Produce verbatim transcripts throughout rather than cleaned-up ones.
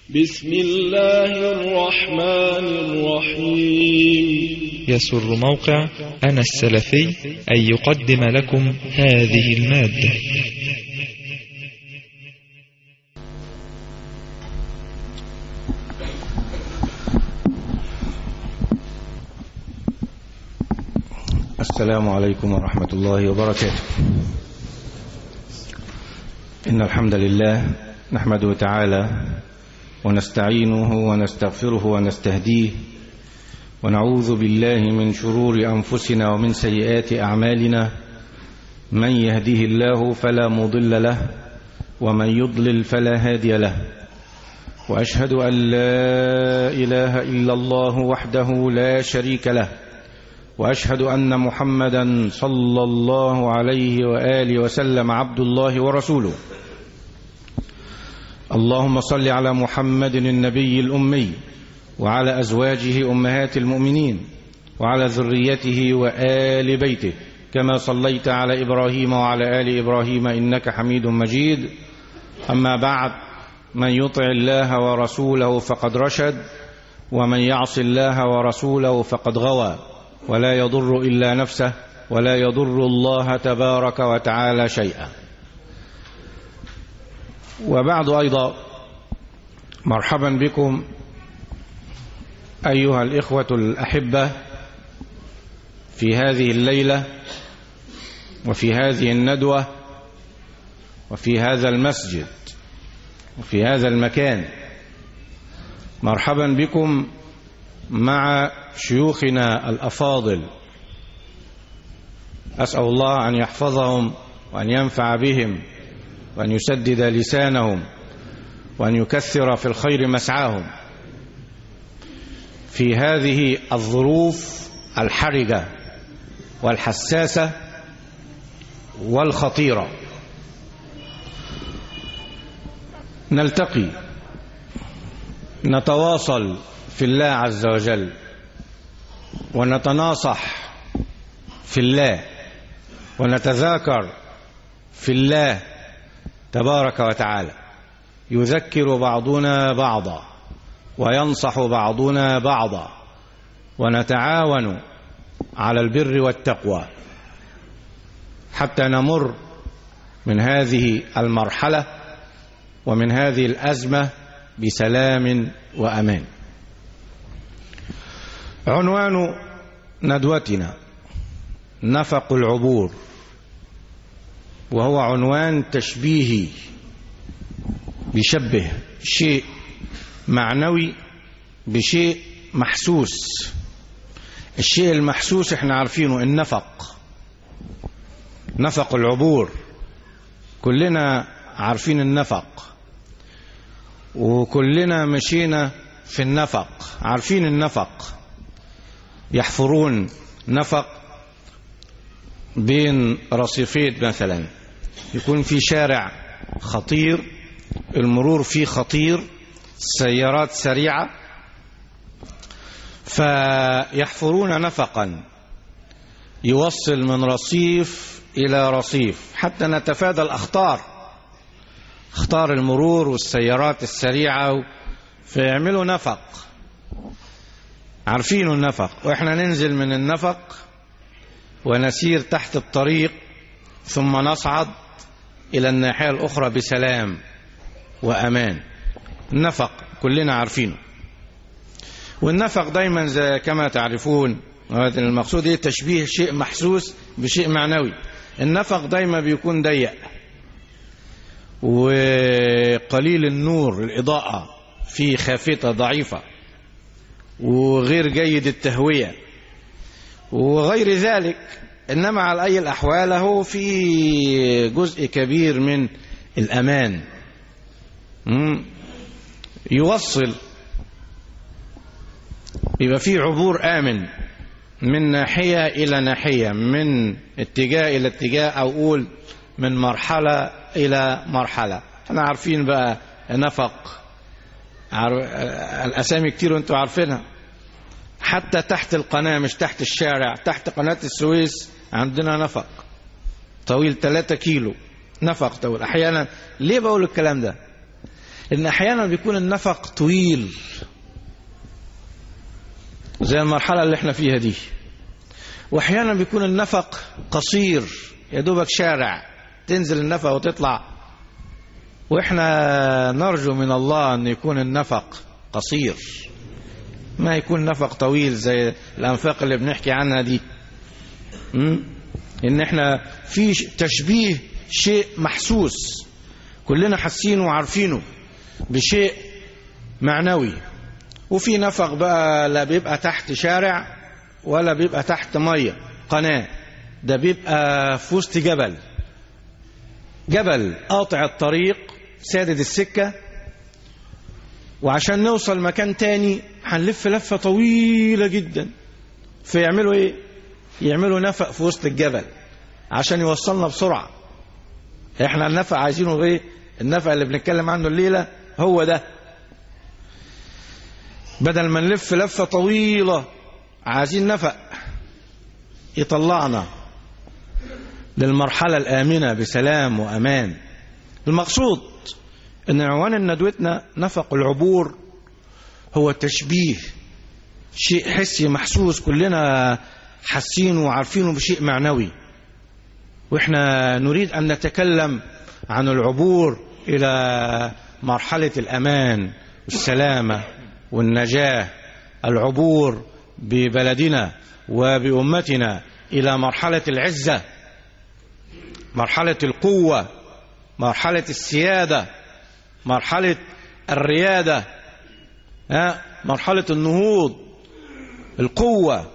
بسم الله الرحمن الرحيم. يسر موقع أنا السلفي أن يقدم لكم هذه المادة. السلام عليكم ورحمة الله وبركاته. إن الحمد لله نحمده تعالى ونستعينه ونستغفره ونستهديه ونعوذ بالله من شرور أنفسنا ومن سيئات أعمالنا. من يهده الله فلا مضل له ومن يضلل فلا هادي له، وأشهد أن لا إله إلا الله وحده لا شريك له، وأشهد أن محمدا صلى الله عليه وآله وسلم عبد الله ورسوله. اللهم صل على محمد النبي الأمي وعلى أزواجه أمهات المؤمنين وعلى ذريته وآل بيته كما صليت على إبراهيم وعلى آل إبراهيم إنك حميد مجيد. أما بعد، من يطع الله ورسوله فقد رشد، ومن يعص الله ورسوله فقد غوى، ولا يضر إلا نفسه ولا يضر الله تبارك وتعالى شيئا. وبعد أيضا، مرحبا بكم أيها الإخوة الأحبة في هذه الليلة وفي هذه الندوة وفي هذا المسجد وفي هذا المكان. مرحبا بكم مع شيوخنا الأفاضل، أسأل الله أن يحفظهم وأن ينفع بهم وأن يسدد لسانهم وأن يكثر في الخير مسعاهم في هذه الظروف الحرجة والحساسة والخطيرة. نلتقي نتواصل في الله عز وجل ونتناصح في الله ونتذاكر في الله تبارك وتعالى. يذكر بعضنا بعضا وينصح بعضنا بعضا، ونتعاون على البر والتقوى حتى نمر من هذه المرحلة ومن هذه الأزمة بسلام وأمان. عنوان ندوتنا نفق العبور، وهو عنوان تشبيهي بيشبه شيء معنوي بشيء محسوس. الشيء المحسوس احنا عارفينه النفق، نفق العبور، كلنا عارفين النفق وكلنا مشينا في النفق، عارفين النفق. يحفرون نفق بين رصيفين مثلا، يكون في شارع خطير، المرور فيه خطير، السيارات سريعة، فيحفرون نفقا يوصل من رصيف إلى رصيف حتى نتفادى الأخطار، اخطار المرور والسيارات السريعة، فيعملوا نفق. عارفين النفق، وإحنا ننزل من النفق ونسير تحت الطريق ثم نصعد إلى الناحية الأخرى بسلام وأمان. النفق كلنا عارفينه، والنفق دايما زي كما تعرفون، وهذا المقصود ايه؟ تشبيه شيء محسوس بشيء معنوي. النفق دايما بيكون ضيق وقليل النور، الإضاءة فيه خافتة ضعيفة وغير جيد التهوية وغير ذلك. إنما على أي الأحوال هو في جزء كبير من الأمان، يوصل، يبقى فيه عبور آمن من ناحية إلى ناحية، من اتجاه إلى اتجاه، أو أقول من مرحلة إلى مرحلة. احنا عارفين بقى نفق، الأسامي كتير وانتوا عارفينها. حتى تحت القناة، مش تحت الشارع، تحت قناة السويس عندنا نفق طويل ثلاثة كيلو، نفق طويل. أحيانا ليه بقول الكلام ده؟ إن أحيانا بيكون النفق طويل زي المرحلة اللي احنا فيها دي، وأحيانا بيكون النفق قصير يا دوبك شارع تنزل النفق وتطلع. وإحنا نرجو من الله أن يكون النفق قصير، ما يكون نفق طويل زي الأنفاق اللي بنحكي عنها دي. م? إن احنا في تشبيه شيء محسوس كلنا حاسينه وعارفينه بشيء معنوي، وفي نفق بقى لا بيبقى تحت شارع ولا بيبقى تحت مية قناة، ده بيبقى في وسط جبل، جبل قاطع الطريق سادد السكة، وعشان نوصل مكان تاني هنلف لفة طويلة جدا. فيعملوا ايه؟ يعملوا نفق في وسط الجبل عشان يوصلنا بسرعة. احنا النفق عايزينه ايه؟ النفق اللي بنتكلم عنه الليلة هو ده. بدل ما نلف لفة طويلة عايزين نفق يطلعنا للمرحلة الآمنة بسلام وأمان. المقصود ان عنوان ندوتنا نفق العبور، هو تشبيه شيء حسي محسوس كلنا حاسينه وعارفينه بشيء معنوي، واحنا نريد ان نتكلم عن العبور الى مرحلة الامان والسلامة والنجاة، العبور ببلدنا وبأمتنا الى مرحلة العزة، مرحلة القوة، مرحلة السيادة، مرحلة الريادة، مرحلة النهوض، القوة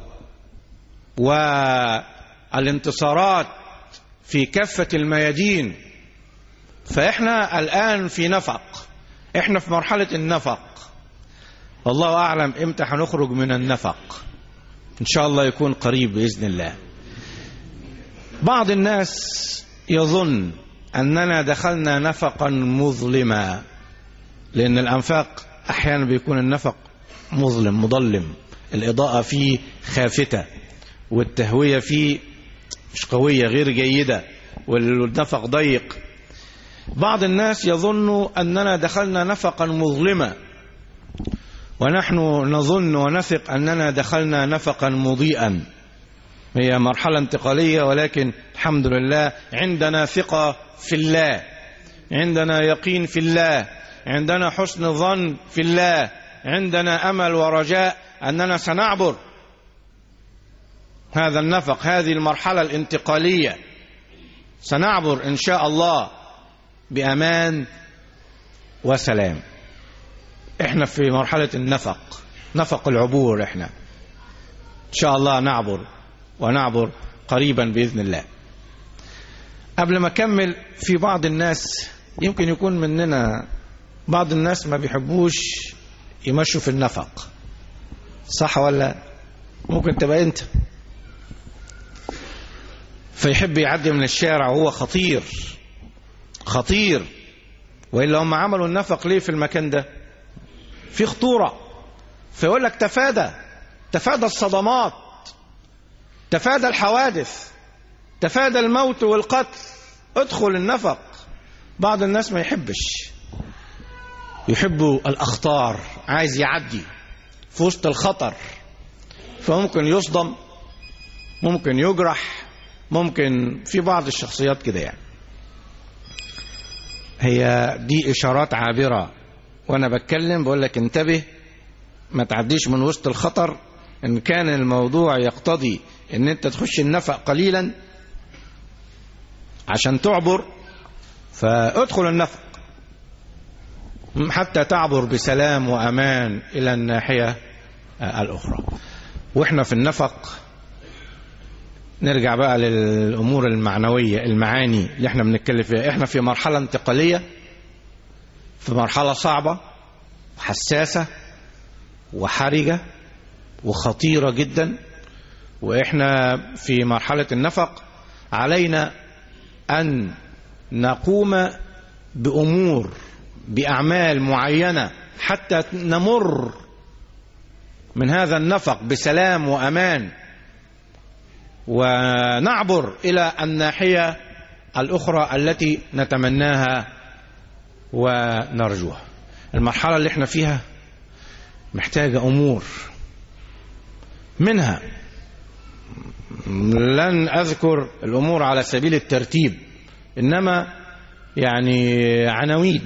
والانتصارات في كافة الميادين. فإحنا الآن في نفق، إحنا في مرحلة النفق. الله أعلم إمتى هنخرج من النفق، إن شاء الله يكون قريب بإذن الله. بعض الناس يظن أننا دخلنا نفقا مظلما، لأن الأنفاق أحيانا بيكون النفق مظلم مظلم، الإضاءة فيه خافتة والتهوية فيه مش قوية غير جيدة والنفق ضيق. بعض الناس يظن أننا دخلنا نفقا مظلما، ونحن نظن ونثق أننا دخلنا نفقا مضيئا. هي مرحلة انتقالية، ولكن الحمد لله عندنا ثقة في الله، عندنا يقين في الله، عندنا حسن ظن في الله، عندنا أمل ورجاء أننا سنعبر هذا النفق، هذه المرحلة الانتقالية، سنعبر إن شاء الله بأمان وسلام. إحنا في مرحلة النفق، نفق العبور، إحنا إن شاء الله نعبر ونعبر قريبا بإذن الله. قبل ما أكمل، في بعض الناس يمكن يكون مننا بعض الناس ما بيحبوش يمشوا في النفق، صح ولا؟ ممكن تبقى أنت، فيحب يعدي من الشارع وهو خطير خطير، وإلا هم عملوا النفق ليه في المكان ده؟ في خطورة، فيقول لك تفادى تفادى الصدمات، تفادى الحوادث، تفادى الموت والقتل، ادخل النفق. بعض الناس ما يحبش، يحبوا الأخطار، عايز يعدي في وسط الخطر، فممكن يصدم، ممكن يجرح، ممكن في بعض الشخصيات كده. يعني هي دي إشارات عابرة، وأنا بتكلم بقول لك انتبه ما تعديش من وسط الخطر. إن كان الموضوع يقتضي إن أنت تخش النفق قليلا عشان تعبر، فادخل النفق حتى تعبر بسلام وأمان إلى الناحية الأخرى. وإحنا في النفق نرجع بقى للأمور المعنوية، المعاني اللي احنا بنتكلم فيها. احنا في مرحلة انتقالية، في مرحلة صعبة وحساسة وحرجة وخطيرة جدا، واحنا في مرحلة النفق. علينا أن نقوم بأمور بأعمال معينة حتى نمر من هذا النفق بسلام وأمان، ونعبر إلى الناحية الأخرى التي نتمناها ونرجوها. المرحلة اللي احنا فيها محتاجة أمور، منها لن أذكر الأمور على سبيل الترتيب، إنما يعني عناوين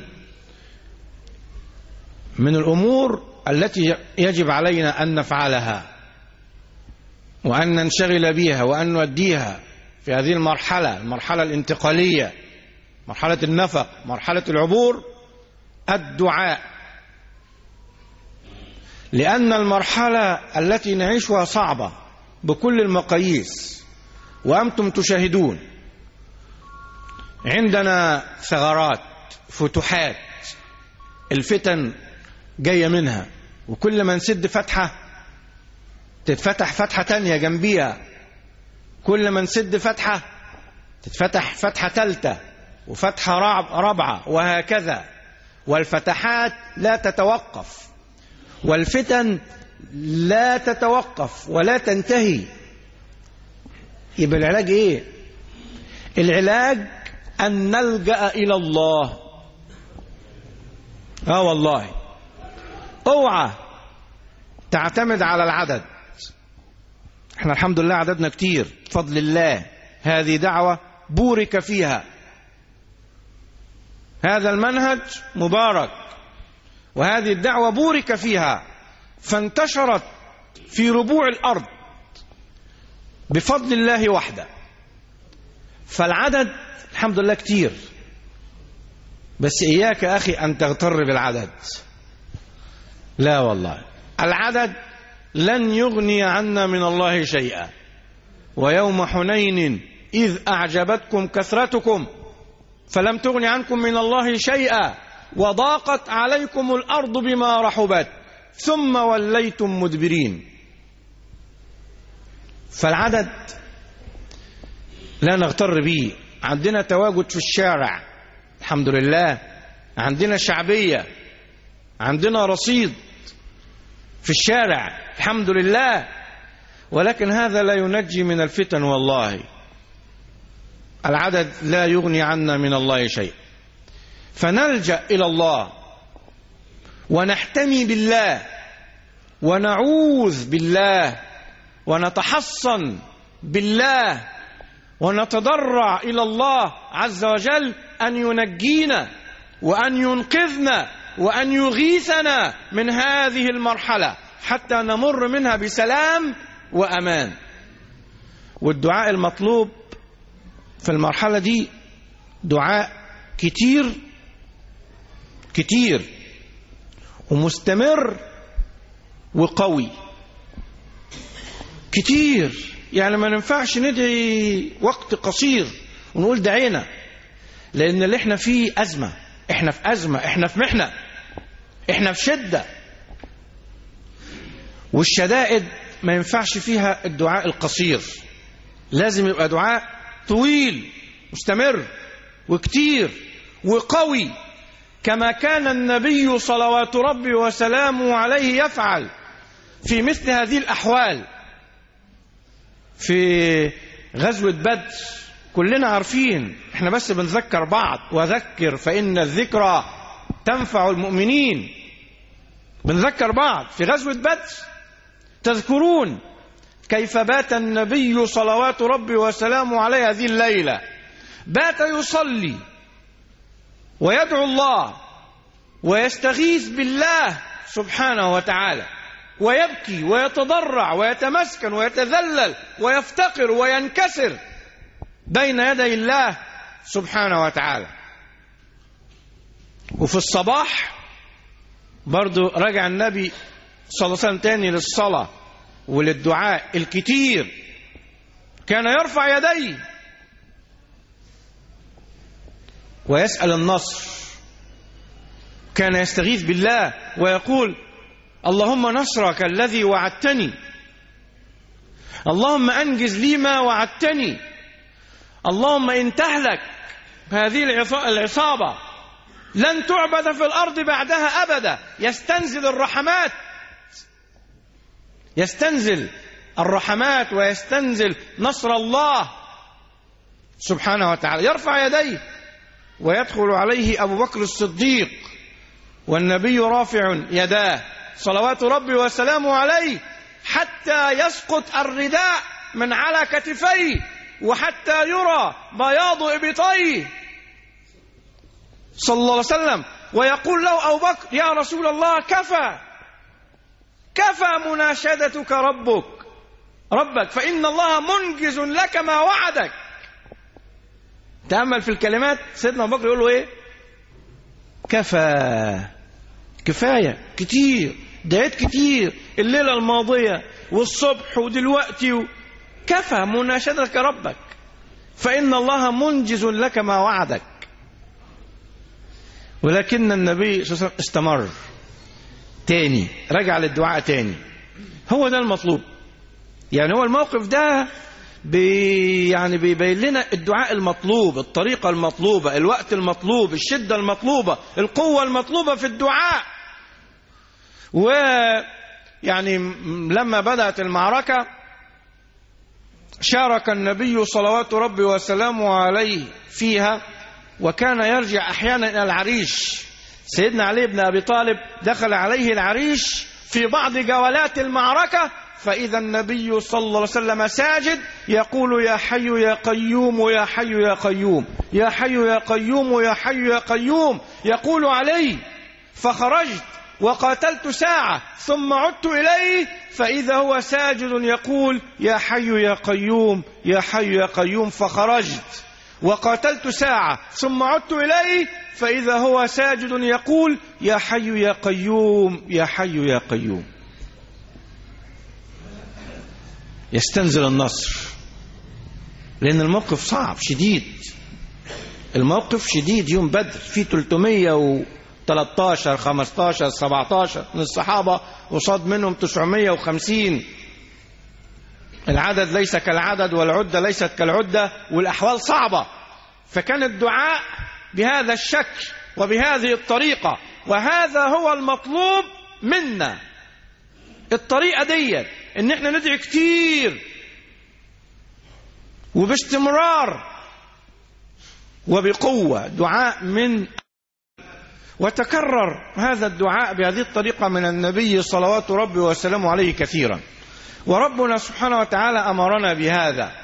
من الأمور التي يجب علينا أن نفعلها وأن ننشغل بها وأن نؤديها في هذه المرحلة، المرحلة الانتقالية، مرحلة النفق، مرحلة العبور. الدعاء، لأن المرحلة التي نعيشها صعبة بكل المقاييس، وأنتم تشاهدون عندنا ثغرات، فتوحات، الفتن جاية منها، وكل ما نسد فتحة تتفتح فتحة تانية جنبيها، كل ما نسد فتحة تتفتح فتحة ثالثة وفتحة رابعة، وهكذا. والفتحات لا تتوقف، والفتن لا تتوقف ولا تنتهي. يبقى العلاج ايه؟ العلاج ان نلجأ الى الله. اه والله، اوعى تعتمد على العدد. احنا الحمد لله عددنا كتير بفضل الله، هذه دعوة بورك فيها، هذا المنهج مبارك، وهذه الدعوة بورك فيها، فانتشرت في ربوع الأرض بفضل الله وحده. فالعدد الحمد لله كتير، بس إياك أخي أن تغتر بالعدد. لا والله، العدد لن يغني عنا من الله شيئا. ويوم حنين إذ أعجبتكم كثرتكم فلم تغن عنكم من الله شيئا وضاقت عليكم الأرض بما رحبت ثم وليتم مدبرين. فالعدد لا نغتر به. عندنا تواجد في الشارع الحمد لله، عندنا شعبية، عندنا رصيد في الشارع الحمد لله، ولكن هذا لا ينجي من الفتن. والله العدد لا يغني عنا من الله شيء. فنلجأ إلى الله ونحتمي بالله ونعوذ بالله ونتحصن بالله ونتضرع إلى الله عز وجل أن ينجينا وأن ينقذنا وأن يغيثنا من هذه المرحلة حتى نمر منها بسلام وأمان. والدعاء المطلوب في المرحلة دي دعاء كتير كتير ومستمر وقوي كتير. يعني ما ننفعش ندعي وقت قصير ونقول دعينا، لأن اللي احنا فيه أزمة، احنا في أزمة، احنا في محنة، احنا في شدة. والشدائد ما ينفعش فيها الدعاء القصير، لازم يبقى دعاء طويل مستمر وكتير وقوي، كما كان النبي صلوات ربي وسلامه عليه يفعل في مثل هذه الأحوال. في غزوة بدر كلنا عارفين، احنا بس بنذكر بعض، وذكر فإن الذكرى تنفع المؤمنين. بنذكر بعض في غزوة بدر. تذكرون كيف بات النبي صلوات ربي وسلامه عليه هذه الليلة، بات يصلي ويدعو الله ويستغيث بالله سبحانه وتعالى، ويبكي ويتضرع ويتمسكن ويتذلل ويفتقر وينكسر بين يدي الله سبحانه وتعالى. وفي الصباح برضو رجع النبي صلى الله عليه وسلم تاني للصلاة وللدعاء الكتير. كان يرفع يديه ويسأل النصر، كان يستغيث بالله ويقول اللهم نصرك الذي وعدتني، اللهم أنجز لي ما وعدتني، اللهم إن تهلك هذه العصابة لن تعبد في الأرض بعدها أبدا. يستنزل الرحمات، يستنزل الرحمات ويستنزل نصر الله سبحانه وتعالى. يرفع يديه ويدخل عليه أبو بكر الصديق والنبي رافع يداه صلوات ربي وسلامه عليه حتى يسقط الرداء من على كتفيه وحتى يرى بياض إبطيه صلى الله عليه وسلم، ويقول له أبو بكر: يا رسول الله، كفى كفى مناشدتك ربك ربك فإن الله منجز لك ما وعدك. تأمل في الكلمات، سيدنا أبو بكر يقول له إيه؟ كفى، كفاية، كتير، دعيت كتير الليلة الماضية والصبح ودلوقتي و... كفى مناشدتك ربك فإن الله منجز لك ما وعدك. ولكن النبي صلى الله عليه وسلم استمر تاني، رجع للدعاء تاني. هو ده المطلوب. يعني هو الموقف ده بي يعني بيبين لنا الدعاء المطلوب، الطريقة المطلوبة، الوقت المطلوب، الشدة المطلوبة، القوة المطلوبة في الدعاء. ويعني لما بدأت المعركة شارك النبي صلوات ربي وسلامه عليه فيها، وكان يرجع أحيانا إلى العريش. سيدنا علي بن أبي طالب دخل عليه العريش في بعض جولات المعركة، فإذا النبي صلى الله عليه وسلم ساجد يقول: يا حي يا قيوم يا حي يا قيوم يا حي يا قيوم يا حي يا قيوم. يقول علي: فخرجت وقاتلت ساعة ثم عدت إليه فإذا هو ساجد يقول: يا حي يا قيوم يا حي يا قيوم. فخرجت وقاتلت ساعة ثم عدت إليه فإذا هو ساجد يقول: يا حي يا قيوم يا حي يا قيوم. يستنزل النصر، لأن الموقف صعب شديد. الموقف شديد. يوم بدر في ثلاثمائة وثلاثة عشر خمسة عشر سبعة عشر من الصحابة وصاد منهم تسعمائة وخمسين. العدد ليس كالعدد والعدة ليست كالعدة والأحوال صعبة. فكان الدعاء بهذا الشكل وبهذه الطريقة، وهذا هو المطلوب منا. الطريقة دي ان احنا ندعي كتير وباستمرار وبقوة، دعاء من وتكرر هذا الدعاء بهذه الطريقة من النبي صلوات ربي وسلامه عليه كثيرا. وربنا سبحانه وتعالى أمرنا بهذا: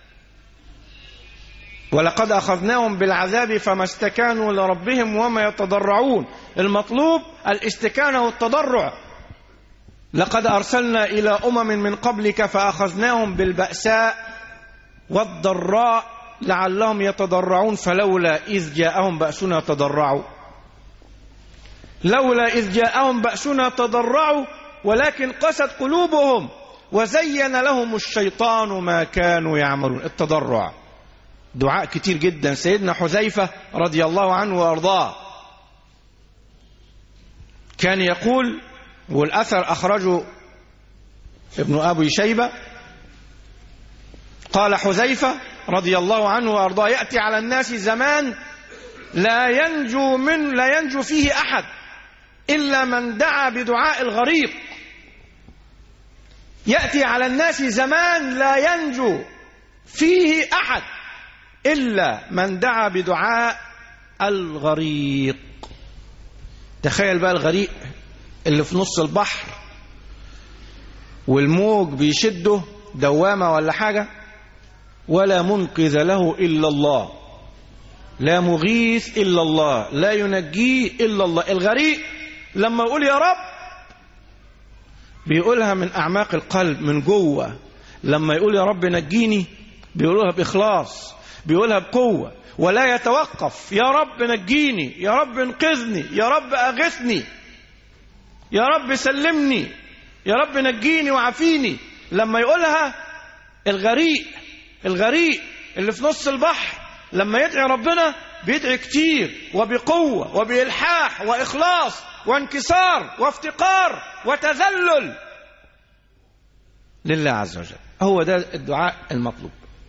ولقد أخذناهم بالعذاب فما استكانوا لربهم وما يتضرعون. المطلوب الاستكانة والتضرع. لقد أرسلنا إلى أمم من قبلك فأخذناهم بالبأساء والضراء لعلهم يتضرعون فلولا إذ جاءهم بأسنا تضرعوا لولا إذ جاءهم بأسنا تضرعوا ولكن قست قلوبهم وزين لهم الشيطان ما كانوا يعملون. التضرع دعاء كتير جدا. سيدنا حذيفة رضي الله عنه وأرضاه كان يقول، والأثر أخرجه ابن أبي شيبة، قال حذيفة رضي الله عنه وأرضاه: يأتي على الناس زمان لا ينجو من لا ينجو فيه أحد إلا من دعا بدعاء الغريق. يأتي على الناس زمان لا ينجو فيه أحد إلا من دعا بدعاء الغريق. تخيل بقى الغريق اللي في نص البحر والموج بيشده دوامة ولا حاجة، ولا منقذ له إلا الله، لا مغيث إلا الله، لا ينجيه إلا الله. الغريق لما يقول يا رب بيقولها من أعماق القلب من جوه. لما يقول يا رب نجيني بيقولها بإخلاص، بيقولها بقوة، ولا يتوقف. يا رب نجيني، يا رب انقذني، يا رب أغثني، يا رب سلمني، يا رب نجيني وعافيني. لما يقولها الغريق الغريق اللي في نص البحر لما يدعي ربنا بيدعي كتير وبقوة وبإلحاح وإخلاص وانكسار وافتقار وتذلل لله عز وجل. هو ده الدعاء المطلوب.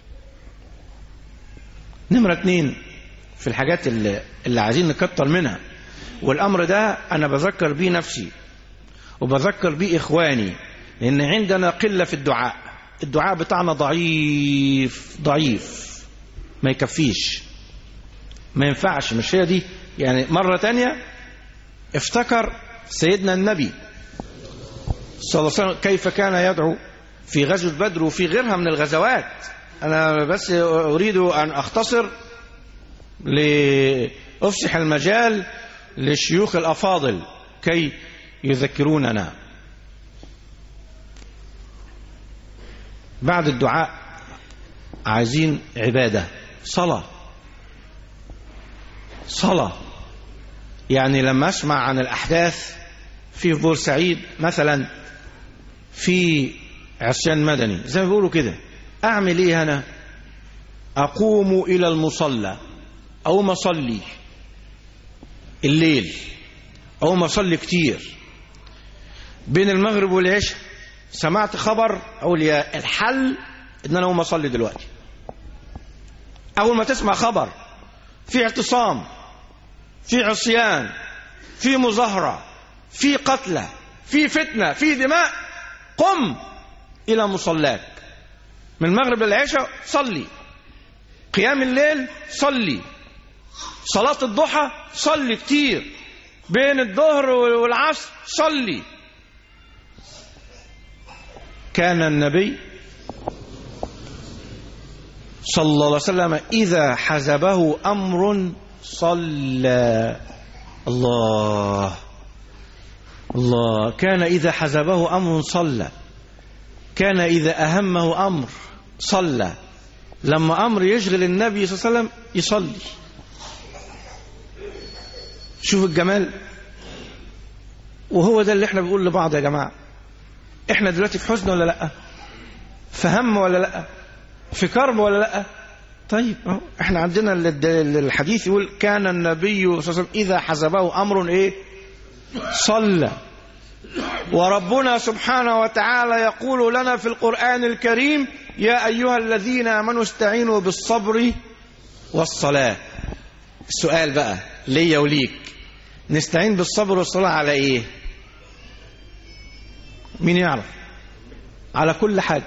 نمرة اتنين في الحاجات اللي, اللي عايزين نكتر منها، والأمر ده أنا بذكر بيه نفسي وبذكر بيه إخواني، لأن عندنا قلة في الدعاء. الدعاء بتاعنا ضعيف ضعيف ما يكفيش، ما ينفعش. مش هي دي يعني مرة تانية افتكر سيدنا النبي صلى الله عليه وسلم كيف كان يدعو في غزوة بدر وفي غيرها من الغزوات. أنا بس أريد أن أختصر لأفسح المجال للشيوخ الأفاضل كي يذكروننا. بعد الدعاء عايزين عبادة، صلاة. صلاة يعني لما أسمع عن الأحداث في بورسعيد مثلا، في عصيان مدني زي ما بيقولوا كده، أعمل إيه أنا؟ أقوم إلى المصلى أو ما أصلي الليل أو ما أصلي كتير بين المغرب والعشاء، سمعت خبر أقول يا الحل إن أنا أقوم أصلي دلوقتي. أول ما تسمع خبر في اعتصام، في عصيان، في مظاهرة، في قتلى، في فتنة، في دماء، قم إلى مصلاك. من المغرب للعشاء صلي، قيام الليل صلي، صلاة الضحى صلي كتير، بين الظهر والعصر صلي. كان النبي صلى الله عليه وسلم إذا حزبه أمر صلى. الله الله. كان إذا حزبه أمر صلى، كان إذا أهمه أمر صلى. لما أمر يشغل النبي صلى الله عليه وسلم يصلي. شوف الجمال. وهو ده اللي احنا بنقول لبعض يا جماعة، احنا دلوقتي في حزن ولا لأ؟ في هم ولا لأ؟ في كرب ولا لأ؟ طيب اهو احنا عندنا الحديث يقول كان النبي صلى الله عليه وسلم إذا حزبه أمر ايه؟ صلى. وربنا سبحانه وتعالى يقول لنا في القرآن الكريم يا أيها الذين آمنوا استعينوا بالصبر والصلاة. السؤال بقى ليا وليك، نستعين بالصبر والصلاة على ايه؟ مين يعرف؟ على كل حاجة.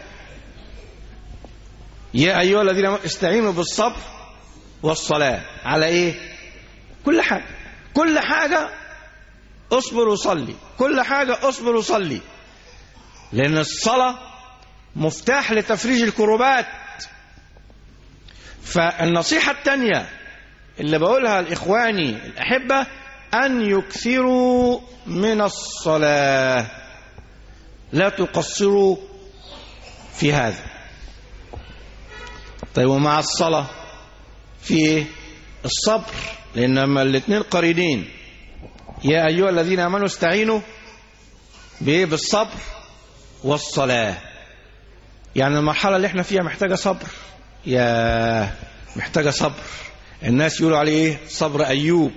يا أيها الذين آمنوا استعينوا بالصبر والصلاة على ايه؟ كل حاجة. كل حاجة اصبر وصلي، كل حاجة اصبر وصلي، لأن الصلاة مفتاح لتفريج الكروبات. فالنصيحة الثانية اللي بقولها لإخواني الأحبة أن يكثروا من الصلاة، لا تقصروا في هذا. طيب ومع الصلاة في إيه؟ الصبر، لأن الاثنين قرينين. يا أيها الذين آمنوا استعينوا بإيه؟ بالصبر والصلاة. يعني المرحلة اللي احنا فيها محتاجة صبر، يا محتاجة صبر. الناس يقولوا عليه ايه؟ صبر أيوب.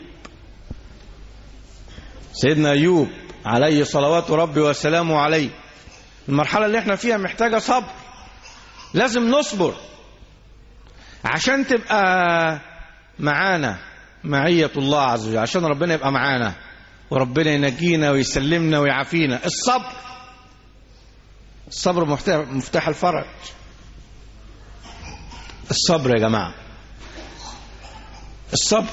سيدنا أيوب عليه صلوات ربي وسلامه عليه. المرحلة اللي احنا فيها محتاجة صبر، لازم نصبر عشان تبقى معانا معية الله عز وجل، عشان ربنا يبقى معانا وربنا ينجينا ويسلمنا ويعافينا. الصبر الصبر مفتاح, مفتاح الفرج. الصبر يا جماعة، الصبر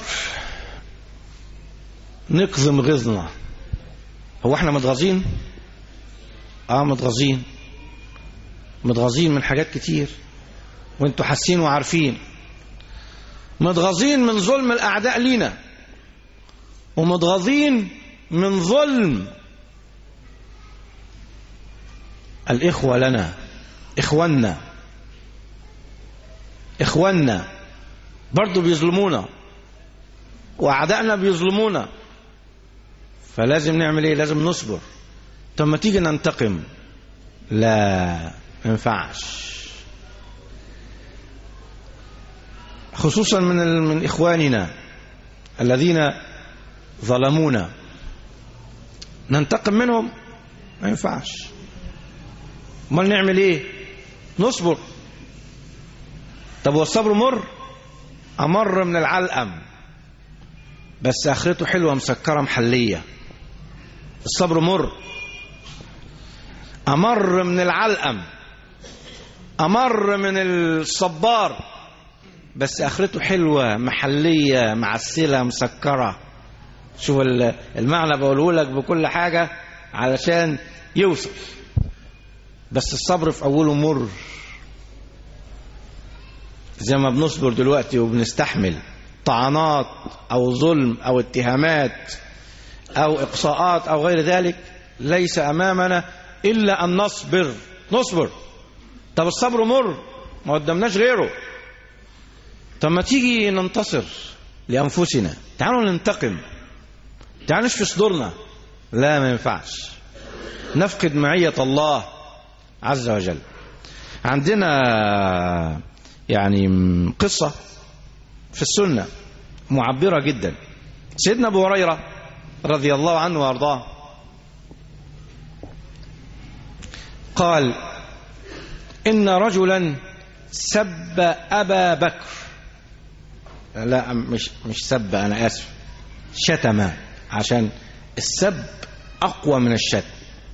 نكظم غيظنا. هو احنا متغاظين؟ اه متغاظين، متغاظين من حاجات كتير وانتوا حاسين وعارفين. متغاظين من ظلم الأعداء لينا، ومتغاظين من ظلم الإخوة لنا، إخواننا إخواننا برضو بيظلمونا، وأعدائنا بيظلمونا. فلازم نعمل إيه؟ لازم نصبر. طب ما تيجي ننتقم؟ لا، ما ينفعش. خصوصا من من إخواننا الذين ظلمونا، ننتقم منهم؟ ما ينفعش. امال نعمل ايه؟ نصبر. طب والصبر مر؟ امر من العلقم، بس اخرته حلوه مسكره محليه. الصبر مر، امر من العلقم، امر من الصبار، بس اخرته حلوه محليه معسله مسكره. شوف المعنى بقوله لك بكل حاجة علشان يوصل. بس الصبر في أوله مر، زي ما بنصبر دلوقتي وبنستحمل طعنات أو ظلم أو اتهامات أو إقصاءات أو غير ذلك، ليس أمامنا إلا أن نصبر. نصبر. طب الصبر مر، ما قدمناش غيره. طب ما تيجي ننتصر لأنفسنا، تعالوا ننتقم، تعالوا نشفي صدورنا. لا، ما ينفعش، نفقد معية الله عز وجل. عندنا يعني قصة في السنة معبرة جدا. سيدنا أبو هريرة رضي الله عنه وارضاه قال: إن رجلا سب أبا بكر. لا، مش مش سب، أنا آسف، شتم، عشان السب أقوى من الشتم.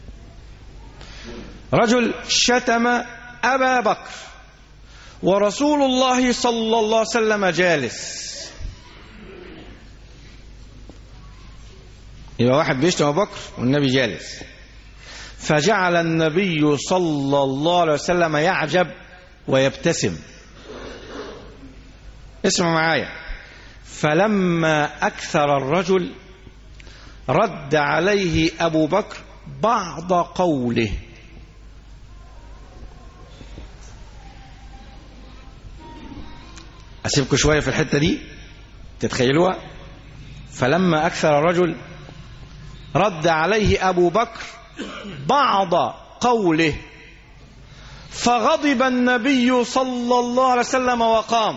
رجل شتم أبا بكر ورسول الله صلى الله عليه وسلم جالس. يبقى واحد بيشتم أبو بكر والنبي جالس. فجعل النبي صلى الله عليه وسلم يعجب ويبتسم. اسمعوا معايا. فلما أكثر الرجل رد عليه أبو بكر بعض قوله. أسيبكم شوية في الحتة دي تتخيلوها. فلما أكثر الرجل رد عليه أبو بكر بعض قوله، فغضب النبي صلى الله عليه وسلم وقام.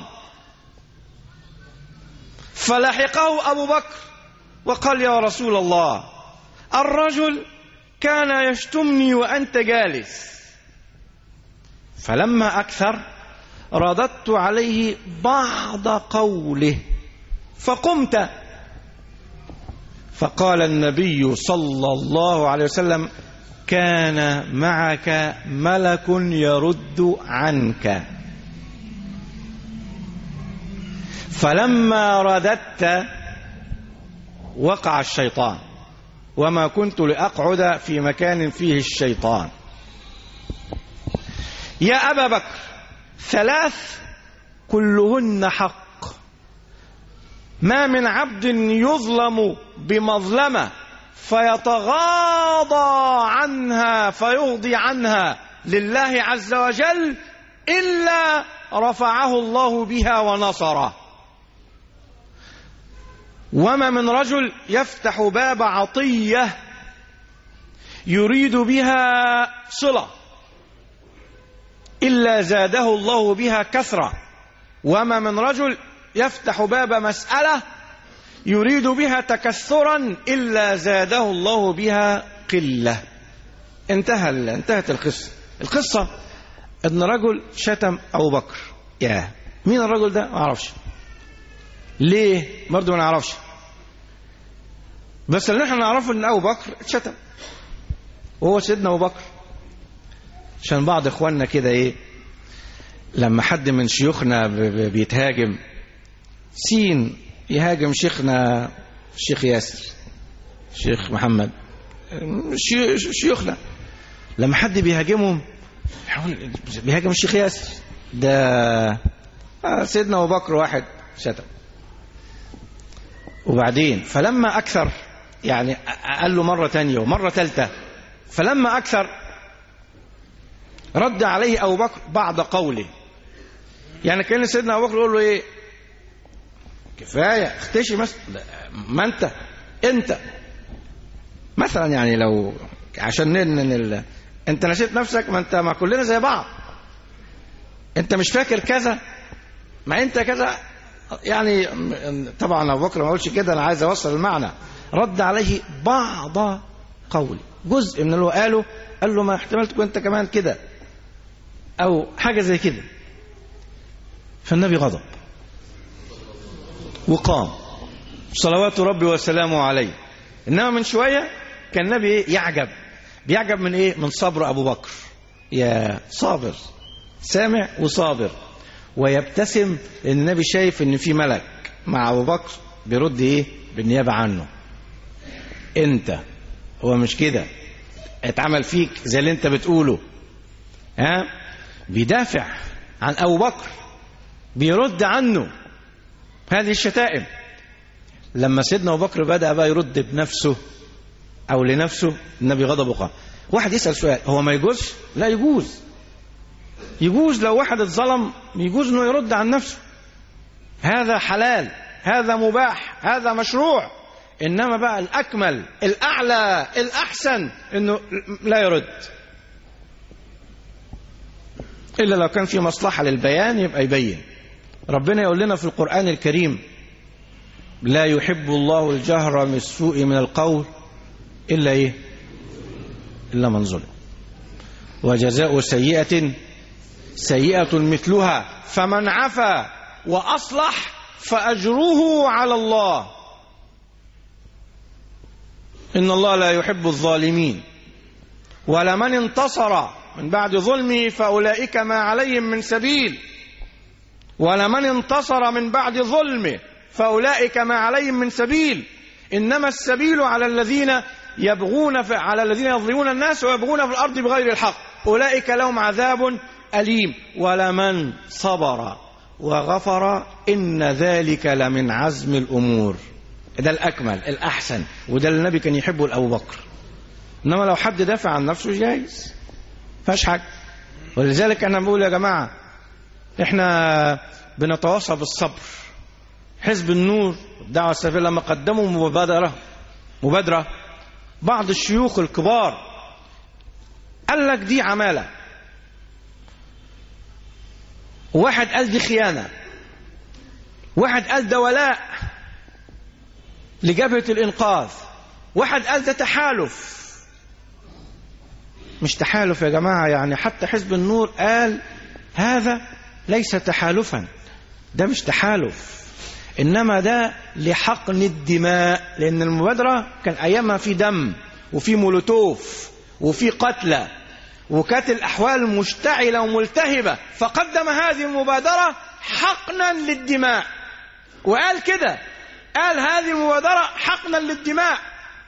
فلحقه أبو بكر وقال: يا رسول الله، الرجل كان يشتمني وأنت جالس. فلما أكثر رددت عليه بعض قوله فقمت. فقال النبي صلى الله عليه وسلم: كان معك ملك يرد عنك. فلما رددت وقع الشيطان، وما كنت لأقعد في مكان فيه الشيطان. يا أبا بكر، ثلاث كلهن حق، ما من عبد يظلم بمظلمة فيتغاضى عنها فيغضي عنها لله عز وجل إلا رفعه الله بها ونصره. وما من رجل يفتح باب عطية يريد بها صلة إلا زاده الله بها كثرة. وما من رجل يفتح باب مسألة يريد بها تكثرا إلا زاده الله بها قلة. انتهى انتهت القصة. القصة ان رجل شتم أبو بكر. يا مين الرجل ده؟ ما اعرفش ليه، برضه ما نعرفش، بس اللي احنا نعرفه ان ابو بكر اتشتم وهو سيدنا ابو بكر. عشان بعض اخواننا كده ايه، لما حد من شيوخنا بيتهاجم، سين يهاجم شيخنا الشيخ ياسر، الشيخ محمد، شيوخنا، لما حد بيهاجمهم بيهاجم الشيخ ياسر ده سيدنا ابو بكر واحد شتم. وبعدين فلما أكثر، يعني قال له مرة تانية ومرة ثالثة، فلما أكثر رد عليه أبو بكر بعد قوله. يعني كان سيدنا أبو بكر يقول له إيه، كفاية اختشي مثلا، ما أنت أنت مثلا، يعني لو عشان ن... أنت نسيت نفسك، ما أنت ما كلنا زي بعض، أنت مش فاكر كذا، ما أنت كذا. يعني طبعا أبو بكر ما قالش كده، أنا عايز أوصل المعنى. رد عليه بعض قول، جزء من اللي هو قاله، قال له ما احتمال تكون أنت كمان كده أو حاجة زي كده. فالنبي غضب وقام صلوات ربي وسلامه عليه. إنما من شوية كان النبي يعجب، بيعجب من إيه؟ من صبر أبو بكر. يا صابر، سامع وصابر، ويبتسم. النبي شايف ان في ملك مع ابو بكر بيرد ايه بالنيابه عنه. انت، هو مش كده، اتعمل فيك زي اللي انت بتقوله. ها بيدافع عن ابو بكر، بيرد عنه هذه الشتائم. لما سيدنا ابو بكر بدأ بقى يرد بنفسه او لنفسه، النبي غضبه قام. واحد يسأل سؤال، هو ما يجوز؟ لا يجوز، يجوز لو واحد اتظلم يجوز انه يرد عن نفسه، هذا حلال، هذا مباح، هذا مشروع. انما بقى الاكمل الاعلى الاحسن انه لا يرد، الا لو كان في مصلحة للبيان يبقى يبين. ربنا يقول لنا في القرآن الكريم: لا يحب الله الجهر بالسوء من القول إلا إيه؟ إلا من ظلم، وجزاء سيئة سيئة مثلها، فمن عفا وأصلح فأجره على الله، إن الله لا يحب الظالمين. ولمن انتصر من بعد ظلمه فأولئك ما عليهم من سبيل، ولمن انتصر من بعد ظلمه فأولئك ما عليهم من سبيل، إنما السبيل على الذين يبغون في على الذين يظلمون الناس ويبغون في الأرض بغير الحق، أولئك لهم عذاب أليم. ولمن صبر وغفر إن ذلك لمن عزم الأمور. ده الأكمل الأحسن، وده اللي النبي كان يحبه لأبو بكر. إنما لو حد دافع عن نفسه جايز، فاش حاجة. ولذلك أنا بقول يا جماعة، إحنا بنتواصى بالصبر. حزب النور والدعوة السلفية لما قدموا مبادرة مبادرة بعض الشيوخ الكبار قال لك دي عمالة، واحد قال دي خيانة، واحد قال ده ولاء لجبهة الإنقاذ، واحد قال ده تحالف. مش تحالف يا جماعة، يعني حتى حزب النور قال هذا ليس تحالفا، ده مش تحالف، إنما ده لحقن الدماء، لأن المبادرة كان أيامها في دم وفي مولوتوف وفي قتلى وكانت الأحوال مشتعلة وملتهبة، فقدم هذه المبادرة حقنا للدماء، وقال كده، قال هذه المبادرة حقنا للدماء،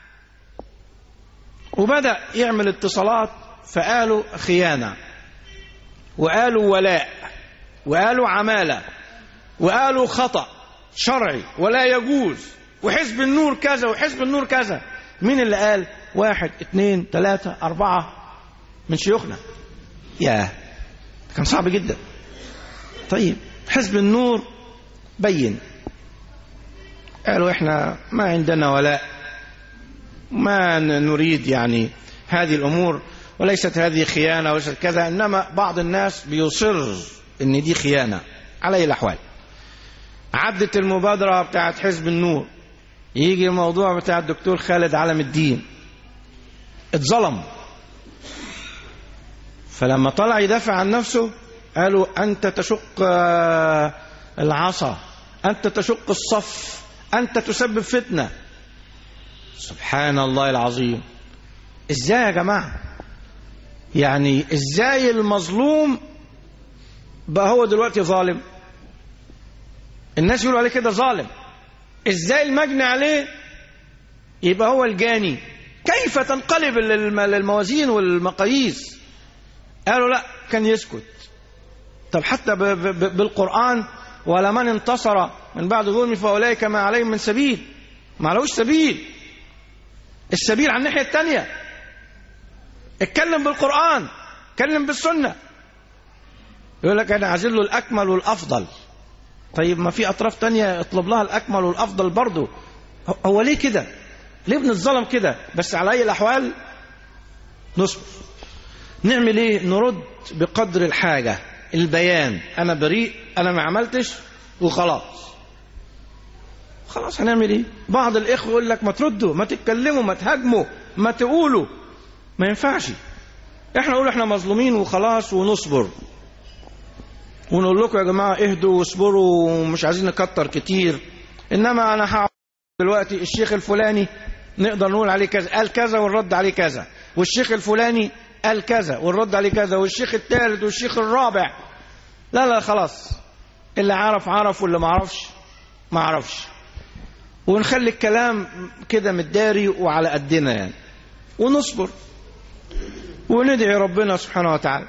وبدأ يعمل اتصالات، فقالوا خيانة، وقالوا ولاء، وقالوا عمالة، وقالوا خطأ شرعي ولا يجوز، وحزب النور كذا وحزب النور كذا. مين اللي قال؟ واحد اثنين ثلاثة أربعة من شيوخنا. ياه، كان صعب جدا. طيب حزب النور بين، قالوا احنا ما عندنا ولاء، ما نريد يعني هذه الأمور، وليست هذه خيانة وليست كذا، إنما بعض الناس بيصر إن دي خيانة. على أي الأحوال عدت المبادرة بتاعت حزب النور، يجي الموضوع بتاع الدكتور خالد علم الدين، اتظلم، فلما طلع يدافع عن نفسه قالوا أنت تشق العصا، أنت تشق الصف، أنت تسبب فتنة. سبحان الله العظيم. ازاي يا جماعة؟ يعني ازاي المظلوم بقى هو دلوقتي ظالم؟ الناس يقولوا عليه كده ظالم. ازاي المجني عليه يبقى هو الجاني؟ كيف تنقلب الموازين والمقاييس؟ قالوا لا، كان يسكت. طب حتى بالقرآن ولمن انتصر من بعد ظلم فأولئك ما عليهم من سبيل، ما عليهوش سبيل، السبيل على الناحية التانية. اتكلم بالقرآن، اتكلم بالسنة. يقول لك أنا عايزين له الأكمل والأفضل. طيب ما في أطراف تانية اطلب لها الأكمل والأفضل برضو. هو ليه كده؟ ليه بنتظلم كده؟ بس على أي الأحوال نصبر. نعمل إيه؟ نرد بقدر الحاجة، البيان. أنا بريء، أنا ما عملتش، وخلاص. خلاص هنعمل إيه؟ بعض الإخوة يقول لك ما تردوا، ما تتكلموا، ما تهاجموا، ما تقولوا. ما ينفعش. احنا نقول احنا مظلومين وخلاص ونصبر، ونقول لكم يا جماعة اهدوا واصبروا ومش عايزين نكتر كتير. انما انا هقول دلوقتي الشيخ الفلاني نقدر نقول عليه كذا، قال كذا ونرد عليه كذا، والشيخ الفلاني قال كذا ونرد عليه كذا، والشيخ الثالث والشيخ الرابع. لا لا خلاص، اللي عرف عرف واللي ما عرفش ما عرفش. ونخلي الكلام كده متداري وعلى قدنا يعني، ونصبر وندعي ربنا سبحانه وتعالى.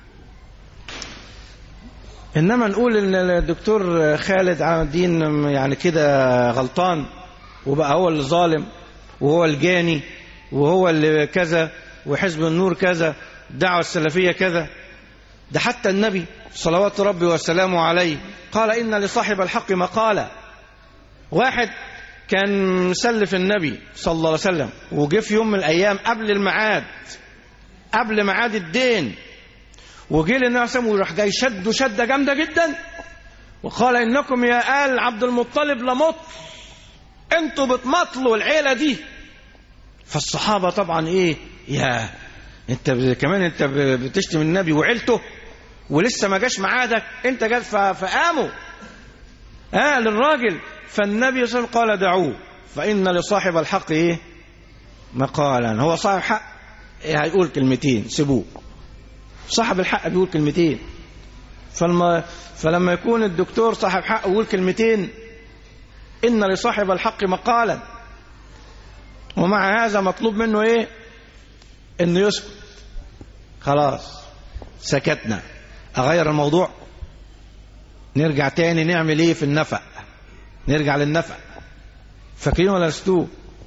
إنما نقول إن الدكتور خالد عام الدين يعني كده غلطان، وبقى هو اللي ظالم وهو الجاني وهو اللي كذا، وحزب النور كذا، الدعوة السلفية كذا. ده حتى النبي صلوات ربي وسلامه عليه قال إن لصاحب الحق مقالة. واحد كان مسلف النبي صلى الله عليه وسلم، وجه في يوم من الأيام قبل الميعاد، قبل ميعاد الدين، وجه للنبي صلى الله عليه وسلم وراح جاي شد شدة جامدة جدا، وقال إنكم يا آل عبد المطلب لمط، انتوا بتمطلوا العيلة دي. فالصحابة طبعا ايه، يا انت كمان انت بتشتم النبي وعيلته ولسه ما جاش ميعادك، انت جاي فقاموا اه للراجل. فالنبي صلى الله عليه وسلم قال دعوه فإن لصاحب الحق ايه مقالا. هو صاحب حق إيه، هيقول كلمتين، سيبوه. صاحب الحق بيقول كلمتين. فلما فلما يكون الدكتور صاحب حق ويقول كلمتين، إن لصاحب الحق مقالا، ومع هذا مطلوب منه ايه، انه يسكت. خلاص سكتنا، اغير الموضوع، نرجع تاني نعمل ايه في النفق، نرجع للنفق. فاكرين ولا نسيتوه؟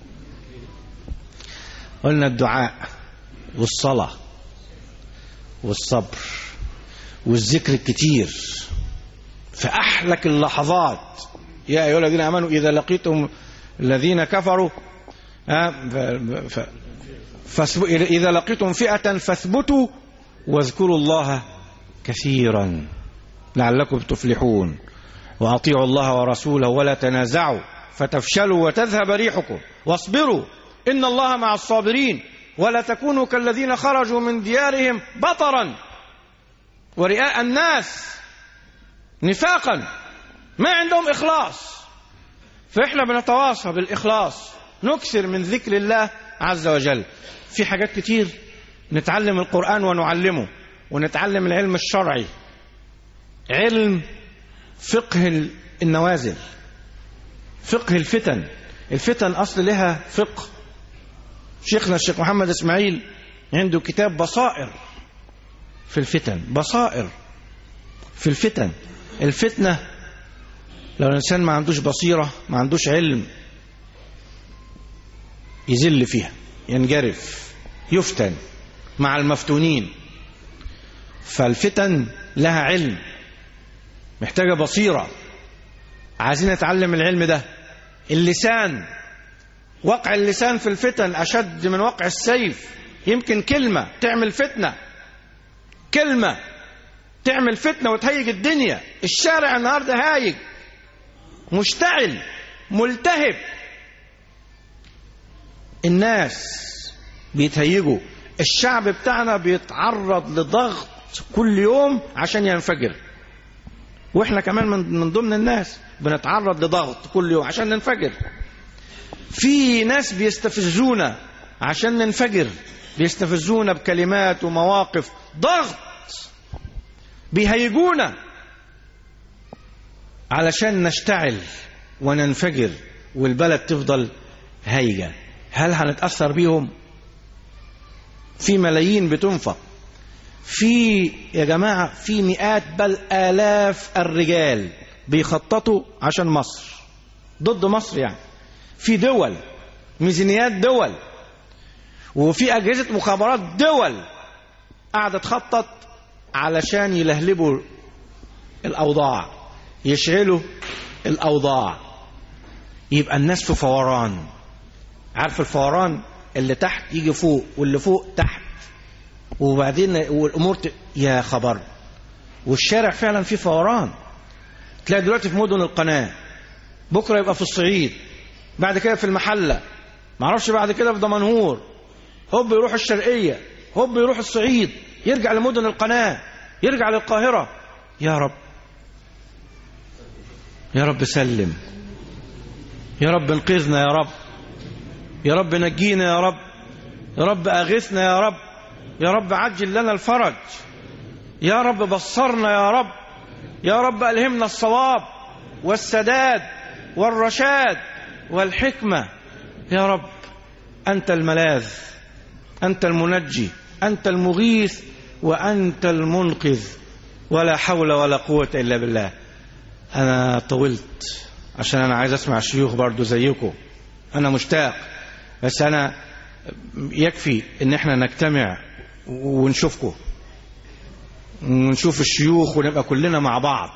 قلنا الدعاء والصلاة والصبر والذكر الكتير في أحلك اللحظات. يا أيها الذين آمنوا إذا لقيتم الذين كفروا ف... ف... إذا لقيتم فئة فاثبتوا واذكروا الله كثيرا لعلكم تفلحون وأطيعوا الله ورسوله ولا تنازعوا فتفشلوا وتذهب ريحكم واصبروا إن الله مع الصابرين ولا تكونوا كالذين خرجوا من ديارهم بطرا ورئاء الناس نفاقا، ما عندهم إخلاص. فإحنا بنتواصى بالإخلاص، نكثر من ذكر الله عز وجل. في حاجات كتير، نتعلم القرآن ونعلمه، ونتعلم العلم الشرعي، علم فقه النوازل، فقه الفتن. الفتن أصل لها فقه. شيخنا الشيخ محمد إسماعيل عنده كتاب بصائر في الفتن، بصائر في الفتن. الفتنة لو الإنسان ما عندوش بصيرة، ما عندوش علم، يزل فيها، ينجرف، يفتن مع المفتونين. فالفتن لها علم، محتاجة بصيرة. عايزين نتعلم العلم ده. اللسان، وقع اللسان في الفتن أشد من وقع السيف. يمكن كلمة تعمل فتنة، كلمة تعمل فتنة وتهيج الدنيا. الشارع النهاردة هايج، مشتعل، ملتهب، الناس بيتهيجوا. الشعب بتاعنا بيتعرض لضغط كل يوم عشان ينفجر، واحنا كمان من ضمن الناس بنتعرض لضغط كل يوم عشان ننفجر. في ناس بيستفزونا عشان ننفجر، بيستفزونا بكلمات ومواقف، ضغط، بيهيجونا علشان نشتعل وننفجر والبلد تفضل هايجة. هل هنتأثر بيهم؟ في ملايين بتنفق، في يا جماعة في مئات بل آلاف الرجال بيخططوا عشان مصر، ضد مصر يعني. في دول، ميزانيات دول، وفي أجهزة مخابرات دول قاعدة تخطط علشان يلهلبوا الأوضاع، يشعلوا الأوضاع، يبقى الناس في فوران. عارف الفوران؟ اللي تحت يجي فوق واللي فوق تحت، وبعدين والأمور ت... يا خبر. والشارع فعلا فيه فوران. تلاقي دلوقتي في مدن القناة، بكرة يبقى في الصعيد، بعد كده في المحلة، معرفش بعد كده في دمنهور، هوب يروح الشرقية، هوب يروح الصعيد، يرجع لمدن القناة، يرجع للقاهرة. يا رب، يا رب سلم، يا رب انقذنا، يا رب، يا رب نجينا، يا رب، يا رب أغثنا، يا رب، يا رب عجل لنا الفرج، يا رب بصرنا، يا رب، يا رب ألهمنا الصواب والسداد والرشاد، والحكمة يا رب. أنت الملاذ، أنت المنجي، أنت المغيث، وأنت المنقذ، ولا حول ولا قوة إلا بالله. أنا طولت عشان أنا عايز أسمع الشيوخ برضو زيكم، أنا مشتاق، بس أنا يكفي إن احنا نجتمع ونشوفكم ونشوف الشيوخ ونبقى كلنا مع بعض.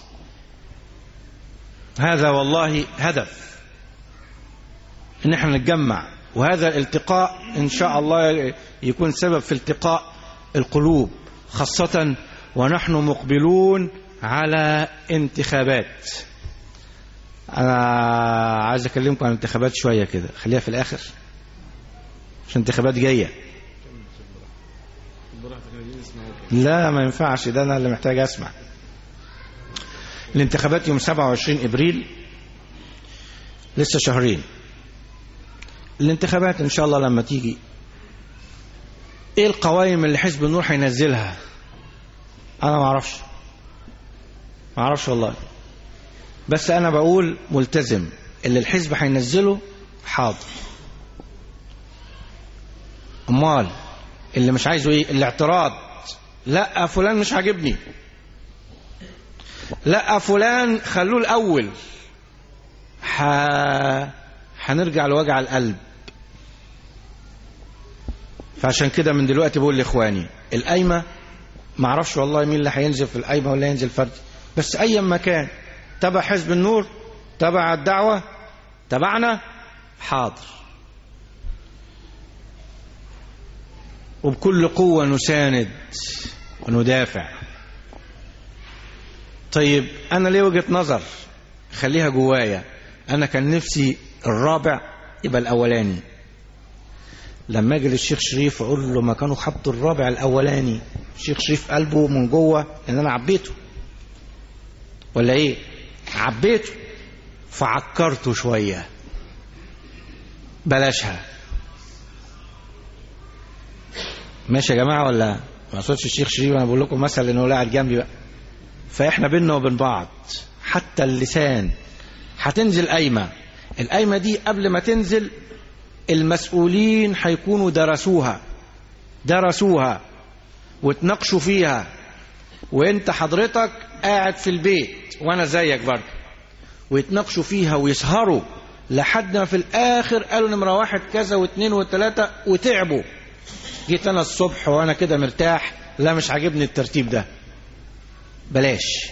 هذا والله هدف، إن احنا نتجمع، وهذا الالتقاء إن شاء الله يكون سبب في التقاء القلوب، خاصة ونحن مقبلون على انتخابات. أنا عايز أكلمكم عن انتخابات شوية كده، خليها في الآخر عشان انتخابات جاية. لا ما ينفعش، ده أنا اللي محتاج أسمع. الانتخابات يوم سبعة وعشرين إبريل، لسه شهرين. الانتخابات إن شاء الله لما تيجي، إيه القوائم اللي حزب النور هينزلها؟ أنا ما أعرفش ما أعرفش والله، بس أنا بقول ملتزم اللي الحزب هينزله حاضر. أمال اللي مش عايزه إيه؟ الاعتراض، لا فلان مش عاجبني، لا فلان خلوه الأول، ح... هنرجع لوجع القلب. فعشان كده من دلوقتي بقول لإخواني القايمة، ما اعرفش والله مين اللي هينزل في القايمة ولا ينزل فردي، بس أي مكان تبع حزب النور، تبع الدعوة، تبعنا، حاضر، وبكل قوة نساند وندافع. طيب أنا ليه وجهة نظر خليها جوايا، أنا كان نفسي الرابع يبقى الأولاني. لما اجي للشيخ شريف اقول له ما كانوا حطوا الرابع الاولاني، الشيخ شريف قلبه من جوه ان انا عبيته ولا ايه، عبيته فعكرته شويه، بلاشها. ماشي يا جماعه ولا ما اقصدش الشيخ شريف، انا بقول لكم مثلا انه قاعد جنبي بقى. فاحنا بيننا وبين بعض حتى اللسان. هتنزل قايمه، القايمه دي قبل ما تنزل المسؤولين هيكونوا درسوها درسوها وتناقشوا فيها، وانت حضرتك قاعد في البيت وانا زيك برضه، ويتناقشوا فيها ويسهروا لحد ما في الاخر قالوا نمرة واحد كذا واثنين وثلاثة وتعبوا. جيت انا الصبح وانا كده مرتاح، لا مش عاجبني الترتيب ده، بلاش،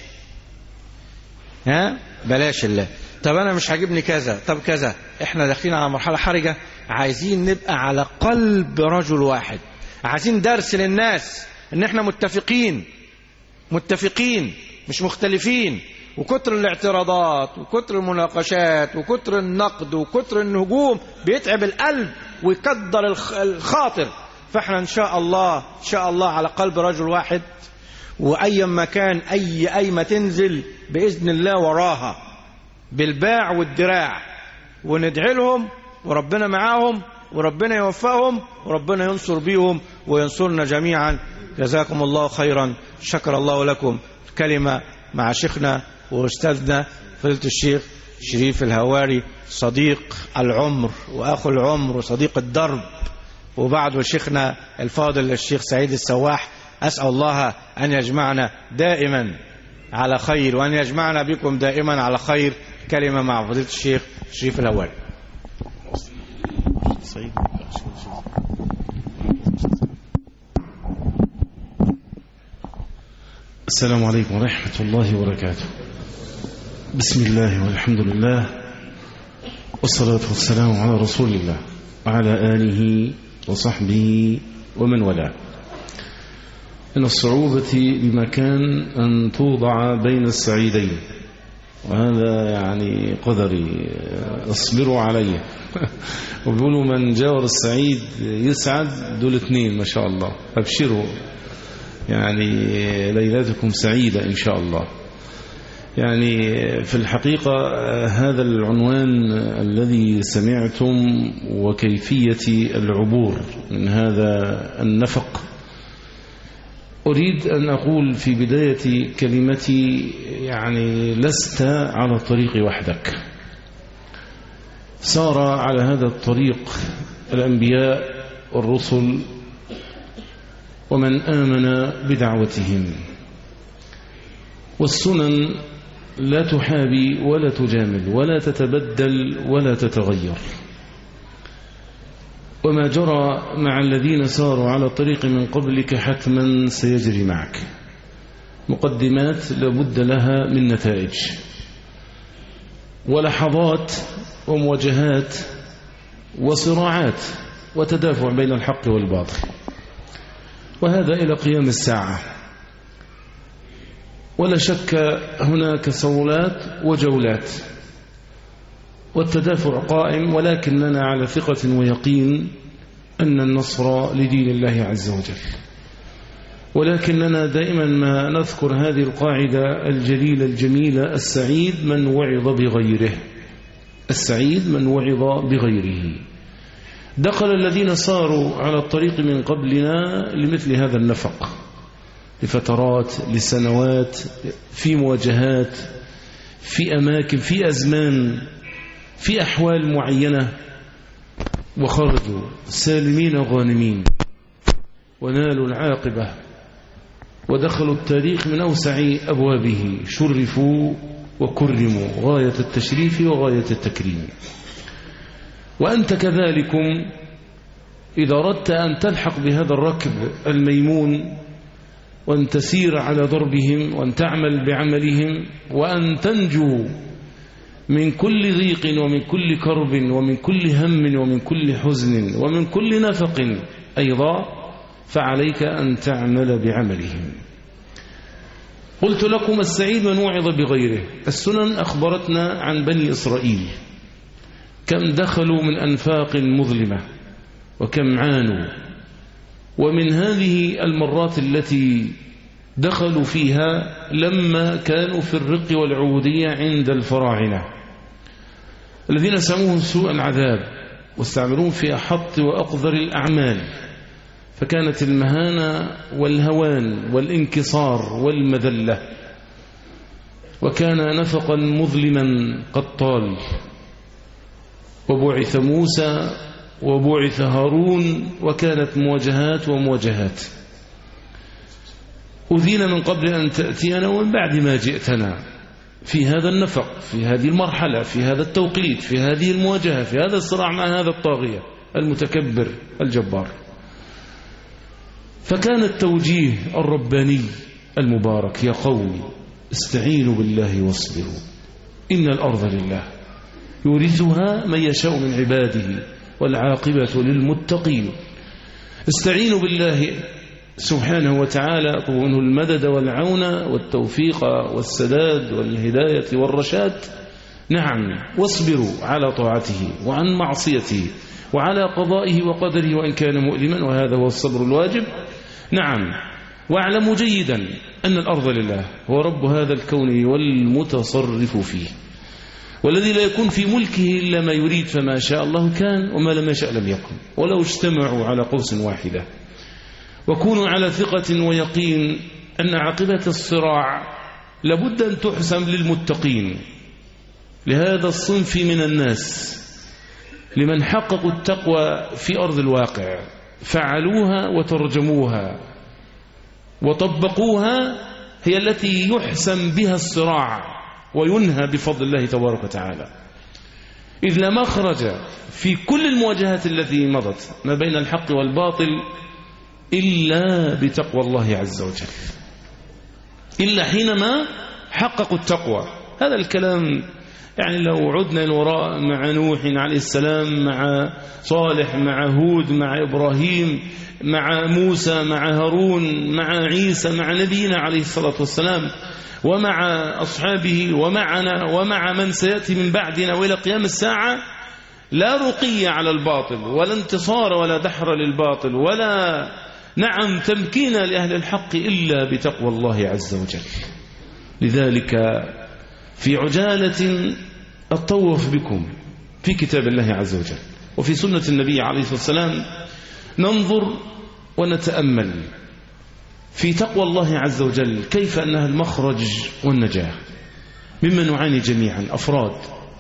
ها بلاش الله. طب انا مش عاجبني كذا، طب كذا. احنا داخلين على مرحلة حرجة، عايزين نبقى على قلب رجل واحد، عايزين درس للناس ان احنا متفقين متفقين مش مختلفين. وكتر الاعتراضات وكتر المناقشات وكتر النقد وكتر الهجوم بيتعب القلب ويكدر الخاطر. فاحنا ان شاء الله ان شاء الله على قلب رجل واحد، واي مكان اي قايمة تنزل باذن الله وراها بالباع والدراع، وندعي لهم وربنا معاهم وربنا يوفقهم وربنا ينصر بيهم وينصرنا جميعا. جزاكم الله خيرا، شكر الله لكم. كلمة مع شيخنا وأستاذنا فضيلة الشيخ شريف الهواري، صديق العمر وأخو العمر وصديق الدرب، وبعده شيخنا الفاضل الشيخ سعيد السواح. أسأل الله أن يجمعنا دائما على خير، وأن يجمعنا بكم دائما على خير. كلمة مع فضيلة الشيخ شريف الهواري. السلام عليكم ورحمة الله وبركاته. بسم الله والحمد لله والصلاة والسلام على رسول الله وعلى آله وصحبه ومن والاه. من الصعوبة بمكان أن توضع بين السعيدين، وهذا يعني قدري اصبروا عليه. وبيقولوا من جاور السعيد يسعد، دول اثنين ما شاء الله، ابشروا يعني ليلتكم سعيدة إن شاء الله. يعني في الحقيقة هذا العنوان الذي سمعتم وكيفية العبور من هذا النفق، أريد أن أقول في بداية كلمتي يعني لست على الطريق وحدك. سار على هذا الطريق الأنبياء والرسل ومن آمن بدعوتهم، والسنن لا تحابي ولا تجامل ولا تتبدل ولا تتغير. وما جرى مع الذين ساروا على الطريق من قبلك حتما سيجري معك. مقدمات لابد لها من نتائج، ولحظات ومواجهات وصراعات وتدافع بين الحق والباطل، وهذا إلى قيام الساعة. ولا شك هناك صولات وجولات، والتدافع قائم، ولكننا على ثقة ويقين أن النصر لدين الله عز وجل. ولكننا دائما ما نذكر هذه القاعدة الجليلة الجميلة: السعيد من وعظ بغيره، السعيد من وعظ بغيره. دخل الذين صاروا على الطريق من قبلنا لمثل هذا النفق، لفترات، لسنوات، في مواجهات، في أماكن، في أزمان، في أحوال معينة، وخرجوا سالمين غانمين ونالوا العاقبة ودخلوا التاريخ من أوسع أبوابه، شرفوا وكرموا غاية التشريف وغاية التكريم. وأنت كذلكم إذا أردت أن تلحق بهذا الركب الميمون وأن تسير على ضربهم وأن تعمل بعملهم وأن تنجو من كل ضيق ومن كل كرب ومن كل هم ومن كل حزن ومن كل نفق أيضا، فعليك أن تعمل بعملهم. قلت لكم: السعيد من وعظ بغيره. السنن أخبرتنا عن بني إسرائيل كم دخلوا من أنفاق مظلمة وكم عانوا، ومن هذه المرات التي دخلوا فيها لما كانوا في الرق والعبودية عند الفراعنة الذين سموهم سوء العذاب واستعملوهم في أحط وأقذر الأعمال، فكانت المهانة والهوان والانكسار والمذلة، وكان نفقا مظلما قد طال. وبعث موسى وبعث هارون، وكانت مواجهات ومواجهات. أذينا من قبل أن تأتينا ومن بعد ما جئتنا، في هذا النفق، في هذه المرحلة، في هذا التوقيت، في هذه المواجهة، في هذا الصراع مع هذا الطاغية المتكبر الجبار. فكان التوجيه الرباني المبارك: يا قوم استعينوا بالله واصبروا إن الأرض لله يورثها من يشاء من عباده والعاقبة للمتقين. استعينوا بالله سبحانه وتعالى، طلبوا المدد والعون والتوفيق والسداد والهداية والرشاد. نعم، واصبروا على طاعته وعن معصيته وعلى قضائه وقدره وإن كان مؤلما، وهذا هو الصبر الواجب. نعم، واعلموا جيدا أن الأرض لله، هو رب هذا الكون والمتصرف فيه، والذي لا يكون في ملكه إلا ما يريد، فما شاء الله كان وما لم يشاء لم يكن، ولو اجتمعوا على قوس واحدة. وكونوا على ثقة ويقين أن عاقبة الصراع لابد أن تحسم للمتقين، لهذا الصنف من الناس، لمن حققوا التقوى في أرض الواقع، فعلوها وترجموها وطبقوها، هي التي يحسم بها الصراع وينهى بفضل الله تبارك وتعالى. إذ لا مخرج في كل المواجهات التي مضت ما بين الحق والباطل إلا بتقوى الله عز وجل، إلا حينما حققوا التقوى. هذا الكلام يعني لو عدنا الوراء مع نوح عليه السلام، مع صالح، مع هود، مع إبراهيم، مع موسى، مع هارون، مع عيسى، مع نبينا عليه الصلاة والسلام، ومع أصحابه، ومعنا ومع من سيأتي من بعدنا وإلى قيام الساعة، لا رقي على الباطل ولا انتصار ولا دحر للباطل ولا نعم تمكين لأهل الحق إلا بتقوى الله عز وجل. لذلك في عجالة أطوف بكم في كتاب الله عز وجل وفي سنة النبي عليه الصلاة والسلام، ننظر ونتأمل في تقوى الله عز وجل، كيف أنها المخرج والنجاة مما نعاني جميعا، أفراد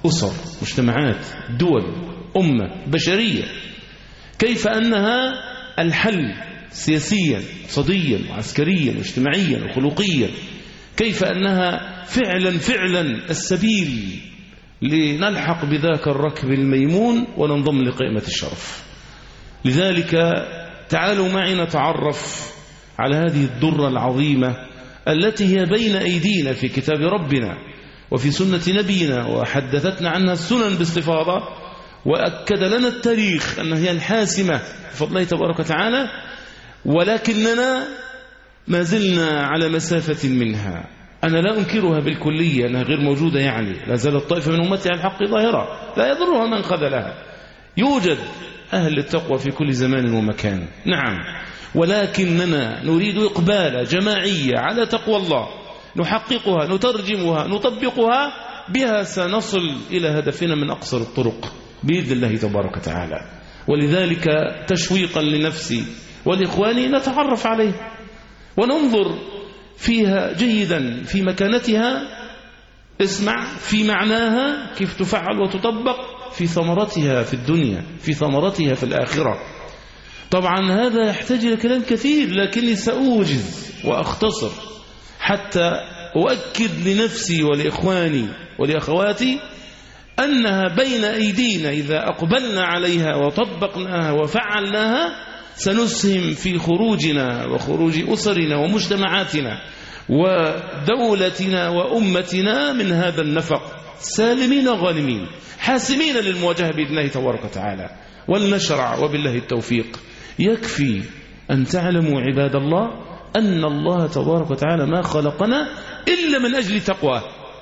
أسر، مجتمعات، دول، أمة بشرية، كيف أنها الحل سياسيا اقتصاديا وعسكريا واجتماعيا وخلقيا، كيف أنها فعلا فعلا السبيل لنلحق بذاك الركب الميمون وننضم لقائمة الشرف. لذلك تعالوا معي نتعرف على هذه الدرة العظيمة التي هي بين أيدينا في كتاب ربنا وفي سنة نبينا، وحدثتنا عنها السنن باستفاضة، وأكد لنا التاريخ أنها هي الحاسمة بفضل الله تبارك وتعالى، ولكننا ما زلنا على مسافة منها. أنا لا أنكرها بالكلية أنها غير موجودة، يعني لا زالت طائفة من أمتي على الحق ظاهرة لا يضرها من خذلها. يوجد أهل التقوى في كل زمان ومكان، نعم، ولكننا نريد إقبال جماعية على تقوى الله، نحققها، نترجمها، نطبقها، بها سنصل إلى هدفنا من أقصر الطرق بإذن الله تبارك وتعالى. ولذلك تشويقا لنفسي والإخواني نتعرف عليه وننظر فيها جيدا في مكانتها، اسمع، في معناها كيف تفعل وتطبق، في ثمرتها في الدنيا، في ثمرتها في الآخرة. طبعا هذا يحتاج إلى كلام كثير، لكني سأوجز وأختصر حتى أؤكد لنفسي ولإخواني ولأخواتي أنها بين أيدينا إذا أقبلنا عليها وطبقناها وفعلناها سنسهم في خروجنا وخروج أسرنا ومجتمعاتنا ودولتنا وأمتنا من هذا النفق سالمين غانمين حاسمين للمواجهة بإذن الله تبارك وتعالى. ولنشرع وبالله التوفيق. يكفي أن تعلموا عباد الله أن الله تبارك وتعالى ما خلقنا إلا من أجل تقواه.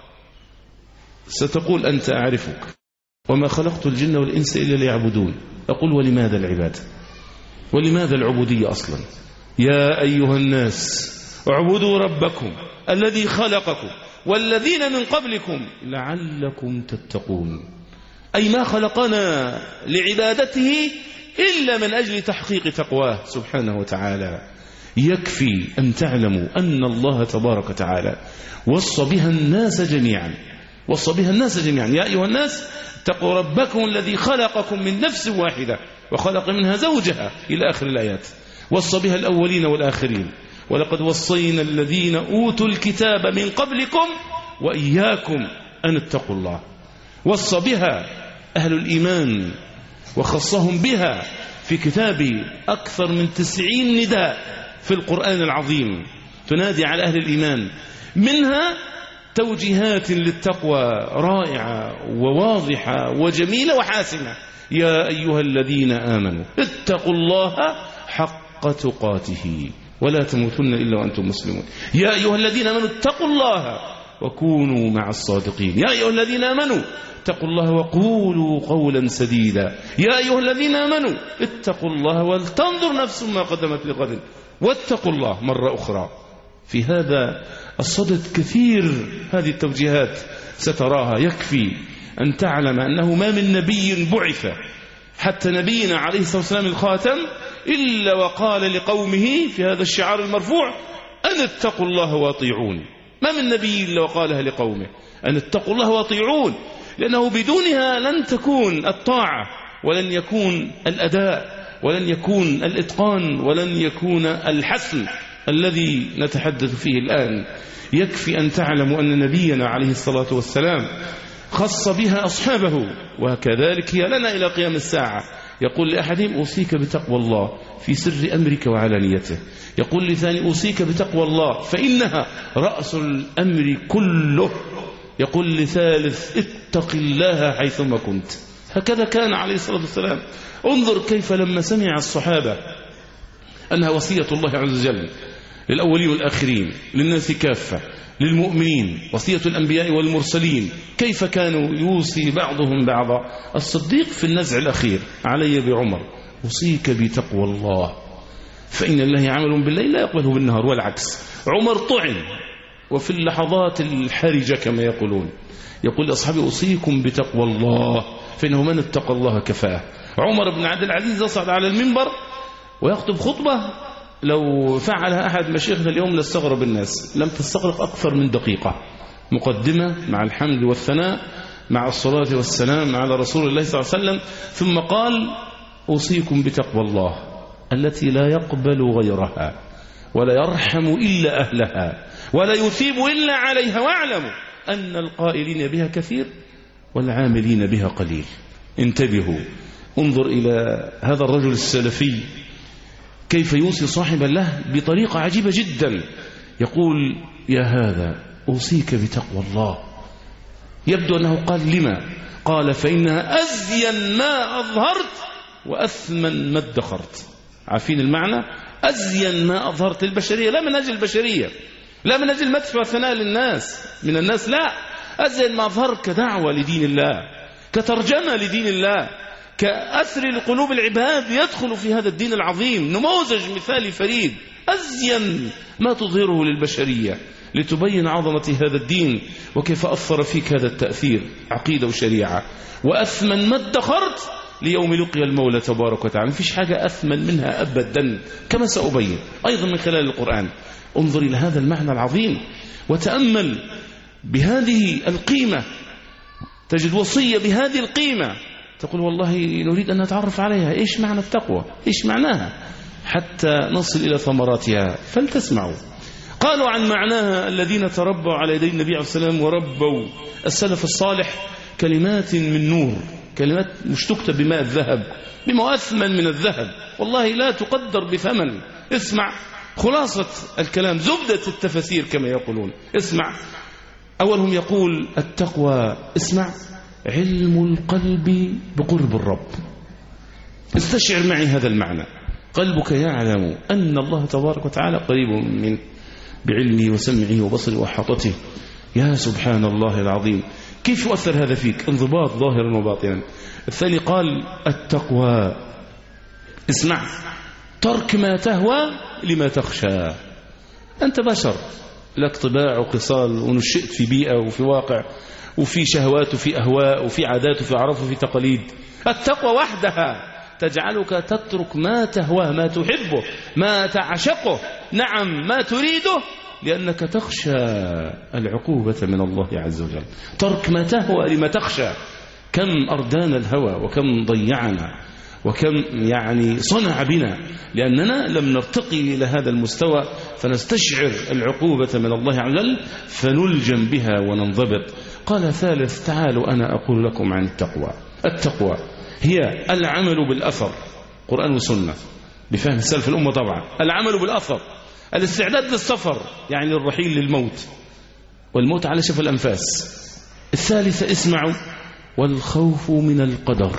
ستقول أنت أعرفك وما خلقت الجن والإنس إلا ليعبدون. أقول ولماذا العباد؟ ولماذا العبودية أصلا؟ يا أيها الناس اعبدوا ربكم الذي خلقكم والذين من قبلكم لعلكم تتقون. أي ما خلقنا لعبادته إلا من أجل تحقيق تقواه سبحانه وتعالى. يكفي أن تعلموا أن الله تبارك وتعالى وصى بها الناس جميعا، وصى بها الناس جميعا. يا أيها الناس اتقوا ربكم الذي خلقكم من نفس واحدة وخلق منها زوجها إلى آخر الآيات. وصى بها الأولين والآخرين. ولقد وصينا الذين أوتوا الكتاب من قبلكم وإياكم أن اتقوا الله. وصى بها أهل الإيمان وخصهم بها في كتاب أكثر من تسعين نداء في القرآن العظيم تنادي على أهل الإيمان، منها توجيهات للتقوى رائعة وواضحة وجميلة وحاسمة. يا أيها الذين آمنوا اتقوا الله حق تقاته ولا تموتن إلا وأنتم مسلمون. يا أيها الذين آمنوا اتقوا الله وكونوا مع الصادقين. يا أيها الذين آمنوا اتقوا الله وقولوا قولا سديدا. يا أيها الذين آمنوا اتقوا الله ولتنظر نفس ما قدمت لغد واتقوا الله مرة أخرى. في هذا الصدد كثير هذه التوجيهات ستراها. يكفي أن تعلم أنه ما من نبي بعث حتى نبينا عليه الصلاة والسلام الخاتم إلا وقال لقومه في هذا الشعار المرفوع أن اتقوا الله واطيعون. ما من نبي إلا وقالها لقومه أن اتقوا الله واطيعون، لأنه بدونها لن تكون الطاعة ولن يكون الأداء ولن يكون الإتقان ولن يكون الحسن الذي نتحدث فيه الآن. يكفي أن تعلموا أن نبينا عليه الصلاة والسلام خص بها أصحابه، وكذلك هي لنا إلى قيام الساعة. يقول لأحدهم أوصيك بتقوى الله في سر أمرك وعلانيته. يقول لثاني أوصيك بتقوى الله فإنها رأس الأمر كله. يقول لثالث اتق الله حيثما كنت. هكذا كان عليه الصلاة والسلام. انظر كيف لما سمع الصحابة أنها وصية الله عز وجل للأولين والآخرين للناس كافة للمؤمنين، وصية الأنبياء والمرسلين، كيف كانوا يوصي بعضهم بعضا. الصديق في النزع الأخير علي بعمر أوصيك بتقوى الله فإن الله عمل بالليل لا يقبله بالنهار، والعكس. عمر طعن وفي اللحظات الحرجة كما يقولون يقول لأصحابه أوصيكم بتقوى الله فإنه من اتقى الله كفاه. عمر بن عبد العزيز يصعد على المنبر ويخطب خطبة لو فعلها أحد مشايخنا اليوم لاستغرب الناس. لم تستغرق أكثر من دقيقة، مقدمة مع الحمد والثناء مع الصلاة والسلام على رسول الله صلى الله عليه وسلم، ثم قال أوصيكم بتقوى الله التي لا يقبل غيرها ولا يرحم إلا أهلها ولا يثيب إلا عليها، واعلموا أن القائلين بها كثير والعاملين بها قليل. انتبهوا، انظر إلى هذا الرجل السلفي كيف يوصي صاحبا له بطريقة عجيبة جدا. يقول يا هذا أوصيك بتقوى الله. يبدو أنه قال لما؟ قال فإنها أزين ما أظهرت وأثمن ما ادخرت. عارفين المعنى؟ أزين ما أظهرت البشرية، لا من أجل البشرية، لا من أجل مدح وثناء للناس من الناس، لا، أزين ما أظهرت كدعوة لدين الله، كترجمة لدين الله، كأثر لقلوب العباد يدخل في هذا الدين العظيم، نموذج مثالي فريد. أزين ما تظهره للبشرية لتبين عظمة هذا الدين وكيف أثر فيك هذا التأثير عقيدة وشريعة. وأثمن ما ادخرت ليوم لقي المولى تبارك وتعالى. مفيش حاجة أثمن منها أبدا كما سأبين أيضا من خلال القرآن. انظر إلى هذا المعنى العظيم وتأمل بهذه القيمة، تجد وصية بهذه القيمة تقول والله نريد أن نتعرف عليها. إيش معنى التقوى؟ إيش معناها حتى نصل إلى ثمراتها؟ فلتسمعوا. قالوا عن معناها الذين تربوا على يدي النبي عليه الصلاة والسلام وربوا السلف الصالح كلمات من نور، كلمات مش تكتب بماء الذهب، بما أثمن من الذهب، والله لا تقدر بثمن. اسمع خلاصة الكلام، زبدة التفسير كما يقولون. اسمع، أولهم يقول التقوى، اسمع، علم القلب بقرب الرب. استشعر معي هذا المعنى. قلبك يعلم أن الله تبارك وتعالى قريب منه بعلمه وسمعه وبصره وحاطته. يا سبحان الله العظيم، كيف يؤثر هذا فيك؟ انضباط ظاهرا وباطنا. الثاني قال التقوى، اسمع، ترك ما تهوى لما تخشى. أنت بشر، لك طباع وخصال، ونشئت في بيئة وفي واقع وفي شهوات وفي أهواء وفي عادات وفي أعراف وفي تقاليد. التقوى وحدها تجعلك تترك ما تهواه، ما تحبه، ما تعشقه، نعم ما تريده، لأنك تخشى العقوبة من الله عز وجل. ترك ما تهوى لما تخشى. كم أردان الهوى وكم ضيعنا وكم يعني صنع بنا لأننا لم نرتقي إلى هذا المستوى فنستشعر العقوبة من الله عز وجل فنلجم بها وننضبط. قال ثالث، تعالوا أنا أقول لكم عن التقوى. التقوى هي العمل بالأثر، قرآن وسنة بفهم السلف الأمة طبعا. العمل بالأثر، الاستعداد للسفر يعني الرحيل للموت، والموت على شف الأنفاس. الثالثة اسمعوا، والخوف من القدر.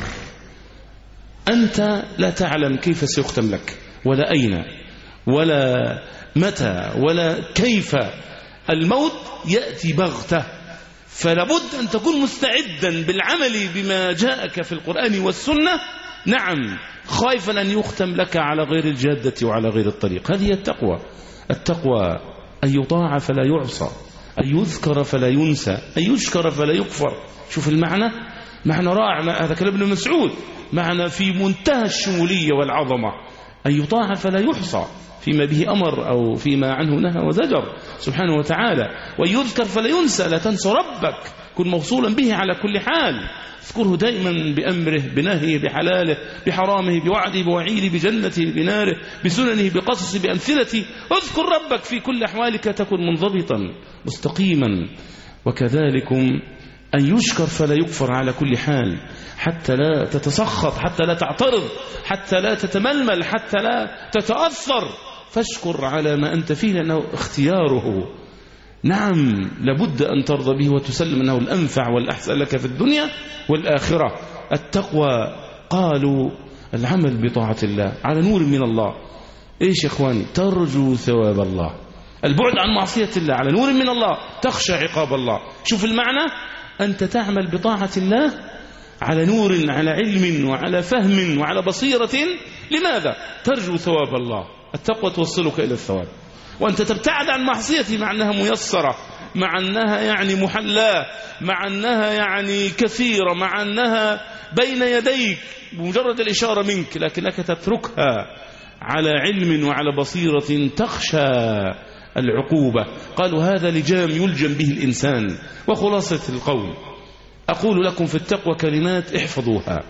أنت لا تعلم كيف سيختم لك، ولا أين، ولا متى، ولا كيف. الموت يأتي بغتة، فلابد أن تكون مستعدا بالعمل بما جاءك في القرآن والسنة، نعم، خائفا أن يختم لك على غير الجادة وعلى غير الطريق. هذه التقوى. التقوى أن يطاع فلا يعصى، أن يذكر فلا ينسى، أن يشكر فلا يكفر. شوف المعنى، معنى رائع. هذا كلام ابن مسعود، معنى في منتهى الشمولية والعظمة. أن يطاع فلا يحصى فيما به أمر أو فيما عنه نهى وزجر سبحانه وتعالى. ويذكر فلا ينسى، لا تنسى ربك، كن موصولا به على كل حال، اذكره دائما بأمره، بنهيه، بحلاله، بحرامه، بوعده، بوعيده، بجنته، بناره، بسننه، بقصصه، بأمثلته. اذكر ربك في كل أحوالك تكن منضبطا مستقيما. وكذلكم أن يشكر فلا يكفر على كل حال، حتى لا تتسخط، حتى لا تعترض، حتى لا تتململ، حتى لا تتأثر. فاشكر على ما أنت فيه لأنه اختياره، نعم، لابد أن ترضى به وتسلم أنه الأنفع والأحسن لك في الدنيا والآخرة. التقوى قالوا العمل بطاعة الله على نور من الله. إيش يا إخواني؟ ترجو ثواب الله، البعد عن معصية الله على نور من الله، تخشى عقاب الله. شوف المعنى، أنت تعمل بطاعة الله على نور، على علم وعلى فهم وعلى بصيرة. لماذا؟ ترجو ثواب الله. التقوى توصلك إلى الثواب. وأنت تبتعد عن معصيتي مع أنها ميسرة، مع أنها يعني محلاة، مع أنها يعني كثيرة، مع أنها بين يديك بمجرد الإشارة منك، لكنك تتركها على علم وعلى بصيرة تخشى العقوبة. قالوا هذا لجام يلجم به الإنسان. وخلاصة القول، أقول لكم في التقوى كلمات احفظوها.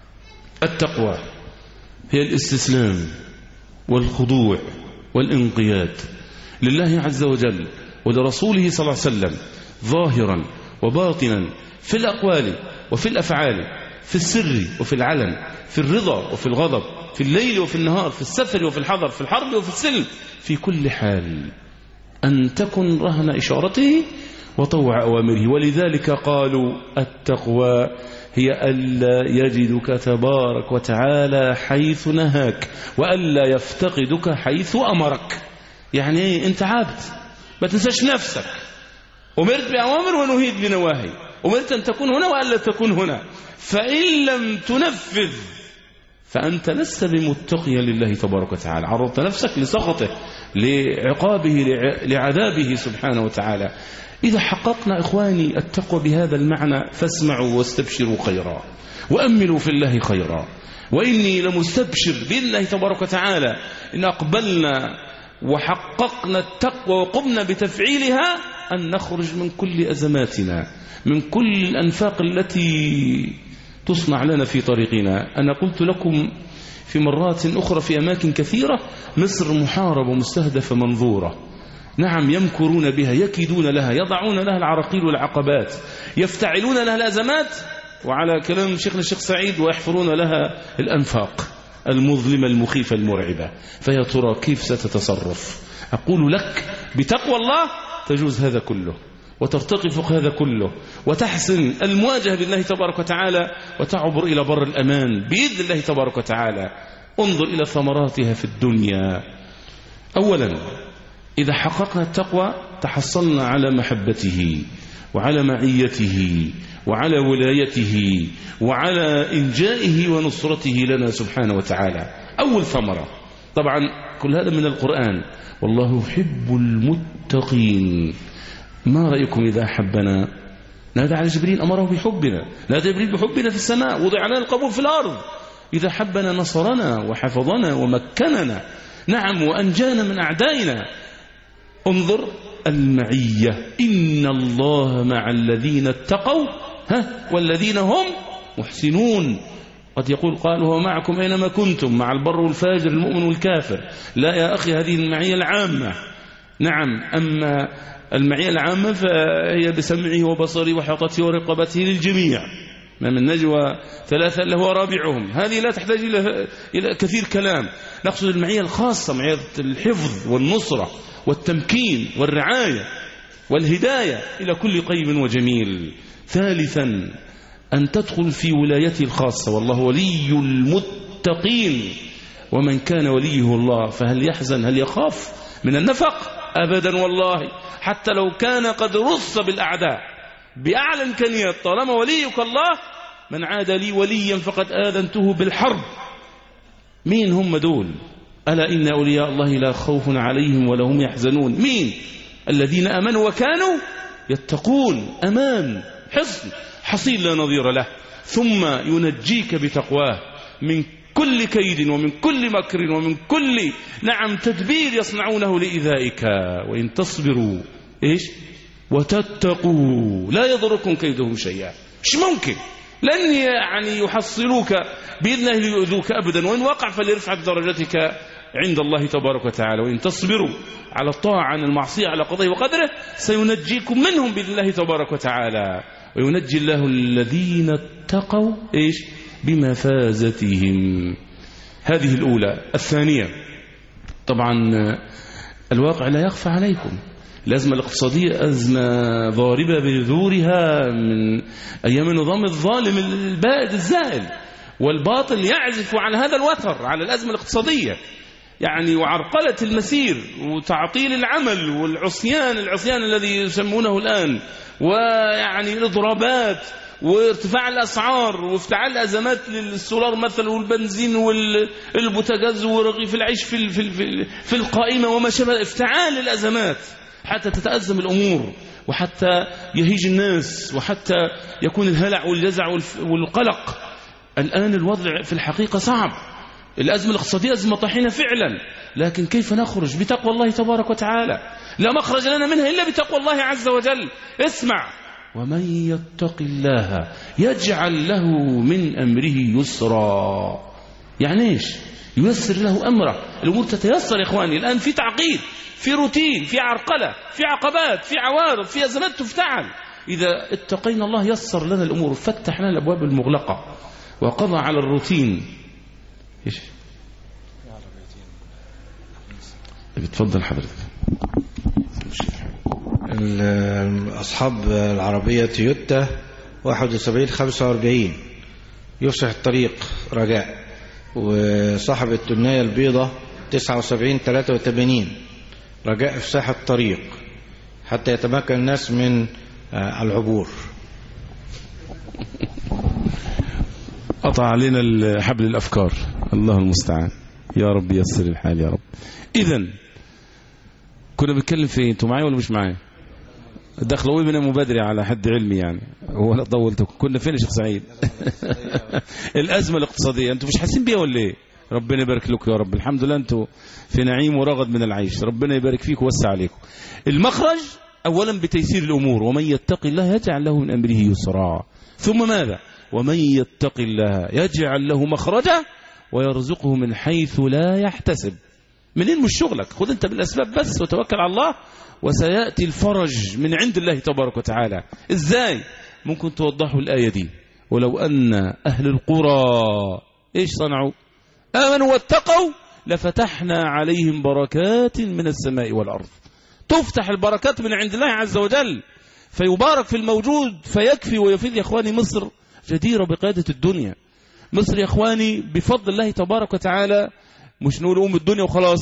التقوى هي الاستسلام والخضوع والانقياد لله عز وجل ولرسوله صلى الله عليه وسلم ظاهرا وباطنا، في الأقوال وفي الأفعال، في السر وفي العلن، في الرضا وفي الغضب، في الليل وفي النهار، في السفر وفي الحضر، في الحرب وفي السلم، في كل حال أن تكن رهن إشارته وطوع أوامره. ولذلك قالوا التقوى هي ألا يجدك تبارك وتعالى حيث نهاك وألا يفتقدك حيث أمرك. يعني ايه؟ انت عبد، ما تنساش نفسك، أمرت بأوامر ونهيت بنواهي، أمرت أن تكون هنا وألا تكون هنا، فإن لم تنفذ فأنت لست بمتقيا لله تبارك وتعالى، عرضت نفسك لسخطه، لعقابه، لعذابه سبحانه وتعالى. إذا حققنا إخواني التقوى بهذا المعنى فاسمعوا واستبشروا خيرا وأملوا في الله خيرا. وإني لمستبشر بإذن الله تبارك وتعالى إن أقبلنا وحققنا التقوى وقمنا بتفعيلها أن نخرج من كل أزماتنا، من كل الأنفاق التي تصنع لنا في طريقنا. أنا قلت لكم في مرات أخرى في أماكن كثيرة مصر محاربة ومستهدفة منظورة. نعم، يمكرون بها، يكيدون لها، يضعون لها العراقيل والعقبات، يفتعلون لها الأزمات، وعلى كلام شيخنا الشيخ سعيد ويحفرون لها الأنفاق المظلمة المخيفة المرعبة. فيا ترى كيف ستتصرف؟ أقول لك بتقوى الله تجوز هذا كله وترتقي فوق هذا كله وتحسن المواجهة بالله تبارك وتعالى وتعبر إلى بر الأمان بإذن الله تبارك وتعالى. انظر إلى ثمراتها في الدنيا. أولا، إذا حققنا التقوى تحصلنا على محبته وعلى معيته وعلى ولايته وعلى إنجائه ونصرته لنا سبحانه وتعالى. أول ثمرة. طبعا كل هذا من القرآن. والله يحب المتقين. ما رأيكم إذا أحبنا؟ نادى على جبريل أمره بحبنا، نادى جبريل بحبنا في السماء، وضع لنا القبول في الأرض. إذا حبنا نصرنا وحفظنا ومكننا، نعم، وأنجانا من أعدائنا. انظر المعية، إن الله مع الذين اتقوا ها والذين هم محسنون. قد يقول قال هو معكم أينما كنتم، مع البر والفاجر، المؤمن والكافر. لا يا أخي، هذه المعية العامة. نعم، أما المعية العامة فهي بسمعه وبصره وحطته ورقبته للجميع، ما من نجوى ثلاثة إلا هو رابعهم. هذه لا تحتاج إلى كثير كلام. نقصد المعية الخاصة، معية الحفظ والنصرة والتمكين والرعاية والهداية إلى كل قيم وجميل. ثالثا، أن تدخل في ولايته الخاصة، والله ولي المتقين. ومن كان وليه الله فهل يحزن، هل يخاف من النفق؟ أبدا والله، حتى لو كان قد رص بالأعداء بأعلى إمكانيات، طالما وليك الله. من عاد لي وليا فقد آذنته بالحرب. مين هم دول؟ ألا إن أولياء الله لا خوف عليهم ولا هم يحزنون. مين؟ الذين آمنوا وكانوا يتقون. أمان، حصن، حصين لا نظير له. ثم ينجيك بتقواه من كل كيد ومن كل مكر ومن كل نعم تدبير يصنعونه لإيذائك. وإن تصبروا إيش وتتقوا لا يضركم كيدهم شيئا. مش ممكن، لن يعني يحصلوك بإذن الله ليؤذوك أبدا، وإن وقع فليرفع درجتك عند الله تبارك وتعالى. وإن تصبروا على الطاعة عن المعصية على قضائه وقدره سينجيكم منهم بإذن الله تبارك وتعالى. وينجي الله الذين اتقوا إيش بمفازتهم. هذه الأولى. الثانية، طبعا الواقع لا يخفى عليكم. الأزمة الاقتصادية أزمة ضاربة بذورها من أيام النظام الظالم البائد الزائل، والباطل يعزف على هذا الوتر، على الأزمة الاقتصادية يعني، وعرقلة المسير وتعطيل العمل والعصيان العصيان الذي يسمونه الآن، ويعني الإضرابات وارتفاع الأسعار وافتعال الأزمات للسولار مثلا والبنزين والبوتاجاز ورغيف العيش في في في القائمة وما شابه. افتعال الأزمات حتى تتأزم الأمور وحتى يهيج الناس وحتى يكون الهلع والجزع والقلق. الآن الوضع في الحقيقة صعب. الأزمة الاقتصادية أزمة طحينة فعلا، لكن كيف نخرج؟ بتقوى الله تبارك وتعالى. لا مخرج لنا منها إلا بتقوى الله عز وجل. اسمع ومن يتق الله يجعل له من أمره يسرا. يعني إيش؟ ييسر له أمره، الأمور تتيسر يا إخواني. الآن في تعقيد، في روتين، في عرقلة، في عقبات، في عوارض، في أزمات تفتعل. إذا اتقينا الله يسر لنا الأمور، فتح لنا الأبواب المغلقة وقضى على الروتين. إيش؟ بتفضل حضرتك. أصحاب العربية تويوتا واحد وسبعين خمسة وأربعين يفسح الطريق رجاء، وصاحب التناية البيضة تسعة وسبعين ثلاثة وثمانين رجاء إفساح الطريق حتى يتمكن الناس من العبور. قطع علينا حبل الأفكار، الله المستعان، يا رب يسر الحال يا رب. إذن كنا بنتكلم في، انتوا معايا ولا مش معايا؟ دخلوا من المبادرة على حد علمي يعني، هو انا طولتكم. كنا فين يا شيخ سعيد؟ الأزمة الاقتصادية، انتوا مش حاسين بيها ولا ايه؟ ربنا يبارك لكم يا رب. الحمد لله انتوا في نعيم ورغد من العيش، ربنا يبارك فيكم ووسع عليكم. المخرج اولا بتيسير الامور، ومن يتق الله يجعل له من امره يسرا. ثم ماذا؟ ومن يتق الله يجعل له مخرجا ويرزقه من حيث لا يحتسب. منين؟ مش شغلك، خذ انت بالاسباب بس وتوكل على الله، وسيأتي الفرج من عند الله تبارك وتعالى. ازاي؟ ممكن توضحوا الآية دي. ولو أن أهل القرى ايش صنعوا؟ آمنوا واتقوا لفتحنا عليهم بركات من السماء والأرض. تفتح البركات من عند الله عز وجل، فيبارك في الموجود فيكفي ويفيد. يا اخواني مصر جديرة بقيادة الدنيا. مصر يا اخواني بفضل الله تبارك وتعالى، مش نقول أم الدنيا وخلاص،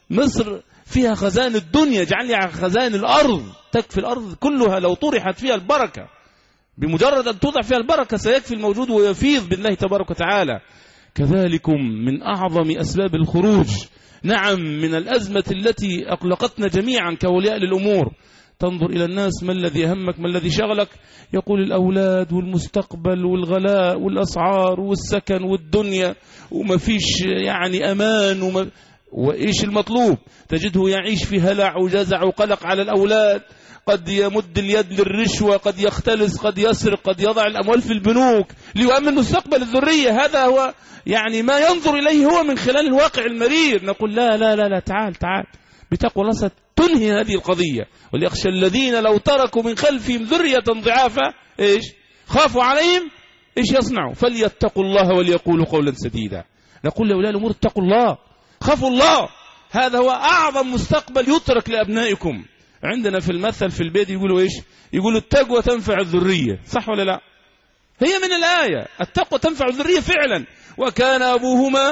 مصر فيها خزائن الدنيا، جعل لي على خزائن الأرض، تكفي الأرض كلها لو طرحت فيها البركة. بمجرد أن توضع فيها البركة سيكفي الموجود ويفيض بالله تبارك وتعالى. كذلكم من أعظم أسباب الخروج، نعم، من الأزمة التي أقلقتنا جميعا كأولياء للأمور. تنظر إلى الناس، ما الذي يهمك، ما الذي شغلك؟ يقول الأولاد والمستقبل والغلاء والأسعار والسكن والدنيا، وما فيش يعني أمان، وما وإيش المطلوب؟ تجده يعيش في هلع وجزع وقلق على الأولاد، قد يمد اليد للرشوة، قد يختلس، قد يسرق، قد يضع الأموال في البنوك ليؤمن مستقبل الذرية. هذا هو يعني ما ينظر إليه هو من خلال الواقع المرير. نقول لا لا لا لا، تعال تعال، بتقوى الله ستنهي هذه القضية. وليخشى الذين لو تركوا من خلفهم ذرية ضعافا إيش خافوا عليهم إيش يصنعوا؟ فليتقوا الله وليقولوا قولا سديدا. نقول لأولياء الأمور اتقوا الله، خافوا الله، هذا هو أعظم مستقبل يترك لأبنائكم. عندنا في المثل في البيت يقولوا إيش؟ يقولوا التقوى تنفع الذرية، صح ولا لا؟ هي من الآية، التقوى تنفع الذرية فعلا. وكان أبوهما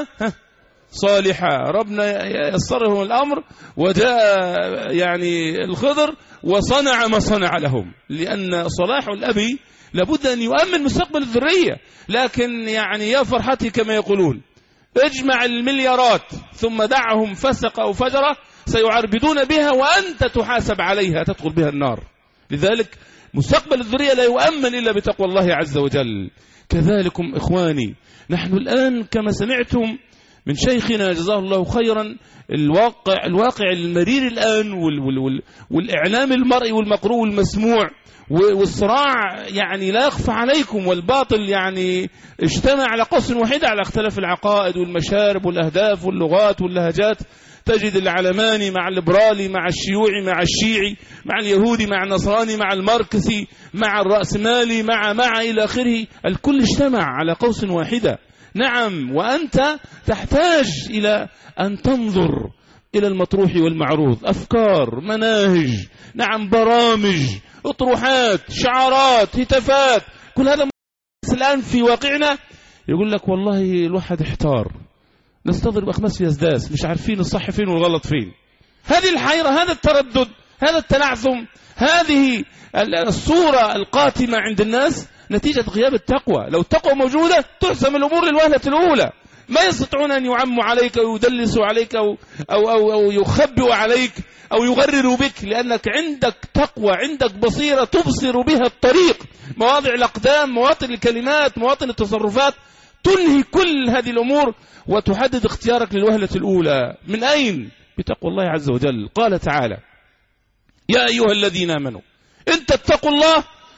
صالحا، ربنا يسرهم الأمر، وجاء يعني الخضر وصنع ما صنع لهم، لأن صلاح الأب لابد أن يؤمن مستقبل الذرية. لكن يعني يا فرحتي كما يقولون، اجمع المليارات ثم دعهم فسق أو فجرة سيعربدون بها وأنت تحاسب عليها، تدخل بها النار. لذلك مستقبل الذرية لا يؤمن إلا بتقوى الله عز وجل. كذلكم إخواني، نحن الآن كما سمعتم من شيخنا جزاه الله خيرا، الواقع الواقع المرير الآن وال وال وال والإعلام المرئي والمقروء والمسموع والصراع يعني لا يخفى عليكم، والباطل يعني اجتمع على قوس واحدة على اختلاف العقائد والمشارب والأهداف واللغات واللهجات. تجد العلماني مع الليبرالي، مع الشيوعي، مع الشيعي، مع اليهودي، مع النصراني، مع الماركسي، مع الرأسمالي، مع مع إلى آخره، الكل اجتمع على قوس واحدة. نعم، وأنت تحتاج إلى أن تنظر إلى المطروح والمعروض، أفكار، مناهج، نعم، برامج، اطروحات، شعارات، هتافات، كل هذا الآن في واقعنا. يقول لك والله الواحد احتار، نستضرب أخماس في أسداس، مش عارفين الصح فين والغلط فين. هذه الحيرة، هذا التردد، هذا التلعثم، هذه الصورة القاتمة عند الناس نتيجة غياب التقوى. لو التقوى موجودة تحسم الأمور للوهلة الأولى. ما يستطيعون أن يعموا عليك أو يدلسوا عليك أو, أو, أو, أو يخبئوا عليك أو يغرروا بك، لأنك عندك تقوى، عندك بصيرة تبصر بها الطريق، مواضع الأقدام، مواطن الكلمات، مواطن التصرفات، تنهي كل هذه الأمور وتحدد اختيارك للوهلة الأولى. من أين؟ بتقوى الله عز وجل. قال تعالى: يا أيها الذين آمنوا إن تتقوا الله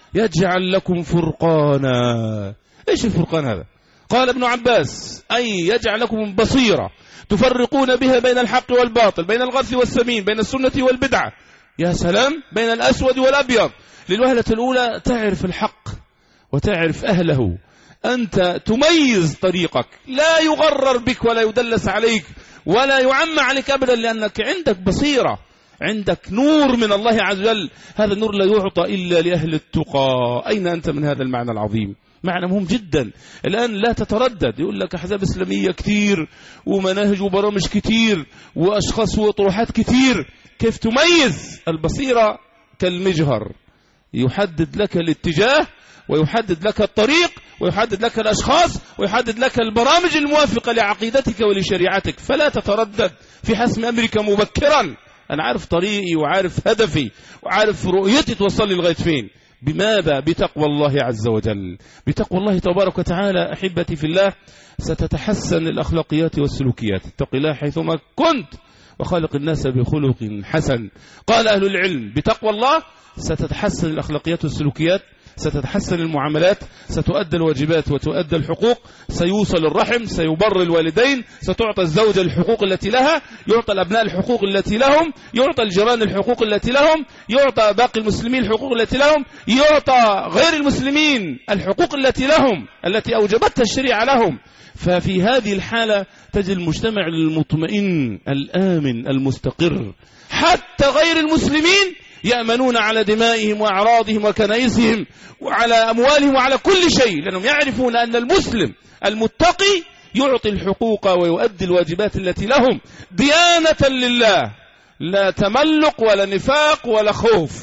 يجعل لكم فرقانا. إيش الفرقان هذا؟ قال ابن عباس أي يجعل لكم بصيرة تفرقون بها بين الحق والباطل، بين الغث والسمين، بين السنة والبدعة. يا سلام، بين الأسود والأبيض. للوهلة الأولى تعرف الحق وتعرف أهله، أنت تميز طريقك، لا يغرر بك ولا يدلس عليك ولا يعم عليك أبدا، لأنك عندك بصيرة، عندك نور من الله عز وجل. هذا النور لا يعطى إلا لأهل التقى. أين أنت من هذا المعنى العظيم؟ معنى مهم جدا. الآن لا تتردد، يقول لك أحزاب إسلامية كتير ومناهج وبرامج كتير وأشخاص وطروحات كتير. كيف تميز؟ البصيرة كالمجهر، يحدد لك الاتجاه ويحدد لك الطريق ويحدد لك الأشخاص ويحدد لك البرامج الموافقة لعقيدتك ولشريعتك. فلا تتردد في حسم أمرك مبكرا. أنا عارف طريقي وعارف هدفي وعارف رؤيتي توصل لي لغاية فين. بماذا؟ بتقوى الله عز وجل. بتقوى الله تبارك وتعالى أحبتي في الله ستتحسن الأخلاقيات والسلوكيات. اتق الله حيثما كنت وخالق الناس بخلق حسن. قال أهل العلم بتقوى الله ستتحسن الأخلاقيات والسلوكيات، ستتحسن المعاملات، ستؤدى الواجبات وتؤدى الحقوق، سيوصل الرحم، سيبر الوالدين، ستعطى الزوجة الحقوق التي لها، يعطى الأبناء الحقوق التي لهم، يعطى الجيران الحقوق التي لهم، يعطى باقي المسلمين الحقوق التي لهم، يعطى غير المسلمين الحقوق التي لهم التي أوجبتها الشريعة لهم. ففي هذه الحالة تجد المجتمع المطمئن الآمن المستقر. حتى غير المسلمين يأمنون على دمائهم وأعراضهم وكنائسهم وعلى أموالهم وعلى كل شيء، لأنهم يعرفون أن المسلم المتقي يعطي الحقوق ويؤدي الواجبات التي لهم ديانة لله، لا تملق ولا نفاق ولا خوف،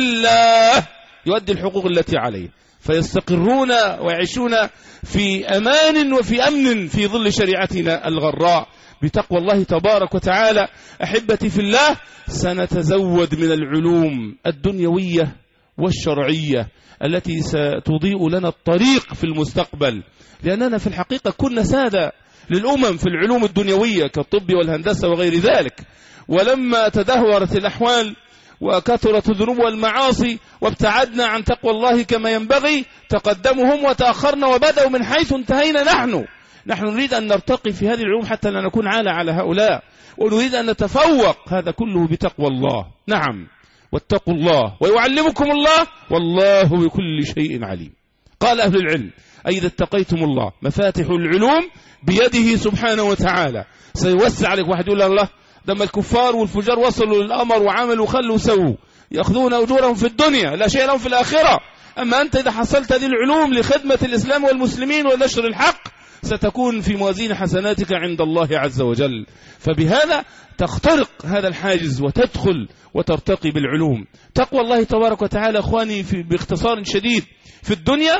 لله يؤدي الحقوق التي عليه، فيستقرون ويعيشون في أمان وفي أمن في ظل شريعتنا الغراء. بتقوى الله تبارك وتعالى أحبتي في الله سنتزود من العلوم الدنيوية والشرعية التي ستضيء لنا الطريق في المستقبل، لأننا في الحقيقة كنا سادة للأمم في العلوم الدنيوية كالطب والهندسة وغير ذلك، ولما تدهورت الأحوال وكثرت الذنوب والمعاصي وابتعدنا عن تقوى الله كما ينبغي تقدموا هم وتأخرنا وبدأوا من حيث انتهينا نحن. نحن نريد أن نرتقي في هذه العلوم حتى لا نكون عالة على هؤلاء، ونريد أن نتفوق. هذا كله بتقوى الله. نعم، واتقوا الله ويعلمكم الله والله بكل شيء عليم. قال أهل العلم أي إذا اتقيتم الله مفاتح العلوم بيده سبحانه وتعالى. سيوسع عليك. واحد يقول الله لما الكفار والفجار وصلوا للأمر وعملوا خلوا سووا يأخذون أجورهم في الدنيا لا شيء لهم في الآخرة. أما أنت إذا حصلت هذه العلوم لخدمة الإسلام والمسلمين ونشر الحق ستكون في موازين حسناتك عند الله عز وجل. فبهذا تخترق هذا الحاجز وتدخل وترتقي بالعلوم. تقوى الله تبارك وتعالى أخواني في باختصار شديد في الدنيا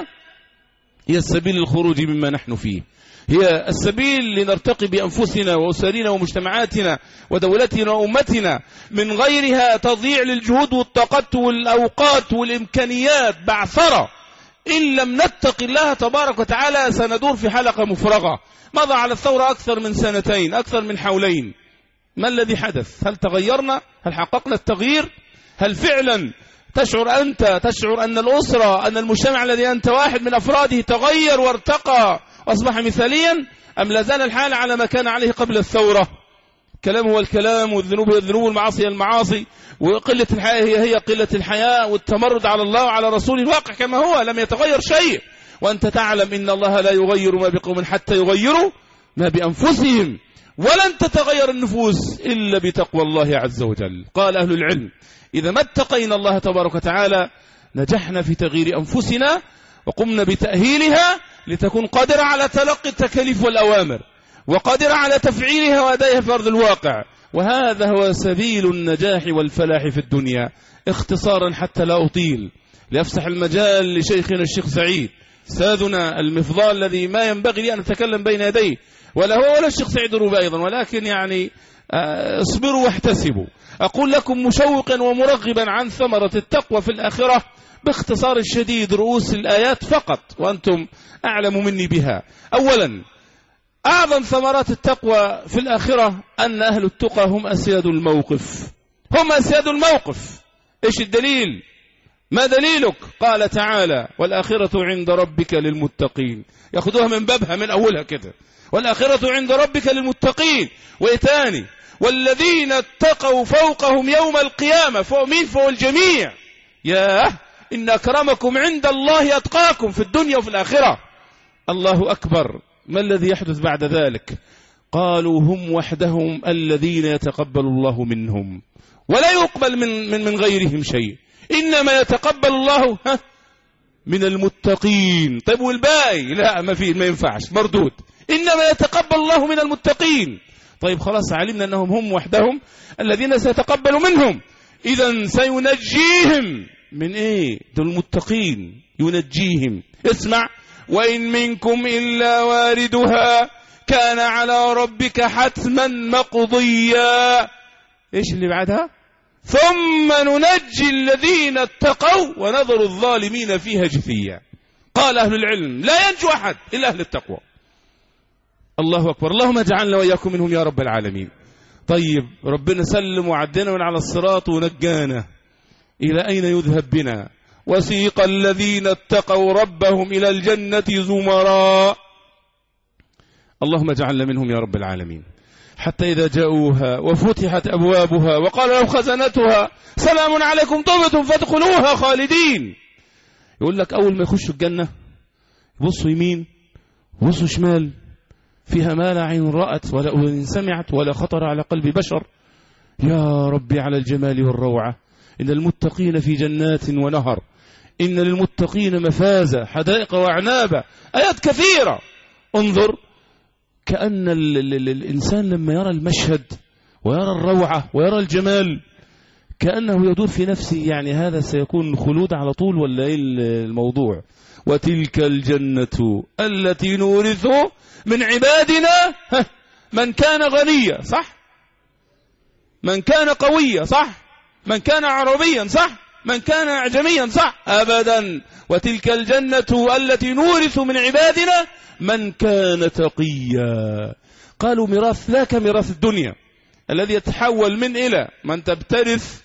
هي السبيل للخروج مما نحن فيه، هي السبيل لنرتقي بأنفسنا وأسرنا ومجتمعاتنا ودولتنا وأمتنا. من غيرها تضيع للجهود والطاقات والأوقات والإمكانيات بعثرة. إن لم نتق الله تبارك وتعالى سندور في حلقة مفرغة. مضى على الثورة أكثر من سنتين، أكثر من حولين. ما الذي حدث؟ هل تغيرنا؟ هل حققنا التغيير؟ هل فعلا تشعر أنت تشعر أن الأسرة أن المجتمع الذي أنت واحد من أفراده تغير وارتقى وأصبح مثاليا، أم لا زال الحال على ما كان عليه قبل الثورة؟ الكلام هو الكلام والذنوب هي الذنوب والمعاصي هي المعاصي وقلة الحياة هي هي قلة الحياة والتمرد على الله وعلى رسوله الواقع كما هو، لم يتغير شيء. وأنت تعلم إن الله لا يغير ما بقوم حتى يغيروا ما بأنفسهم، ولن تتغير النفوس إلا بتقوى الله عز وجل. قال أهل العلم إذا ما اتقينا الله تبارك وتعالى نجحنا في تغيير أنفسنا وقمنا بتأهيلها لتكون قادرة على تلقي التكاليف والأوامر وقادرة على تفعيلها وأدائها في أرض الواقع. وهذا هو سبيل النجاح والفلاح في الدنيا. اختصارا حتى لا أطيل لأفسح المجال لشيخنا الشيخ سعيد أستاذنا المفضال الذي ما ينبغي لي أن أتكلم بين يديه ولا هو ولا الشيخ سعيد الروبي أيضا، ولكن يعني اصبروا واحتسبوا. أقول لكم مشوقا ومرغبا عن ثمرة التقوى في الآخرة باختصار الشديد رؤوس الآيات فقط وأنتم أعلم مني بها. أولا أعظم ثمرات التقوى في الآخرة أن أهل التقى هم أسياد الموقف. هم أسياد الموقف. إيش الدليل؟ ما دليلك؟ قال تعالى والآخرة عند ربك للمتقين. يأخذوها من بابها من أولها كده، والآخرة عند ربك للمتقين. وإتاني والذين اتقوا فوقهم يوم القيامة. فوق مين؟ فوق الجميع. ياه، إن أكرمكم عند الله أتقاكم في الدنيا وفي الآخرة. الله أكبر. ما الذي يحدث بعد ذلك؟ قالوا هم وحدهم الذين يتقبل الله منهم ولا يقبل من, من, من غيرهم شيء، إنما يتقبل الله ها من المتقين. طيب والباقي؟ لا، ما في، ما ينفعش، مردود. إنما يتقبل الله من المتقين. طيب خلاص، علمنا أنهم هم وحدهم الذين سيتقبل منهم، إذن سينجيهم من إيه؟ دول المتقين ينجيهم. اسمع، وإن منكم إلا واردها كان على ربك حتما مقضيا. إيش اللي بعدها؟ ثم ننجي الذين اتقوا ونذر الظالمين فيها جثيا. قال أهل العلم لا ينجو أحد إلا أهل التقوى. الله أكبر. اللهم اجعلنا وإياكم منهم يا رب العالمين. طيب ربنا سلم وعدنا من على الصراط ونجانا، إلى أين يذهب بنا؟ وسيق الذين اتقوا ربهم إلى الجنة زمرا. اللهم اجعلنا منهم يا رب العالمين. حتى إذا جاءوها وفتحت أبوابها وقال لهم خزنتها سلام عليكم طبتم فادخلوها خالدين. يقول لك أول ما يخشوا الجنة يبصوا يمين يبصوا شمال، فيها ما لا عين رأت ولا أذن سمعت ولا خطر على قلب بشر. يا ربي على الجمال والروعة. إن المتقين في جنات ونهر، إن للمتقين مفازة حدائق وأعنابا. آيات كثيرة. انظر، كأن ال ال ال الإنسان لما يرى المشهد ويرى الروعة ويرى الجمال كأنه يدور في نفسه، يعني هذا سيكون خلود على طول ولا إيه الموضوع؟ وتلك الجنة التي نورثه من عبادنا من كان غنيا، صح؟ من كان قويا، صح؟ من كان عربيا، صح؟ من كان أعجميا، صح؟ أبدا. وتلك الجنة التي نورث من عبادنا من كان تقيا. قالوا ميراث لا كميراث الدنيا الذي يتحول من إلى، من تبترث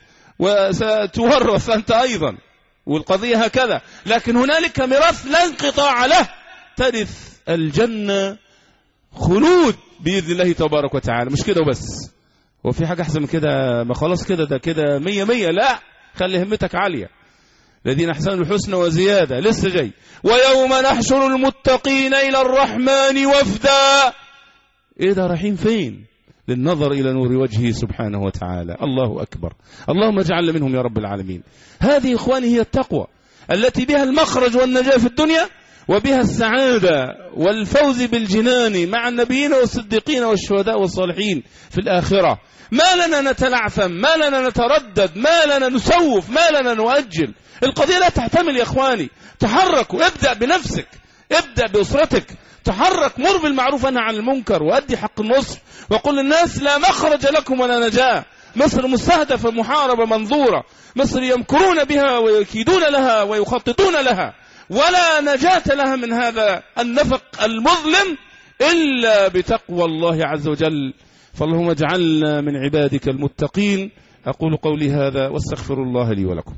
وستورث أنت أيضا، والقضية هكذا. لكن هنالك ميراث لا انقطاع له، ترث الجنة خلود بإذن الله تبارك وتعالى. مش كده وبس، وفي حاجة أحسن من كده؟ ما خلاص كده، ده كده مية مية. لا، خلي همتك عالية. الذين أحسنوا الحسنى وزيادة، لسه جاي. ويوم نحشر المتقين إلى الرحمن وفدا. إيه ده؟ رايحين فين؟ للنظر إلى نور وجهه سبحانه وتعالى. الله أكبر. اللهم اجعل منهم يا رب العالمين. هذه إخواني هي التقوى التي بها المخرج والنجاة في الدنيا، وبها السعادة والفوز بالجنان مع النبيين والصديقين والشهداء والصالحين في الآخرة. ما لنا نتلعثم، ما لنا نتردد، ما لنا نسوف، ما لنا نؤجل. القضية لا تحتمل يا إخواني. تحركوا، ابدأ بنفسك، ابدأ بأسرتك. تحرك، مر بالمعروف ونهى عن المنكر، وأدي حق النصر، وقل للناس لا مخرج لكم ولا نجاة. مصر مستهدفة، محاربة منظورة. مصر يمكرون بها ويكيدون لها ويخططون لها، ولا نجاة لها من هذا النفق المظلم إلا بتقوى الله عز وجل. فاللهم اجعلنا من عبادك المتقين. أقول قولي هذا واستغفر الله لي ولكم.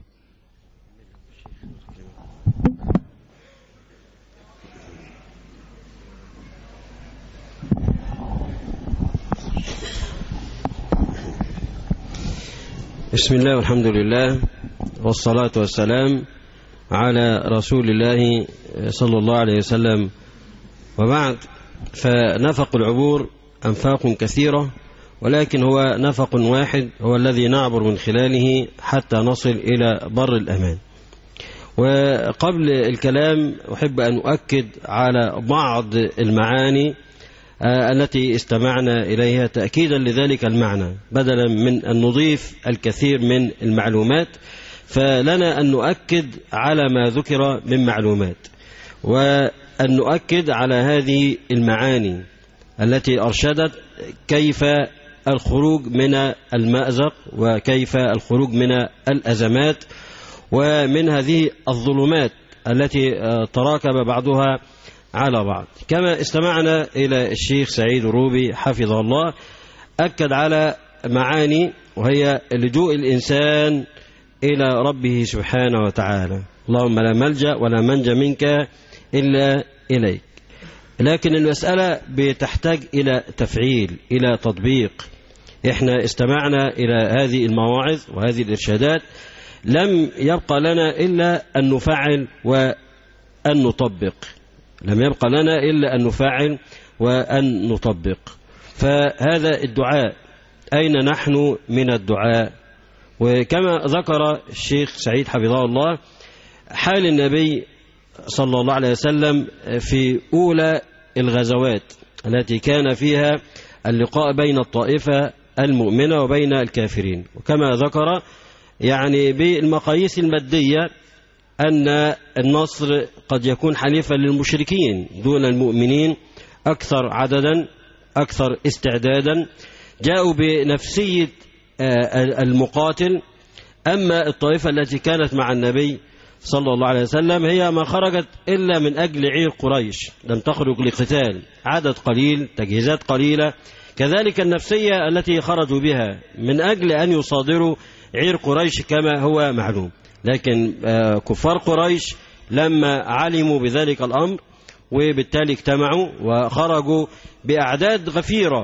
بسم الله والحمد لله والصلاة والسلام على رسول الله صلى الله عليه وسلم، وبعد. فنفق العبور أنفاق كثيرة، ولكن هو نفق واحد هو الذي نعبر من خلاله حتى نصل إلى بر الأمان. وقبل الكلام أحب أن أؤكد على بعض المعاني التي استمعنا إليها تأكيدا لذلك المعنى، بدلا من أن نضيف الكثير من المعلومات، فلنا أن نؤكد على ما ذكر من معلومات، وأن نؤكد على هذه المعاني التي أرشدت كيف الخروج من المأزق وكيف الخروج من الأزمات ومن هذه الظلمات التي تراكب بعضها على بعض. كما استمعنا إلى الشيخ سعيد الروبي حفظه الله، أكد على معاني وهي لجوء الإنسان إلى ربه سبحانه وتعالى. اللهم لا ملجأ ولا منجا منك إلا إليك. لكن المسألة بتحتاج إلى تفعيل، إلى تطبيق. إحنا استمعنا إلى هذه المواعظ وهذه الإرشادات، لم يبقى لنا إلا أن نفعل وأن نطبق، لم يبقى لنا إلا أن نفعل وأن نطبق. فهذا الدعاء، أين نحن من الدعاء؟ وكما ذكر الشيخ سعيد حفظه الله حال النبي صلى الله عليه وسلم في أولى الغزوات التي كان فيها اللقاء بين الطائفة المؤمنة وبين الكافرين، وكما ذكر يعني بالمقاييس المادية أن النصر قد يكون حليفا للمشركين دون المؤمنين، أكثر عددا أكثر استعدادا، جاءوا بنفسية المقاتل. أما الطائفة التي كانت مع النبي صلى الله عليه وسلم هي ما خرجت إلا من أجل عير قريش، لم تخرج لقتال، عدد قليل، تجهيزات قليلة. كذلك النفسية التي خرجوا بها من أجل أن يصادروا عير قريش كما هو معلوم. لكن كفار قريش لما علموا بذلك الأمر وبالتالي اجتمعوا وخرجوا بأعداد غفيرة،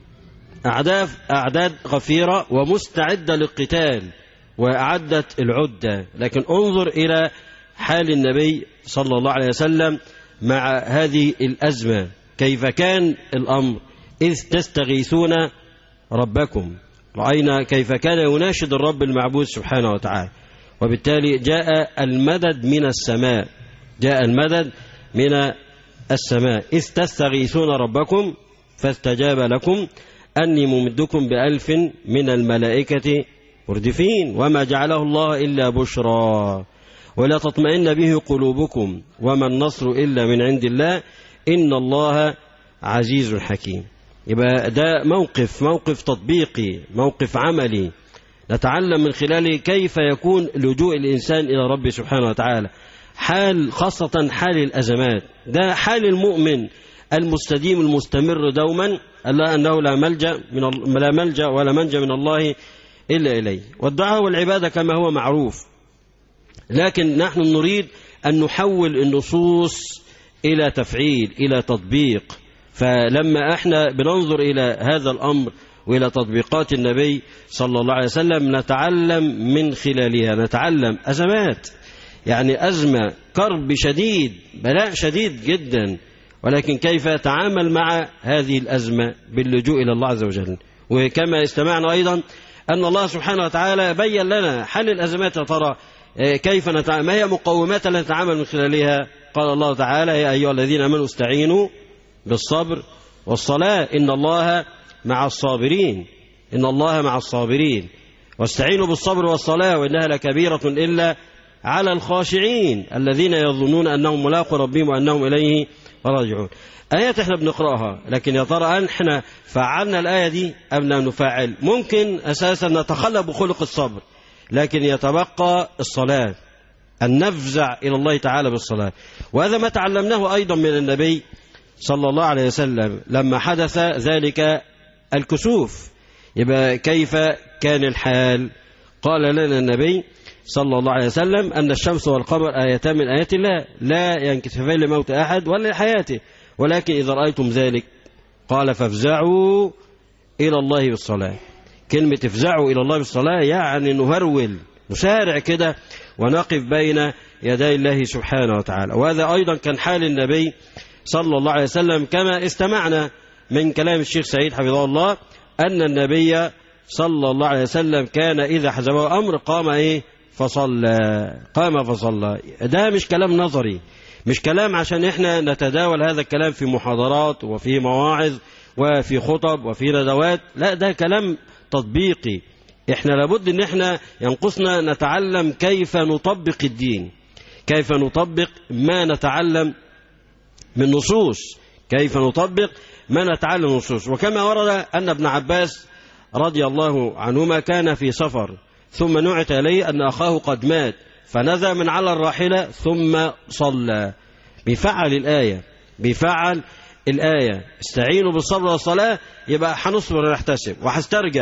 أعداد أعداد غفيرة ومستعدة للقتال وأعدت العدة. لكن انظر إلى حال النبي صلى الله عليه وسلم مع هذه الأزمة، كيف كان الأمر إذ تستغيثون ربكم. رأينا كيف كان يناشد الرب المعبود سبحانه وتعالى، وبالتالي جاء المدد من السماء، جاء المدد من السماء. إذ تستغيثون ربكم فاستجاب لكم أني ممدكم بألف من الملائكة مردفين وما جعله الله إلا بشرى ولا تطمئن به قلوبكم وما النصر إلا من عند الله إن الله عزيز حكيم. يبقى ده موقف موقف تطبيقي، موقف عملي نتعلم من خلاله كيف يكون لجوء الإنسان إلى ربه سبحانه وتعالى، حال خاصة حال الأزمات. ده حال المؤمن المستديم المستمر دوما، ألا أنه لا ملجأ من لا ملجأ ولا منجا من الله إلا إليه. والدعاء والعبادة كما هو معروف، لكن نحن نريد أن نحول النصوص إلى تفعيل، إلى تطبيق. فلما احنا بننظر إلى هذا الأمر وإلى تطبيقات النبي صلى الله عليه وسلم نتعلم من خلالها، نتعلم أزمات، يعني أزمة كرب شديد، بلاء شديد جدا، ولكن كيف تعامل مع هذه الأزمة باللجوء إلى الله عز وجل. وكما استمعنا أيضا أن الله سبحانه وتعالى بيّن لنا حل الأزمات. يا ترى كيف نتعامل؟ ما هي مقومات التي نتعامل من خلالها؟ قال الله تعالى يا أيها الذين آمنوا استعينوا بالصبر والصلاة إن الله مع الصابرين، إن الله مع الصابرين، واستعينوا بالصبر والصلاة وإنها لكبيرة إلا على الخاشعين الذين يظنون أنهم ملاقوا ربهم وأنهم إليه راجعون. آيات احنا بنقرأها، لكن يا ترى احنا فعلنا الآية دي أم لم نفعل؟ ممكن أساسا نتخلى بخلق الصبر، لكن يتبقى الصلاة، أن نفزع إلى الله تعالى بالصلاة. وهذا ما تعلمناه أيضا من النبي صلى الله عليه وسلم لما حدث ذلك الكسوف. يبقى كيف كان الحال؟ قال لنا النبي صلى الله عليه وسلم أن الشمس والقمر آيتان من آيات الله لا ينكسفان لموت أحد ولا لحياته، ولكن إذا رأيتم ذلك قال فافزعوا إلى الله بالصلاة. كلمة افزعوا إلى الله بالصلاة يعني نهرول، نسارع كده ونقف بين يدي الله سبحانه وتعالى. وهذا أيضا كان حال النبي صلى الله عليه وسلم، كما استمعنا من كلام الشيخ سعيد حفظه الله أن النبي صلى الله عليه وسلم كان إذا حزبه أمر قام إيه فصلى، قام فصلى. ده مش كلام نظري، مش كلام عشان احنا نتداول هذا الكلام في محاضرات وفي مواعظ وفي خطب وفي ندوات، لا ده كلام تطبيقي. احنا لابد ان احنا ينقصنا نتعلم كيف نطبق الدين، كيف نطبق ما نتعلم من نصوص، كيف نطبق ما نتعلم من نصوص. وكما ورد أن ابن عباس رضي الله عنهما كان في سفر ثم نعت إليه أن أخاه قد مات فنزل من على الراحلة ثم صلى. بيفعل الآية، بيفعل الآية استعينوا بالصبر والصلاة. يبقى هنصبر ونحتسب وهسترجع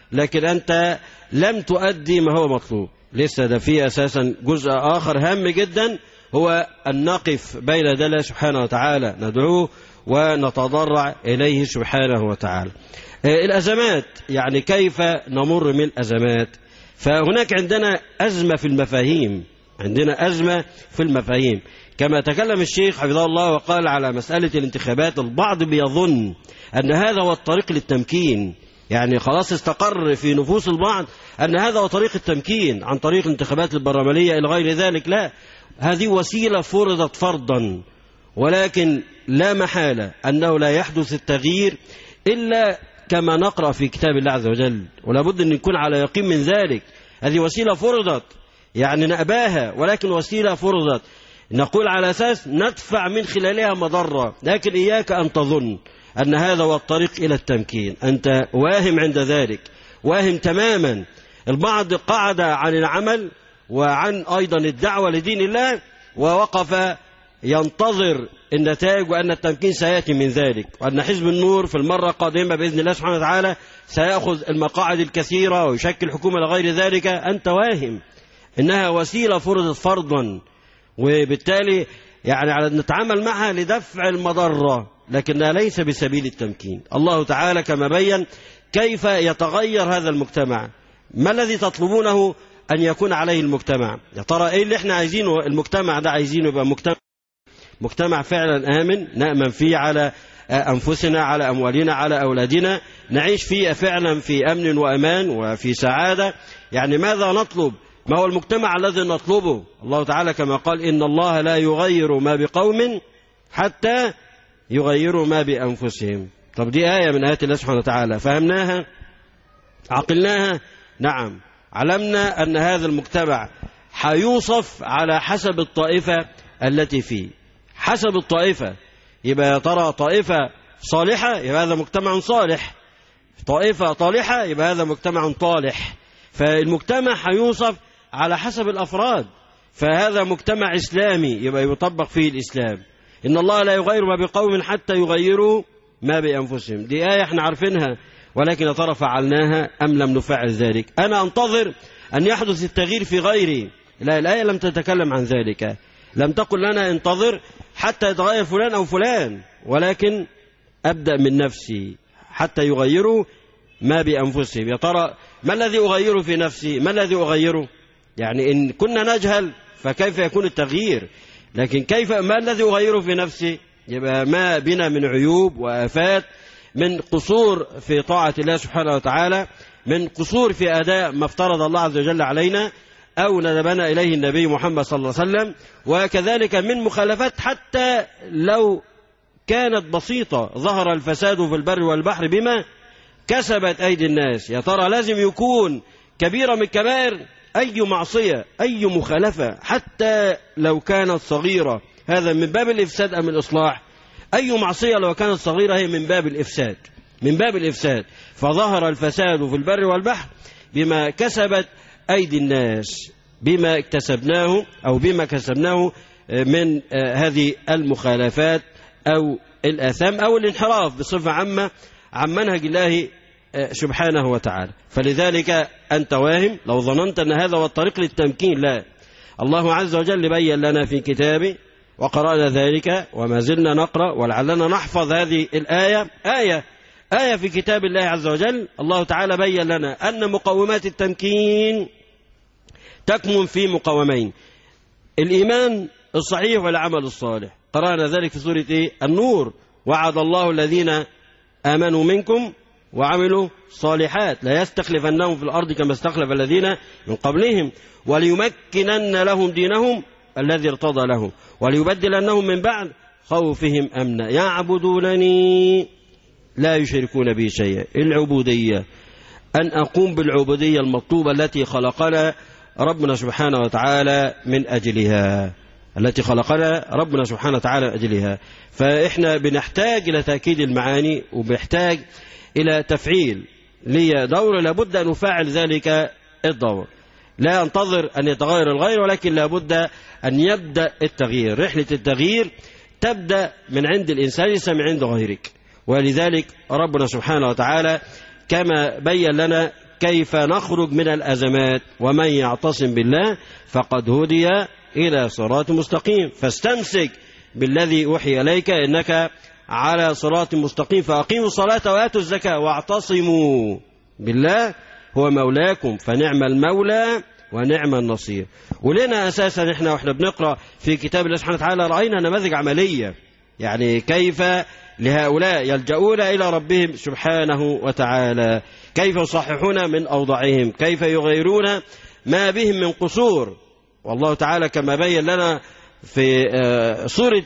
لكن أنت لم تؤدي ما هو مطلوب. لسه ده فيه أساسا جزء آخر هام جدا، هو أن نقف بين يدي الله سبحانه وتعالى ندعوه ونتضرع إليه سبحانه وتعالى. الأزمات، يعني كيف نمر من الأزمات؟ فهناك عندنا أزمة في المفاهيم، عندنا أزمة في المفاهيم كما تكلم الشيخ حفظه الله وقال على مسألة الانتخابات. البعض بيظن أن هذا هو الطريق للتمكين، يعني خلاص استقر في نفوس البعض أن هذا هو طريق التمكين عن طريق الانتخابات البرلمانية إلى غير ذلك. لا، هذه وسيلة فرضت فرضا، ولكن لا محالة أنه لا يحدث التغيير إلا كما نقرأ في كتاب الله عز وجل، ولا بد أن نكون على يقين من ذلك. هذه وسيلة فرضت، يعني نأباها، ولكن وسيلة فرضت نقول على أساس ندفع من خلالها مضرة. لكن إياك أن تظن أن هذا هو الطريق إلى التمكين، أنت واهم عند ذلك، واهم تماما. البعض قعد عن العمل وعن أيضا الدعوة لدين الله ووقف ينتظر النتائج، وأن التمكين سيأتي من ذلك، وأن حزب النور في المرة القادمة بإذن الله سبحانه وتعالى سيأخذ المقاعد الكثيرة ويشكل حكومة لغير ذلك. أنت واهم، إنها وسيلة فرضت فرضا، وبالتالي يعني على نتعامل معها لدفع المضرة، لكنها ليس بسبيل التمكين. الله تعالى كما بين كيف يتغير هذا المجتمع، ما الذي تطلبونه أن يكون عليه المجتمع؟ يا ترى إيه اللي احنا عايزينه؟ المجتمع ده عايزينه يبقى مجتمع مجتمع فعلا آمن، نأمن فيه على أنفسنا، على أموالنا، على أولادنا، نعيش فيه فعلا في أمن وأمان وفي سعادة. يعني ماذا نطلب؟ ما هو المجتمع الذي نطلبه؟ الله تعالى كما قال إن الله لا يغير ما بقوم حتى يغيروا ما بأنفسهم. طب دي آية من آيات الله سبحانه وتعالى، فهمناها؟ عقلناها؟ نعم. علمنا أن هذا المجتمع حيوصف على حسب الطائفة التي فيه، حسب الطائفة. يبقى يا ترى طائفة صالحة يبقى هذا مجتمع صالح، طائفة طالحة يبقى هذا مجتمع طالح. فالمجتمع حيوصف على حسب الأفراد، فهذا مجتمع إسلامي يبقى يطبق فيه الإسلام. إن الله لا يغير ما بقوم حتى يغيروا ما بأنفسهم. دي آية احنا عارفينها، ولكن ترى فعلناها أم لم نفعل ذلك؟ أنا أنتظر أن يحدث التغيير في غيري. لا، الآية لم تتكلم عن ذلك، لم تقل لنا انتظر حتى يتغير فلان أو فلان، ولكن أبدأ من نفسي حتى يغيروا ما بأنفسهم. يا ترى ما الذي أغيره في نفسي؟ ما الذي أغيره؟ يعني إن كنا نجهل فكيف يكون التغيير؟ لكن كيف ما الذي أغيره في نفسي؟ يبقى ما بنا من عيوب وآفات، من قصور في طاعة الله سبحانه وتعالى، من قصور في أداء ما افترض الله عز وجل علينا أو ندبنا إليه النبي محمد صلى الله عليه وسلم، وكذلك من مخالفات حتى لو كانت بسيطة. ظهر الفساد في البر والبحر بما كسبت أيدي الناس. يا ترى لازم يكون كبيرة من الكبائر، أي معصية، أي مخالفة حتى لو كانت صغيرة، هذا من باب الإفساد أم الإصلاح؟ أي معصية لو كانت صغيرة هي من باب الإفساد، من باب الإفساد. فظهر الفساد في البر والبحر بما كسبت أيدي الناس، بما اكتسبناه أو بما كسبناه من هذه المخالفات أو الآثام أو الانحراف بصفة عامة عن منهج الله سبحانه وتعالى. فلذلك أنت واهم لو ظننت أن هذا هو الطريق للتمكين. لا، الله عز وجل بين لنا في كتابه وقرأنا ذلك وما زلنا نقرأ ولعلنا نحفظ هذه الآية. آية آية في كتاب الله عز وجل، الله تعالى بين لنا أن مقومات التمكين تكمن في مقومين: الإيمان الصحيح والعمل الصالح. قرأنا ذلك في سورة النور: وعد الله الذين آمنوا منكم وعملوا صالحات لا يستخلفنهم في الأرض كما استخلف الذين من قبلهم وليمكنن لهم دينهم الذي ارتضى لهم وليبدلنهم من بعد خوفهم أمنا يعبدونني لا يشركون بي شيئا. العبودية، أن أقوم بالعبودية المطلوبة التي خلقنا ربنا سبحانه وتعالى من أجلها، التي خلقنا ربنا سبحانه وتعالى من أجلها. فإحنا بنحتاج إلى تأكيد المعاني وبنحتاج إلى تفعيل لي دور، لابد أن نفعل ذلك الدور. لا أنتظر أن يتغير الغير، ولكن لابد أن يبدأ التغيير. رحلة التغيير تبدأ من عند الإنسان ليس من عند غيرك. ولذلك ربنا سبحانه وتعالى كما بين لنا كيف نخرج من الأزمات. ومن يعتصم بالله فقد هدي إلى صراط مستقيم. فاستمسك بالذي أوحي إليك إنك على صراط مستقيم. فأقيموا الصلاة وآتوا الزكاة واعتصموا بالله هو مولاكم فنعم المولى ونعم النصير. ولنا أساسا إحنا وإحنا بنقرأ في كتاب الله سبحانه وتعالى رأينا نماذج عملية، يعني كيف لهؤلاء يلجؤون إلى ربهم سبحانه وتعالى، كيف يصححون من أوضاعهم، كيف يغيرون ما بهم من قصور. والله تعالى كما بين لنا في سورة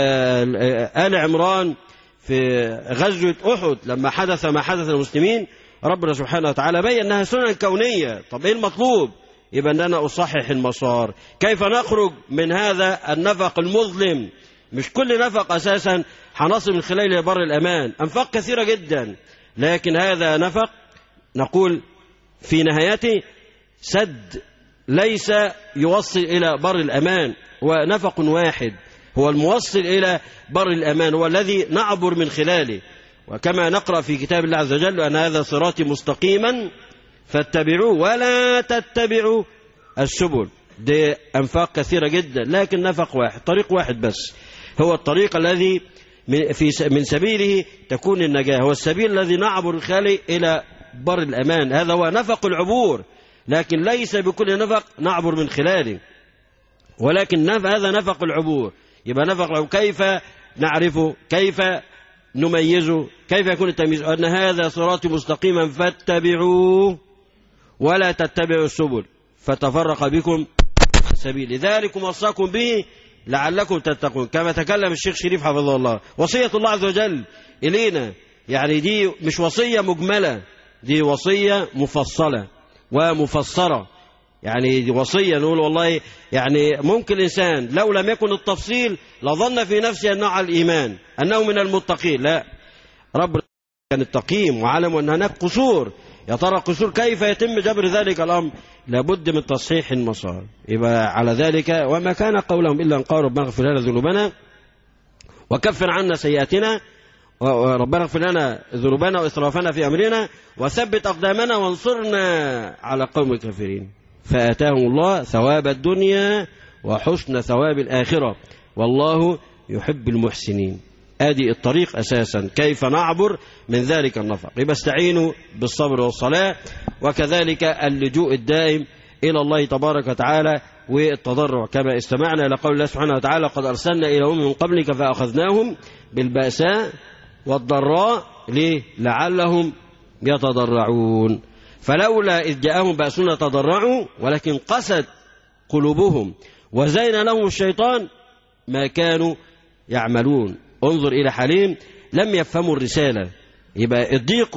آل عمران في غزوة أحد لما حدث ما حدث للمسلمين، ربنا سبحانه وتعالى بين أنها سنن كونية. طب إيه المطلوب؟ يبقى أن أنا أصحح المسار. كيف نخرج من هذا النفق المظلم؟ مش كل نفق أساسا هنصل من خلاله بر الأمان، أنفاق كثيرة جدا، لكن هذا نفق نقول في نهايته سد ليس يوصل إلى بر الأمان، هو نفق واحد هو الموصل إلى بر الأمان، هو الذي نعبر من خلاله. وكما نقرأ في كتاب الله عز وجل أن هذا صراطي مستقيما فاتبعوه ولا تتبعوا السبل. دي أنفاق كثيرة جدا، لكن نفق واحد، طريق واحد بس هو الطريق الذي من سبيله تكون النجاة، هو السبيل الذي نعبر من خلاله إلى بر الأمان. هذا هو نفق العبور، لكن ليس بكل نفق نعبر من خلاله، ولكن هذا نفق العبور. يبقى نفق كيف نعرفه، كيف نميزه، كيف يكون التمييز؟ أن هذا صراطي مستقيما فاتبعوه ولا تتبعوا السبل فتفرق بكم سبيل ذلكم وصاكم به لعلكم تتقون. كما تكلم الشيخ شريف حفظه الله، وصية الله عز وجل إلينا، يعني دي مش وصية مجملة، دي وصية مفصلة ومفسرة. يعني دي وصية نقول والله يعني ممكن الإنسان لو لم يكن التفصيل لظن في نفسه أنه على الإيمان أنه من المتقين. لا، ربنا كان التقييم وعلم أن هناك قصور. يا ترى قصور كيف يتم جبر ذلك الأمر؟ لابد من تصحيح المسار. يبقى على ذلك وما كان قولهم إلا أن قالوا ربنا اغفر لنا ذنوبنا وكفر عنا سيئاتنا وربنا اغفر لنا ذنوبنا وإسرافنا في أمرنا وثبت أقدامنا وانصرنا على قوم الكافرين. فآتاهم الله ثواب الدنيا وحسن ثواب الآخرة والله يحب المحسنين. آدي الطريق أساسا كيف نعبر من ذلك النفق. يبقى استعينوا بالصبر والصلاة، وكذلك اللجوء الدائم إلى الله تبارك وتعالى والتضرع، كما استمعنا إلى قول الله سبحانه وتعالى قد أرسلنا إلى أمم من قبلك فأخذناهم بالبأساء والضراء ليه؟ لعلهم يتضرعون. فلولا إذ جاءهم بأسنا تضرعوا ولكن قست قلوبهم وزين لهم الشيطان ما كانوا يعملون. انظر إلى حالهم لم يفهموا الرسالة. يبقى الضيق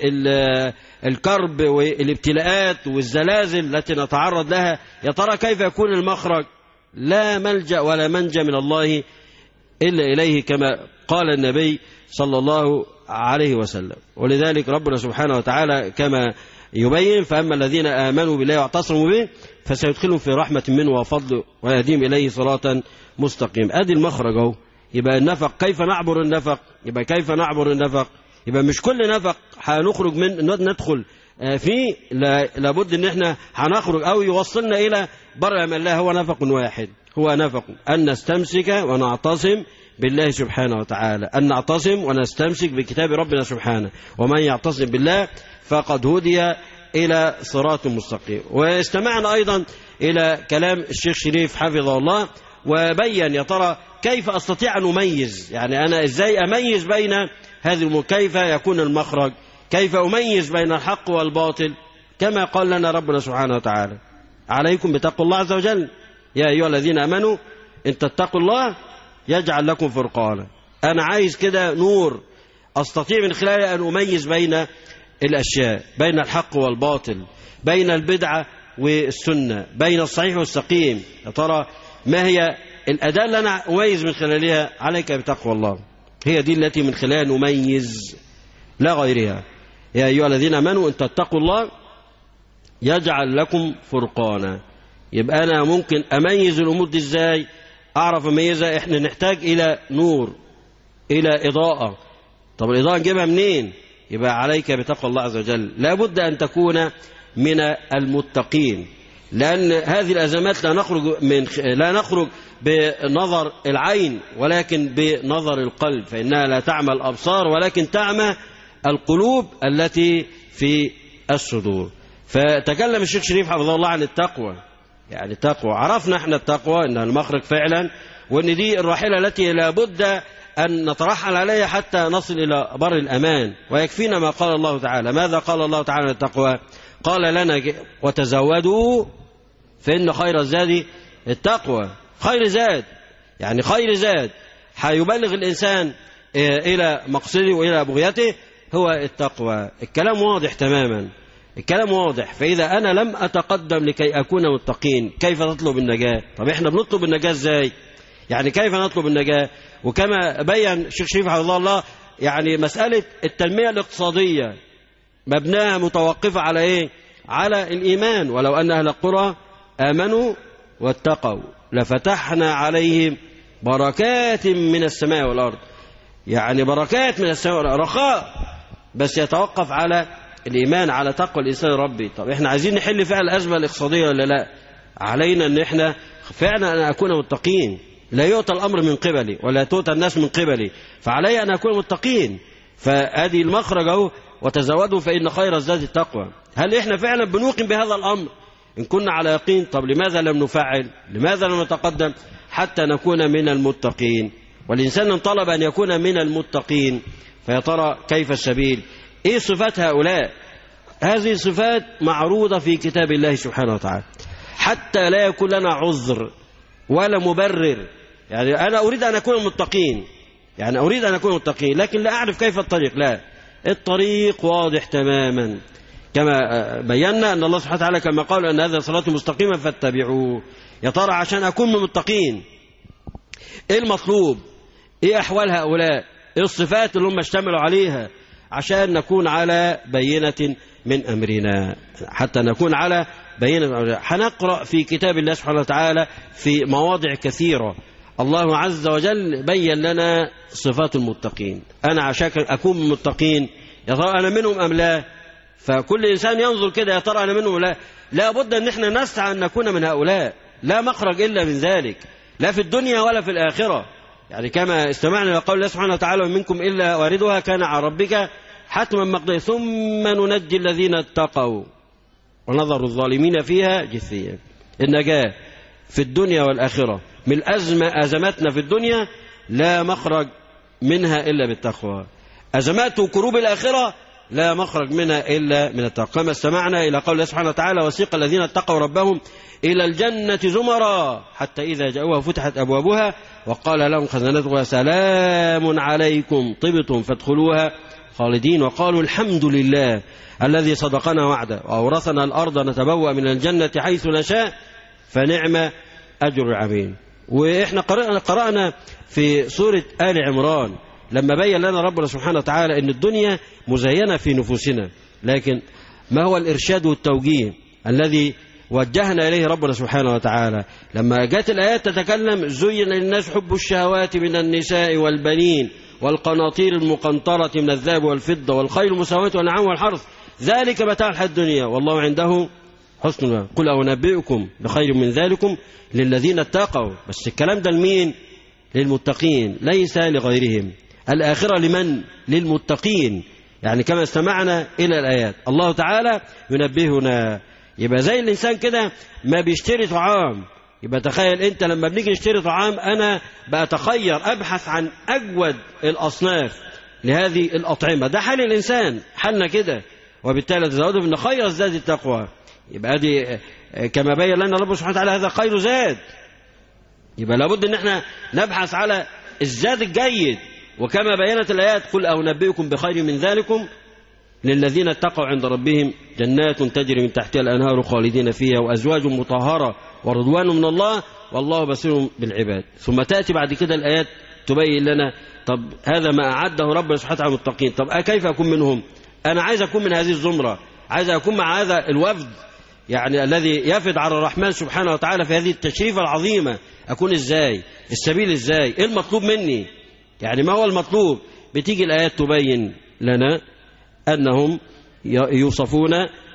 والكرب والابتلاءات والزلازل التي نتعرض لها، يا ترى كيف يكون المخرج؟ لا ملجأ ولا منجى من الله إلا إليه، كما قال النبي صلى الله عليه وسلم. ولذلك ربنا سبحانه وتعالى كما يبين فأما الذين آمنوا بالله واعتصموا به فسيدخلهم في رحمة منه وفضل ويهديهم إليه صراطا مستقيم. أدي المخرج اهو. يبقى النفق كيف نعبر النفق، يبقى كيف نعبر النفق، يبقى مش كل نفق هنخرج من ندخل فيه لابد ان احنا هنخرج او يوصلنا الى بر من الله. هو نفق واحد، هو نفق ان نستمسك ونعتصم بالله سبحانه وتعالى، ان نعتصم ونستمسك بكتاب ربنا سبحانه. ومن يعتصم بالله فقد هدي الى صراط مستقيم. واستمعنا ايضا الى كلام الشيخ شريف حفظه الله وبين يا ترى كيف أستطيع أن أميز، يعني أنا إزاي أميز بين هذه الأمور، كيف يكون المخرج، كيف أميز بين الحق والباطل. كما قال لنا ربنا سبحانه وتعالى عليكم بتقوى الله عز وجل يا أيها الذين آمنوا إن تتقوا الله يجعل لكم فرقانا. أنا عايز كده نور أستطيع من خلاله أن أميز بين الأشياء، بين الحق والباطل، بين البدعة والسنة، بين الصحيح والسقيم. يا ترى ما هي الأداة اللي أنا أميز من خلالها؟ عليك بتقوى الله، هي دي التي من خلالها نميز لا غيرها. يا أيها الذين آمنوا إن تتقوا الله يجعل لكم فرقانا. يبقى أنا ممكن أميز الأمور دي إزاي؟ أعرف أميزها. إحنا نحتاج إلى نور، إلى إضاءة. طب الإضاءة نجيبها منين؟ يبقى عليك بتقوى الله عز وجل. لا بد أن تكون من المتقين، لأن هذه الأزمات لا نخرج من لا نخرج بنظر العين ولكن بنظر القلب، فإنها لا تعمى الأبصار ولكن تعمى القلوب التي في الصدور. فتكلم الشيخ شريف حفظه الله عن التقوى، يعني التقوى عرفنا احنا التقوى انها المخرج فعلا، وان دي الراحلة التي لا بد أن نترحل عليها حتى نصل إلى بر الأمان. ويكفينا ما قال الله تعالى. ماذا قال الله تعالى عن التقوى؟ قال لنا وتزودوا فإن خير الزاد التقوى. خير زاد، يعني خير زاد حيبلغ الإنسان إلى مقصده وإلى بغيته هو التقوى. الكلام واضح تماما، الكلام واضح. فإذا أنا لم أتقدم لكي أكون متقين كيف تطلب النجاة؟ طب إحنا بنطلب النجاة إزاي؟ يعني كيف نطلب النجاة؟ وكما بيّن الشيخ شريف حفظه الله، يعني مسألة التنمية الاقتصادية مبناها متوقفة على إيه؟ على الإيمان. ولو أن أهل القرى آمنوا واتقوا لفتحنا عليهم بركات من السماء والأرض. يعني بركات من السماء والأرض، رخاء، بس يتوقف على الإيمان، على تقوى الإنسان ربي. طب إحنا عايزين نحل فعلا الأزمة الاقتصادية ولا لا؟ علينا أن إحنا فعلا أن أكون متقين. لا يؤتى الأمر من قبلي ولا تؤتى الناس من قبلي، فعلي أن أكون متقين. فهذه المخرج أهو، وتزودوا فإن خير الزاد التقوى. هل إحنا فعلا بنوقن بهذا الأمر؟ إن كنا على يقين، طب لماذا لم نفعل؟ لماذا لم نتقدم حتى نكون من المتقين؟ والإنسان إن طلب أن يكون من المتقين فيا ترى كيف السبيل؟ إيه صفات هؤلاء؟ هذه الصفات معروضة في كتاب الله سبحانه وتعالى حتى لا يكون لنا عذر ولا مبرر. يعني أنا أريد أن أكون متقين، يعني أريد أن أكون متقين لكن لا أعرف كيف الطريق. لا، الطريق واضح تماما كما بينا أن الله سبحانه وتعالى كما قال أن هذا صراط مستقيما فاتبعوه. يا ترى عشان أكون من المتقين إيه المطلوب؟ إيه أحوال هؤلاء؟ إيه الصفات اللي هم اشتملوا عليها عشان نكون على بينة من أمرنا، حتى نكون على بينة من أمرنا؟ هنقرأ في كتاب الله سبحانه وتعالى في مواضع كثيرة الله عز وجل بين لنا صفات المتقين. أنا عشان أكون من المتقين يا ترى أنا منهم أم لا؟ فكل إنسان ينظر كده يا ترى أنا منهم لا. لا بد أن احنا نسعى أن نكون من هؤلاء، لا مخرج إلا من ذلك، لا في الدنيا ولا في الآخرة. يعني كما استمعنا إلى قول الله سبحانه وتعالى ومنكم إلا واردها كان على ربك حتما مقضيا ثم ننجي الذين اتقوا ونظر الظالمين فيها جثيا. النجاة في الدنيا والآخرة من الأزمة، أزماتنا في الدنيا لا مخرج منها إلا بالتقوى. أزمات وكروب الآخرة لا مخرج منها إلا من التقوى. كما استمعنا إلى قول الله سبحانه وتعالى وسيق الذين اتقوا ربهم إلى الجنة زمرا حتى إذا جاءوها فتحت أبوابها وقال لهم خزنتها سلام عليكم طبتم فادخلوها خالدين وقالوا الحمد لله الذي صدقنا وعده وأورثنا الأرض نتبوأ من الجنة حيث نشاء فنعم أجر العاملين. وإحنا قرأنا, قرأنا في سورة آل عمران لما بين لنا ربنا سبحانه وتعالى أن الدنيا مزينة في نفوسنا، لكن ما هو الإرشاد والتوجيه الذي وجهنا إليه ربنا سبحانه وتعالى؟ لما جاءت الآيات تتكلم زين للناس حب الشهوات من النساء والبنين والقناطير المقنطرة من الذهب والفضة والخيل المساومة والأنعام والحرث ذلك متاع الحياة الدنيا والله عنده حسن المآب قل أنبئكم بخير من ذلكم للذين اتقوا. بس الكلام ده لمين؟ للمتقين ليس لغيرهم. الآخرة لمن؟ للمتقين. يعني كما استمعنا إلى الآيات الله تعالى ينبهنا. يبقى زي الإنسان كده ما بيشتري طعام، يبقى تخيل أنت لما بنيجي نشتري طعام أنا بأتخير أبحث عن أجود الأصناف لهذه الأطعمة. ده حال الإنسان، حالنا كده. وبالتالي تزودوا من خير الزاد التقوى. يبقى دي كما بين لنا رب سبحانه وتعالى هذا خير زاد. يبقى لابد ان احنا نبحث على الزاد الجيد. وكما بينت الآيات قل أنبئكم بخير من ذلكم للذين اتقوا عند ربهم جنات تجري من تحتها الأنهار خالدين فيها وأزواج مطهرة ورضوان من الله والله بصير بالعباد. ثم تأتي بعد كده الآيات تبين لنا طب هذا ما أعده ربنا سبحانه وتعالى المتقين. طب كيف أكون منهم؟ أنا عايز أكون من هذه الزمرة، عايز أكون مع هذا الوفد يعني الذي يفد على الرحمن سبحانه وتعالى في هذه التشريفة العظيمة. أكون إزاي؟ السبيل إزاي؟ إيه المطلوب مني؟ يعني ما هو المطلوب؟ بتيجي الآيات تبين لنا أنهم يوصفون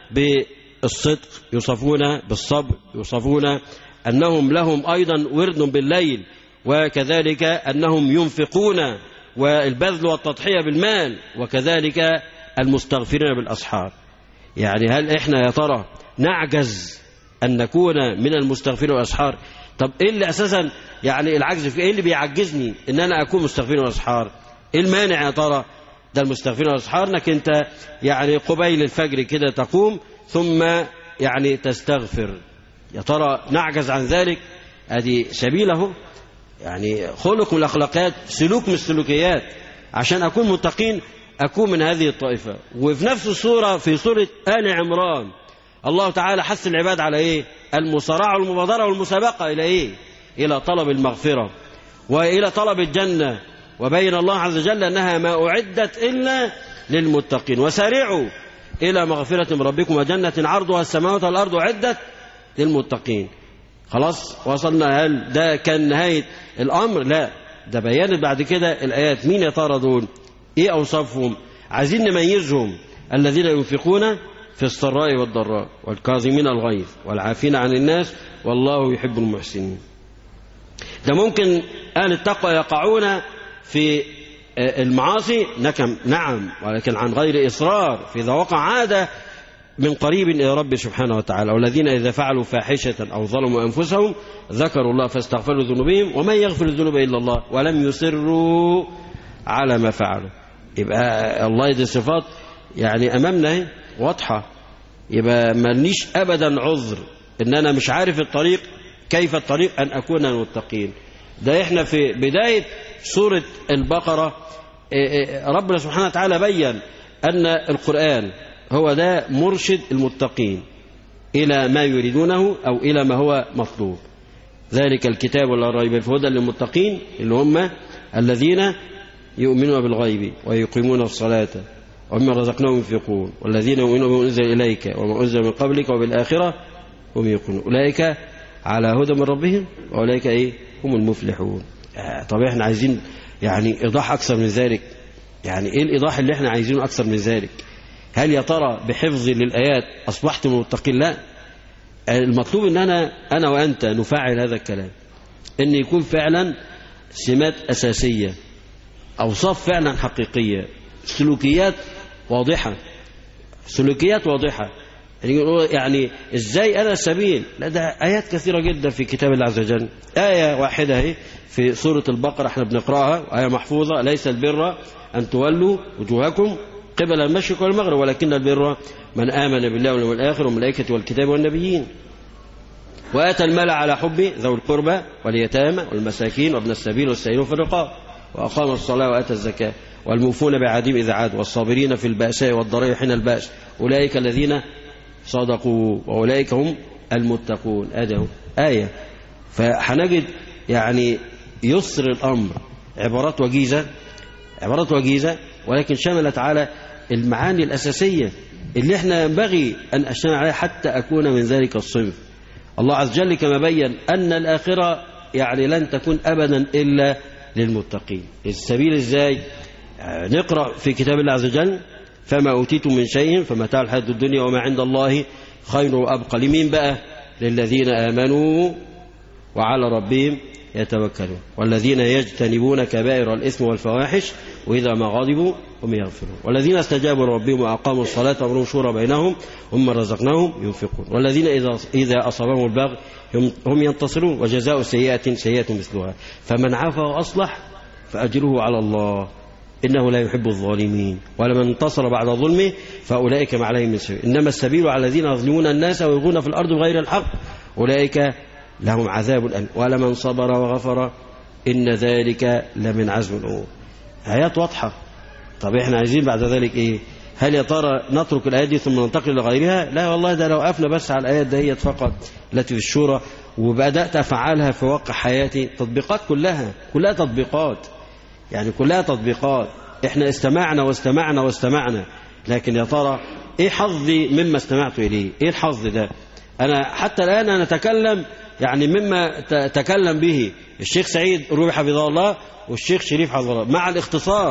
بالصدق، يوصفون بالصبر، يوصفون أنهم لهم أيضا ورد بالليل، وكذلك أنهم ينفقون والبذل والتضحية بالمال، وكذلك المستغفرين بالأسحار. يعني هل إحنا يا ترى نعجز أن نكون من المستغفرين بالأسحار؟ طب إيه اللي أساسا يعني العجز في إيه اللي بيعجزني إن أنا أكون مستغفرين بالأسحار؟ إيه المانع يا ترى؟ ده المستغفرين بالأسحار إنك أنت يعني قبيل الفجر كده تقوم ثم يعني تستغفر. يا ترى نعجز عن ذلك؟ هذه سبيله، يعني خلق من الأخلاقيات، سلوك من السلوكيات، عشان أكون متقين أكون من هذه الطائفة. وفي نفس الصورة في سورة آل عمران الله تعالى حث العباد على إيه؟ المصارعة والمبادرة والمسابقة إلى إيه؟ إلى طلب المغفرة وإلى طلب الجنة، وبين الله عز وجل أنها ما أعدت إلا للمتقين، وسارعوا إلى مغفرة من ربكم وجنة عرضها السماوات والأرض أعدت للمتقين. خلاص وصلنا. هل ده كان نهاية الأمر؟ لا، ده بيانت بعد كده الآيات مين يا ترى دول، إيه أوصافهم، عايزين نميزهم. الذين ينفقون في السراء والضراء والكاظمين الغيظ والعافين عن الناس والله يحب المحسنين. ده ممكن أهل التقوى يقعون في المعاصي نكم، نعم، ولكن عن غير إصرار، فإذا وقع عادة من قريب إلى رب سبحانه وتعالى. والذين إذا فعلوا فاحشة أو ظلموا أنفسهم ذكروا الله فاستغفروا ذنوبهم ومن يغفر الذنوب إلا الله ولم يصروا على ما فعلوا. يبقى الله دي صفات يعني أمامنا واضحة. يبقى مالنيش أبدا عذر إن أنا مش عارف الطريق، كيف الطريق أن أكون المتقين. ده إحنا في بداية سورة البقرة ربنا سبحانه وتعالى بيّن أن القرآن هو ده مرشد المتقين إلى ما يريدونه أو إلى ما هو مطلوب. ذلك الكتاب ولا ريب فيه هدى للمتقين اللي هم الذين يؤمنون بالغيب ويقيمون الصلاة ومما رزقناهم ينفقون والذين يؤمنون بما أنزل إليك وما أنزل من قبلك وبالآخرة هم يوقنون أولئك على هدى من ربهم وأولئك إيه هم المفلحون. آه طب احنا عايزين يعني إيضاح أكثر من ذلك. يعني إيه الإيضاح اللي احنا عايزينه أكثر من ذلك؟ هل يا ترى بحفظي للآيات أصبحت من المتقين؟ لا، المطلوب أن أنا أنا وأنت نفعل هذا الكلام، أن يكون فعلا سمات أساسية، أوصاف فعلا حقيقية، سلوكيات واضحة، سلوكيات واضحة. يعني إزاي أنا السبيل؟ لا، ده آيات كثيرة جدا في كتاب الله عز وجل. آية واحدة هي في سورة البقرة احنا بنقرأها، آية محفوظة: ليس البر أن تولوا وجوهكم قبل المشرق والمغرب ولكن البر من آمن بالله واليوم الآخر والملائكة والكتاب والنبيين وآتى المال على حبه ذوي القربى واليتامى والمساكين وابن السبيل والسائلين في الرقاب وأقام الصلاة وآتى الزكاة والموفون بعهدهم إذا عادوا والصابرين في البأساء والضراء حين البأس أولئك الذين صدقوا وأولئك هم المتقون. هذه آية. فحنجد يعني يسر الأمر، عبارات وجيزة، عبارات وجيزة، ولكن شملت على المعاني الأساسية اللي احنا ينبغي أن أشتمل عليها حتى أكون من ذلك الصنف. الله عز وجل كما بيّن أن الآخرة يعني لن تكون أبدا إلا للمتقين. السبيل إزاي؟ نقرأ في كتاب الله عز وجل: فما أوتيتم من شيء فمتاع الحياة الدنيا وما عند الله خير وأبقى. لمين بقى؟ للذين آمنوا وعلى ربهم يتوكلون والذين يجتنبون كبائر الإثم والفواحش وإذا ما غضبوا هم يغفرون والذين استجابوا لربهم وأقاموا الصلاة وأمرهم شورى بينهم ومما رزقناهم ينفقون والذين إذا إذا أصابهم البغي هم ينتصرون وجزاء سيئة سيئة مثلها فمن عفا وأصلح فأجره على الله إنه لا يحب الظالمين ولمن انتصر بعد ظلمه فأولئك ما عليهم من سبيل إنما السبيل على الذين يظلمون الناس ويبغون في الأرض بغير الحق أولئك لهم عذاب أليم ولمن صبر وغفر إن ذلك لمن عزم الأمور. آيات واضحة. طب احنا عايزين بعد ذلك ايه؟ هل يا ترى نترك الآيات دي ثم ننتقل لغيرها؟ لا والله، ده لو وقفنا بس على الآيات دهيت فقط التي في الشورى وبدأت أفعلها في واقع حياتي، تطبيقات كلها كلها تطبيقات، يعني كلها تطبيقات. احنا استمعنا واستمعنا واستمعنا، لكن يا ترى ايه حظي مما استمعت إليه؟ ايه الحظ ده؟ أنا حتى الآن أنا أتكلم يعني مما تكلم به الشيخ سعيد روبي حفظه الله والشيخ شريف حفظه الله، مع الاختصار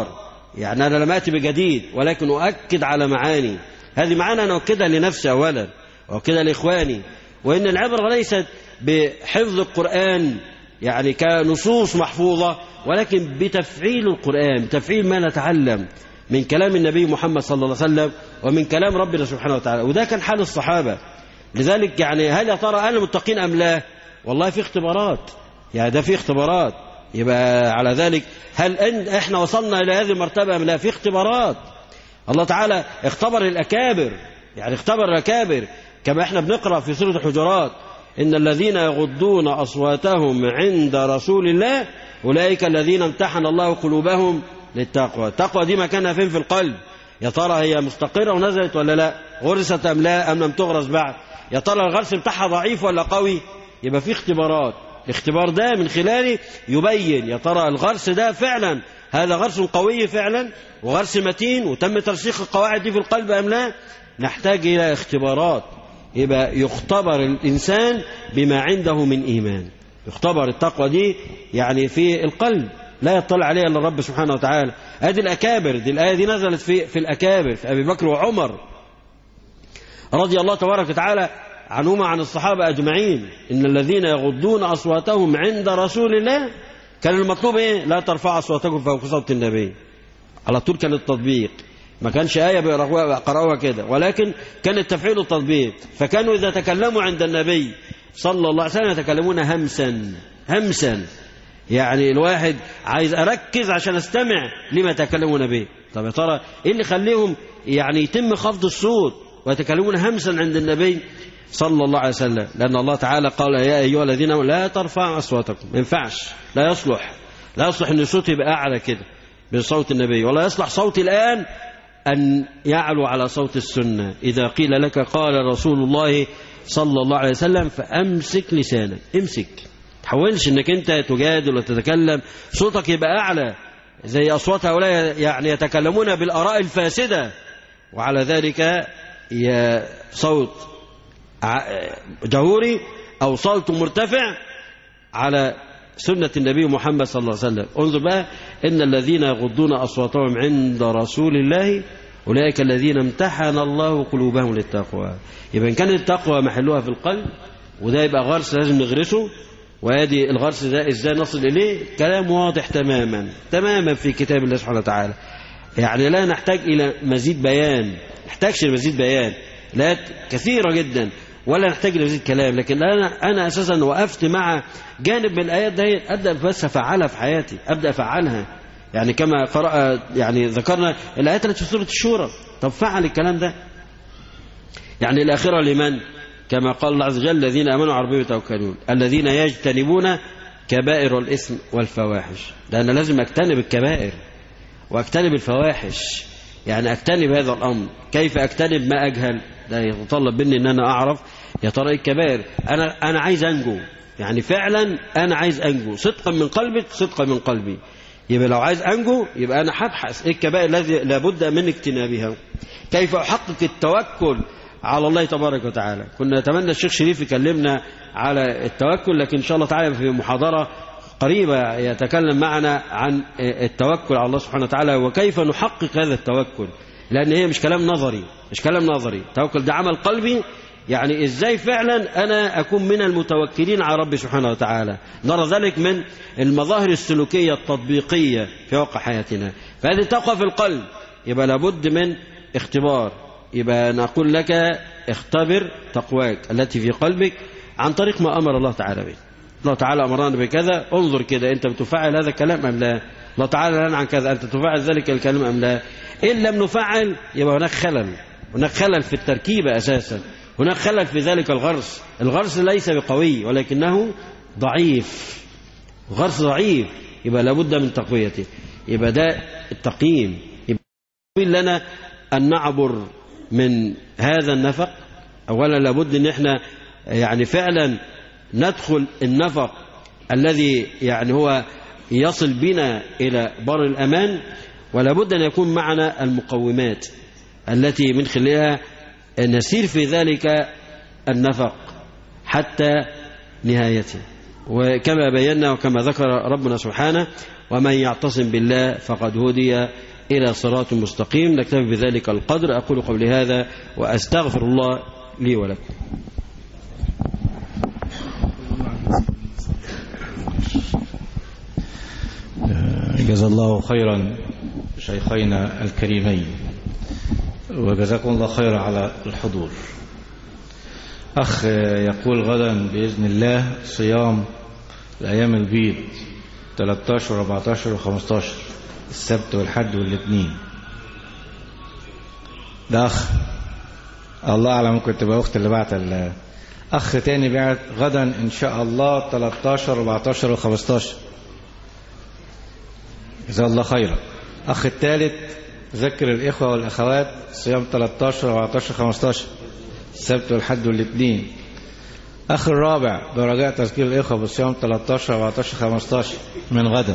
يعني أنا لم أتي بجديد ولكن أؤكد على معاني، هذه معاني أنا أؤكدها لنفسي أولا وأؤكدها لإخواني. وإن العبرة ليست بحفظ القرآن يعني كنصوص محفوظة، ولكن بتفعيل القرآن، بتفعيل ما نتعلم من كلام النبي محمد صلى الله عليه وسلم ومن كلام ربنا سبحانه وتعالى. وده كان حال الصحابة. لذلك يعني هل يا ترى أنا متقين أم لا؟ والله في اختبارات، يعني ده في اختبارات. يبقى على ذلك هل إن احنا وصلنا إلى هذه المرتبة أم لا؟ في اختبارات. الله تعالى اختبر الأكابر، يعني اختبر الأكابر كما احنا بنقرأ في سورة الحجرات: إن الذين يغضون أصواتهم عند رسول الله أولئك الذين امتحن الله قلوبهم للتقوى. التقوى دي مكانها فين في القلب؟ يا ترى هي مستقرة ونزلت ولا لا؟ غرست أم لا؟ أم لم تغرس بعد؟ يا ترى الغرس بتاعها ضعيف ولا قوي؟ يبقى في اختبارات. الاختبار ده من خلاله يبين يا ترى الغرس ده فعلا هذا غرس قوي فعلا وغرس متين وتم ترسيخ القواعد دي في القلب أم لا؟ نحتاج إلى اختبارات. يبقى يختبر الإنسان بما عنده من إيمان، يختبر التقوى دي يعني في القلب لا يطلع عليها إلا الرب سبحانه وتعالى. هذه الأكابر، دي الآية دي نزلت في في الأكابر، في أبي بكر وعمر رضي الله تبارك وتعالى عنهما عن الصحابة أجمعين. إن الذين يغضون أصواتهم عند رسول الله، كان المطلوب إيه؟ لا ترفع أصواتكم فوق صوت النبي. على طول كان التطبيق، ما كانش آية بيقرأوها كده، ولكن كان التفعيل والتطبيق. فكانوا إذا تكلموا عند النبي صلى الله عليه وسلم يتكلمون همسا همسا، يعني الواحد عايز أركز عشان أستمع لما تكلمون به. طب يا ترى إيه اللي يخليهم يعني يتم خفض الصوت ويتكلمون همسا عند النبي صلى الله عليه وسلم؟ لأن الله تعالى قال: يا أيها الذين آمنوا لا ترفعوا أصواتكم. ما ينفعش، لا يصلح لا يصلح إن صوتي يبقى أعلى كده بصوت النبي، ولا يصلح صوتي الآن أن يعلو على صوت السنة. إذا قيل لك قال رسول الله صلى الله عليه وسلم فأمسك لسانك، امسك، تحاولش انك انت تجادل وتتكلم صوتك يبقى أعلى زي أصوات هؤلاء، يعني يتكلمون بالآراء الفاسدة. وعلى ذلك يا صوت جهوري أو صوت مرتفع على سنة النبي محمد صلى الله عليه وسلم. انظر بقى: إن الذين يغضون أصواتهم عند رسول الله أولئك الذين امتحن الله قلوبهم للتقوى. يبقى إن كانت التقوى محلها في القلب، وده يبقى غرس لازم نغرسه. وادي الغرس ده ازاي نصل إليه؟ كلام واضح تماما تماما في كتاب الله سبحانه وتعالى. يعني لا نحتاج إلى مزيد بيان، نحتاجش لمزيد بيان، لا كثيرة جدا، ولا نحتاج لمزيد كلام. لكن أنا أنا أساسا وقفت مع جانب من الآيات دي أبدأ بس أفعلها في حياتي، أبدأ أفعلها. يعني كما قرأ يعني ذكرنا الآيات التي في سورة الشورى. طب فعل الكلام ده يعني الآخرة لمن؟ كما قال الله عز وجل: الذين آمنوا على ربهم يتوكلون الذين يجتنبون كبائر الإثم والفواحش. لأن لازم أجتنب الكبائر وأجتنب الفواحش، يعني أجتنب هذا الأمر. كيف أجتنب ما أجهل؟ ده يتطلب مني أن أنا أعرف يا ترى الكبائر. أنا أنا عايز أنجو، يعني فعلا أنا عايز أنجو صدقا من قلبك، صدقا من قلبي. يبقى لو عايز أنجو يبقى أنا هبحث إيه الكبائر التي لابد من اجتنابها. كيف أحقق التوكل على الله تبارك وتعالى. كنا نتمنى الشيخ شريف يكلمنا على التوكل، لكن إن شاء الله تعالى في محاضرة قريبة يتكلم معنا عن التوكل على الله سبحانه وتعالى وكيف نحقق هذا التوكل. لأن هي مش كلام نظري، مش كلام نظري، التوكل ده عمل قلبي. يعني إزاي فعلا أنا أكون من المتوكلين على ربي سبحانه وتعالى. نرى ذلك من المظاهر السلوكية التطبيقية في واقع حياتنا. فهذه التقوى في القلب، يبقى لابد من اختبار. يبقى نقول لك اختبر تقواك التي في قلبك عن طريق ما أمر الله تعالى به. الله تعالى أمرنا بكذا، انظر كده أنت بتفعل هذا الكلام أم لا؟ الله تعالى لنا عن كذا، أنت تفعل ذلك الكلام أم لا؟ إن لم نفعل يبقى هناك خلل، هناك خلل في التركيبة أساسا، هناك خلل في ذلك الغرس. الغرس ليس بقوي ولكنه ضعيف، غرس ضعيف، يبقى لابد من تقويته. يبقى ده التقييم. يبقى لنا أن نعبر من هذا النفق. أولا لابد أن احنا يعني فعلا ندخل النفق الذي يعني هو يصل بنا إلى بر الأمان، ولابد أن يكون معنا المقومات التي من خلالها نسير في ذلك النفق حتى نهايته. وكما بينا وكما ذكر ربنا سبحانه: ومن يعتصم بالله فقد هدي إلى صراط مستقيم. نكتفي بذلك القدر. أقول قولي هذا وأستغفر الله لي ولكم. جزا الله خيرا شيخينا الكريمين، وجزاكم الله خيرا على الحضور. أخ يقول غدا بإذن الله صيام الأيام البيض ثلاثة عشر وأربعة عشر وخمسة عشر، السبت والحد والاثنين. ده أخ الله أعلم، ممكن تبقى أخت اللي بعت. أخ تاني بعت غدا إن شاء الله ثلاثة عشر وأربعة عشر وخمسة عشر، جزا الله خيرا. أخ الثالث ذكر الإخوة والأخوات صيام ثلاثة عشر وأربعة عشر وخمسة عشر، السبت والحد والاثنين. أخ الرابع برجاء تذكير الإخوة بالصيام ثلاثة عشر وأربعة عشر وخمسة عشر من غدا.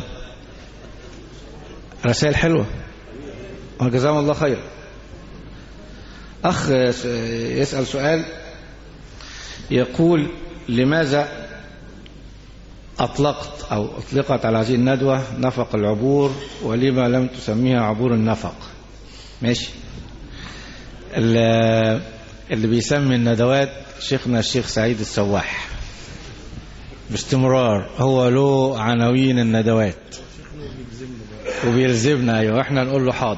رسائل حلوة وجزاهم الله خير. أخ يسأل سؤال يقول لماذا أطلقت أو أطلقت على هذه الندوة نفق العبور ولما لم تسميها عبور النفق؟ ماشي. اللي بيسمي الندوات شيخنا الشيخ سعيد السواح باستمرار، هو له عناوين الندوات وبيلزمنا. أيوة احنا نقول له حاضر.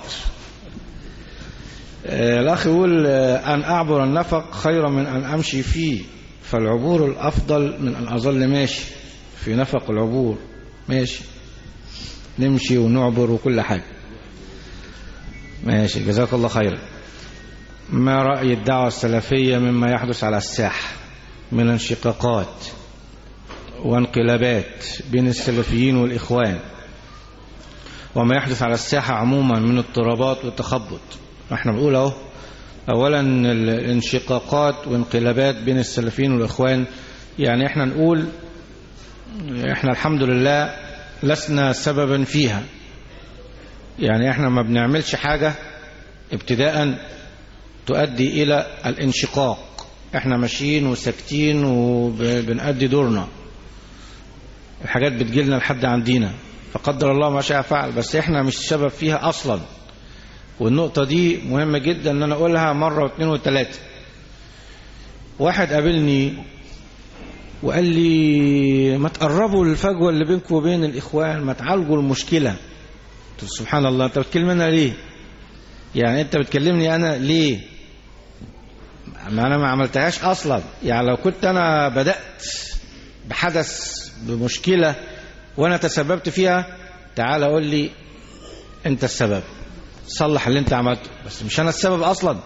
الأخ يقول أن أعبر النفق خير من أن أمشي فيه، فالعبور الأفضل من أن أظل ماشي في نفق العبور. ماشي، نمشي ونعبر وكل حاجة. ماشي، جزاك الله خير. ما رأي الدعوة السلفية مما يحدث على الساحة من انشقاقات وانقلابات بين السلفيين والإخوان، وما يحدث على الساحة عموما من اضطرابات وتخبط؟ احنا بنقول اهو، اولا الانشقاقات وانقلابات بين السلفيين والإخوان، يعني احنا نقول احنا الحمد لله لسنا سببا فيها. يعني احنا ما بنعملش حاجة ابتداء تؤدي الى الانشقاق، احنا ماشيين وساكتين وبنأدي دورنا. الحاجات بتجيلنا لحد عندنا فقدر الله ما شاء فعل، بس احنا مش سبب فيها اصلا. والنقطة دي مهمة جدا ان انا اقولها مرة واثنين وثلاثة. واحد قابلني وقال لي ما تقربوا الفجوة اللي بينكم وبين الإخوان، ما تعالجوا المشكلة. سبحان الله، انت بتكلمني انا ليه؟ يعني انت بتكلمني انا ليه؟ ما انا ما عملتهاش اصلا. يعني لو كنت انا بدأت بحدث بمشكلة وانا تسببت فيها، تعال قول لي انت السبب، صلح اللي انت عملته، بس مش انا السبب اصلا.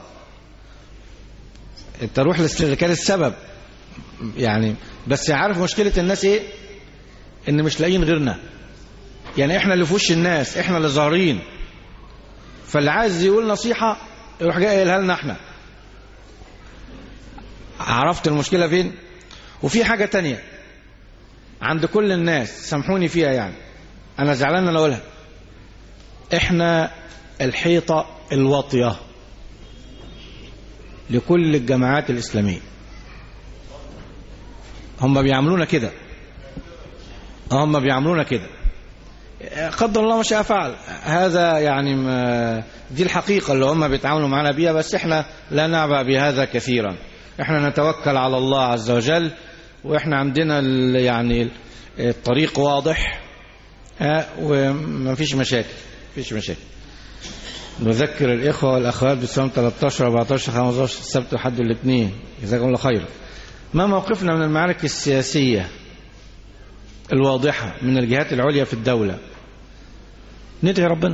انت روح اللي كان السبب. يعني بس عارف مشكلة الناس ايه؟ ان مش لاقيين غيرنا. يعني احنا اللي في وش الناس، احنا اللي ظاهرين. فاللي عايز يقول نصيحة يروح جاي قايلها لنا احنا. عرفت المشكلة فين؟ وفي حاجة تانية عند كل الناس، سامحوني فيها، يعني انا زعلان ان اقولها، احنا الحيطة الواطية لكل الجماعات الإسلامية. هم بيعملونا كده، هم بيعملونا كده. قدر الله ما شاء فعل. هذا يعني ما دي الحقيقة اللي هم بيتعاملوا معنا بيها، بس احنا لا نعبأ بهذا كثيرا. احنا نتوكل على الله عز وجل، واحنا عندنا يعني الطريق واضح، وما فيش مشاكل فيش مشاكل. نذكر الإخوة والأخوات بصيام ثلاثة عشر أربعة عشر خمسة عشر السبت والحد والاثنين، جزاكم الله خيرا. ما موقفنا من المعارك السياسية الواضحة من الجهات العليا في الدولة؟ ندعي ربنا.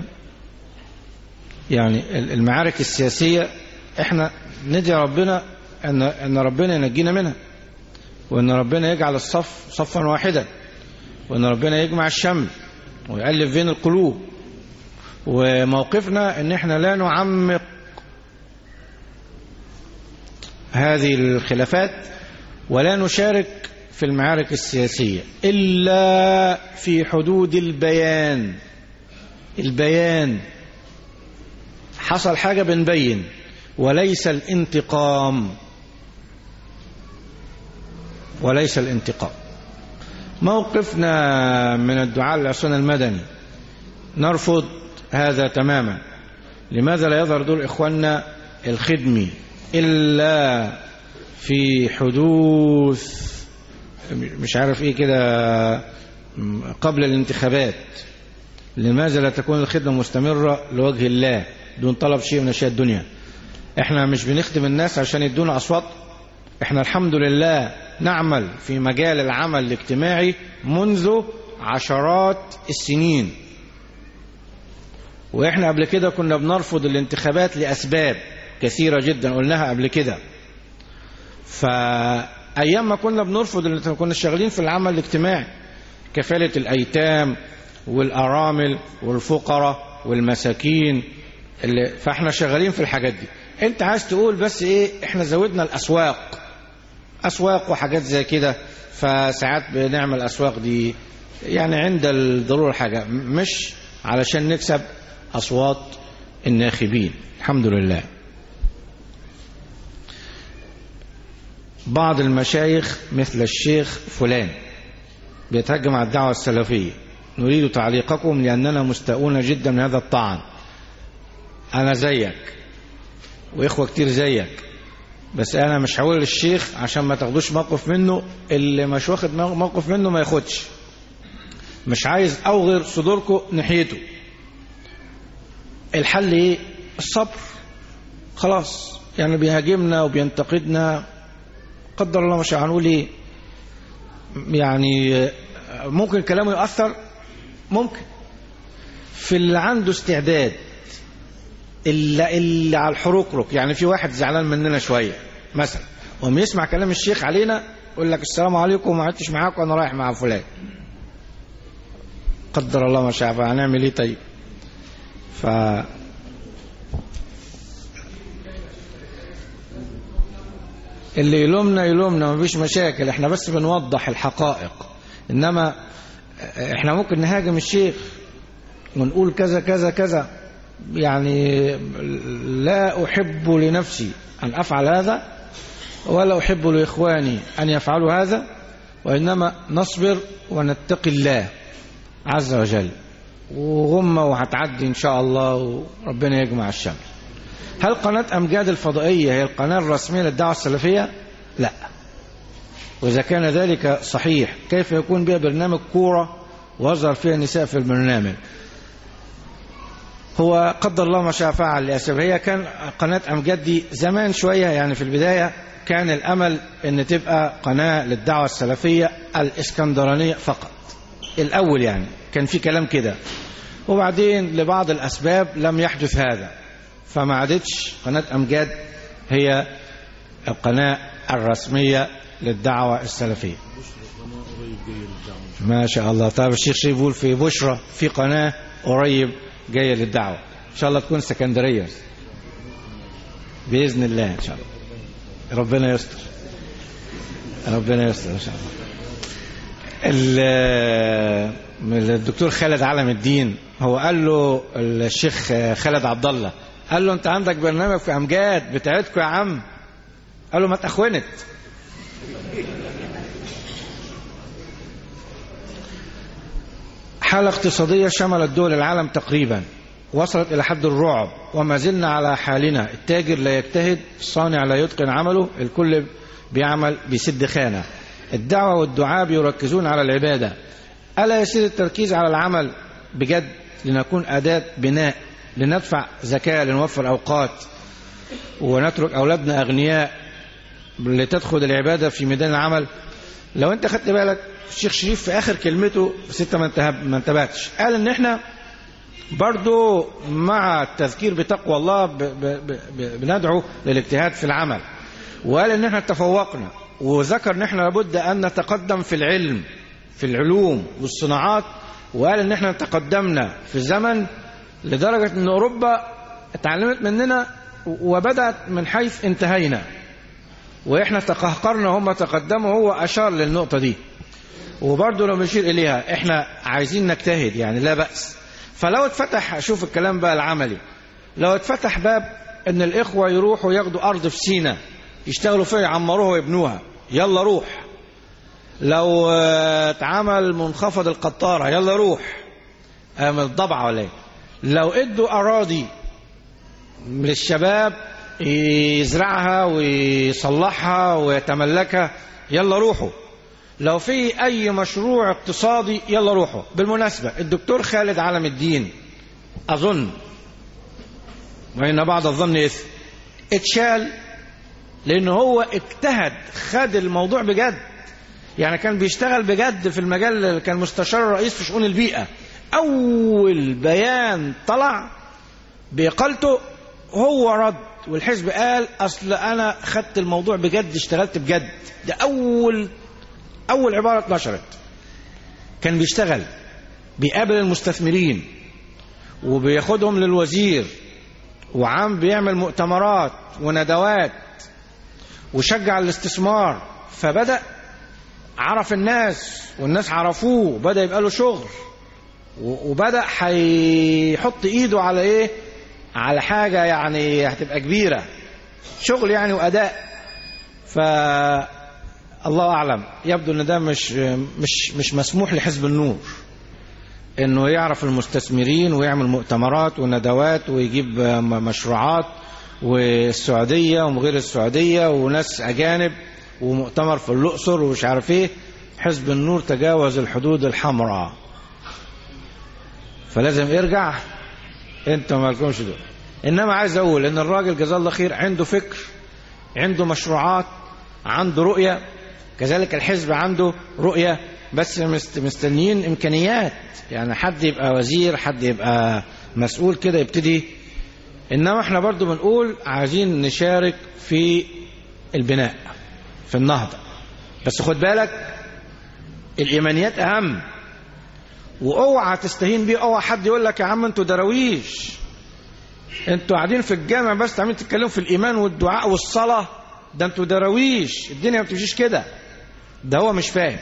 يعني المعارك السياسية احنا ندعي ربنا ان ان ربنا ينجينا منها، وان ربنا يجعل الصف صفا واحدا، وان ربنا يجمع الشمل ويؤلف بين القلوب. وموقفنا ان احنا لا نعمق هذه الخلافات ولا نشارك في المعارك السياسية إلا في حدود البيان. البيان حصل حاجة بنبين، وليس الانتقام وليس الانتقام. موقفنا من الدعاء للعصيان المدني، نرفض هذا تماما. لماذا لا يظهر دور إخواننا الخدمي إلا في حدوث مش عارف إيه كده قبل الانتخابات؟ لماذا لا تكون الخدمة مستمرة لوجه الله دون طلب شيء من أشياء الدنيا؟ احنا مش بنخدم الناس عشان يدونا أصوات. احنا الحمد لله نعمل في مجال العمل الاجتماعي منذ عشرات السنين، واحنا قبل كده كنا بنرفض الانتخابات لأسباب كثيرة جدا قلناها قبل كده. فأيام ما كنا بنرفض كنا شغالين في العمل الاجتماعي، كفالة الأيتام والأرامل والفقراء والمساكين، اللي فاحنا شغالين في الحاجات دي. انت عايز تقول بس ايه؟ احنا زودنا الأسواق، أسواق وحاجات زي كده، فساعات بنعمل أسواق دي يعني عند الضرورة حاجة، مش علشان نكسب أصوات الناخبين. الحمد لله. بعض المشايخ مثل الشيخ فلان بيتهجم على الدعوة السلفية، نريد تعليقكم لأننا مستاءون جدا من هذا الطعن. أنا زيك وإخوة كتير زيك، بس أنا مش هقول للشيخ عشان ما تاخدوش موقف منه، اللي مش واخد موقف منه ما ياخدش. مش عايز أوغر صدوركم ناحيته. الحل إيه؟ الصبر. خلاص يعني بيهاجمنا وبينتقدنا، قدر الله مش هنقول إيه، يعني ممكن كلامه يؤثر، ممكن في اللي عنده استعداد، اللي, اللي على الحروق. يعني في واحد زعلان مننا شوية مثلا وما يسمع كلام الشيخ علينا يقول لك السلام عليكم ما عدتش معاكم أنا رايح مع فلان. قدر الله ما شاء فعل، هنعمل ايه طيب؟ ف اللي يلومنا يلومنا، ما فيش مشاكل، احنا بس بنوضح الحقائق. انما احنا ممكن نهاجم الشيخ ونقول كذا كذا كذا، يعني لا أحب لنفسي أن أفعل هذا ولا أحب لإخواني أن يفعلوا هذا، وإنما نصبر ونتقي الله عز وجل، وغمة وهتعدي إن شاء الله وربنا يجمع الشمل. هل قناة أمجاد الفضائية هي القناة الرسمية للدعوة السلفية؟ لا. وإذا كان ذلك صحيح كيف يكون بها برنامج كورة ويظهر فيها النساء في البرنامج؟ هو قدر الله ما شاء فعل لأسف. هي كان قناة أمجاد دي زمان شوية، يعني في البداية كان الأمل أن تبقى قناة للدعوة السلفية الإسكندرانية فقط الأول، يعني كان في كلام كده، وبعدين لبعض الأسباب لم يحدث هذا، فما عادتش قناة أمجاد هي القناة الرسمية للدعوة السلفية. ما شاء الله. طيب الشيخ شريف بيقول في بشرة في قناة قريب جاية للدعوة، إن شاء الله تكون سكندرية بإذن الله إن شاء الله. ربنا يستر، ربنا يستر إن شاء الله. الدكتور خالد علم الدين هو قال له الشيخ خالد عبد الله، قال له أنت عندك برنامج في أمجاد بتاعتكم يا عم؟ قال له ما تأخونت. حالة اقتصادية شملت دول العالم تقريبا، وصلت إلى حد الرعب، وما زلنا على حالنا. التاجر لا يجتهد، الصانع لا يتقن عمله، الكل بيعمل بيسد خانة. الدعوة والدعاء بيركزون على العبادة. ألا يصير التركيز على العمل بجد لنكون أداة بناء، لندفع زكاة، لنوفر أوقات، ونترك أولادنا أغنياء لتدخل العبادة في ميدان العمل؟ لو أنت خدت بالك الشيخ شريف في آخر كلمته ستة ما انتبهتش، قال إن إحنا برضو مع التذكير بتقوى الله ب ب ب بندعو للاجتهاد في العمل، وقال إن إحنا تفوقنا، وذكر إن إحنا لابد أن نتقدم في العلم في العلوم والصناعات، وقال إن إحنا تقدمنا في زمن لدرجة إن أوروبا اتعلمت مننا وبدأت من حيث انتهينا، وإحنا تقهقرنا وهم تقدموا. هو أشار للنقطة دي، وبرضه لو نشير إليها إحنا عايزين نجتهد، يعني لا بأس. فلو اتفتح، أشوف الكلام بقى العملي، لو اتفتح باب إن الإخوة يروحوا ياخدوا أرض في سينا يشتغلوا فيها يعمروها ويبنوها، يلا روح. لو اتعمل منخفض القطارة، يلا روح. من الضبعة ولا ايه؟ لو ادوا أراضي للشباب يزرعها ويصلحها ويتملكها يلا روحوا. لو في أي مشروع اقتصادي يلا روحوا. بالمناسبة الدكتور خالد علم الدين أظن، وإن بعض الظن إثم، اتشال لأنه هو اجتهد، خد الموضوع بجد، يعني كان بيشتغل بجد في المجال، كان مستشار الرئيس في شؤون البيئة. أول بيان طلع بإقالته هو رد، والحزب قال أصل أنا خدت الموضوع بجد، اشتغلت بجد. ده أول أول عبارة اتنشرت. كان بيشتغل، بيقابل المستثمرين وبياخدهم للوزير، وعام بيعمل مؤتمرات وندوات وشجع الاستثمار. فبدأ عرف الناس والناس عرفوه، وبدأ يبقى له شغل، وبدأ هيحط ايده على ايه، على حاجة يعني هتبقى كبيرة، شغل يعني وأداء. فالله أعلم، يبدو ان ده مش مش مش مسموح لحزب النور انه يعرف المستثمرين ويعمل مؤتمرات وندوات ويجيب مشروعات، والسعودية وغير السعودية وناس أجانب ومؤتمر في الأقصر ومش عارف ايه. حزب النور تجاوز الحدود الحمراء، فلازم يرجع. انتوا ما لكمش دول. انما عايز اقول ان الراجل جزاه الله خير عنده فكر، عنده مشروعات، عنده رؤية. كذلك الحزب عنده رؤية، بس مستنيين امكانيات، يعني حد يبقى وزير، حد يبقى مسؤول كده يبتدي. انما احنا برضو بنقول عايزين نشارك في البناء، في النهضة، بس خد بالك الايمانيات اهم. واوعى تستهين بيه، اوعى حد يقول لك يا عم انتوا درويش، انتوا قاعدين في الجامع بس تعملوا تتكلموا في الايمان والدعاء والصلاة، ده انتوا درويش، الدنيا ما بتمشيش كده. ده هو مش فاهم.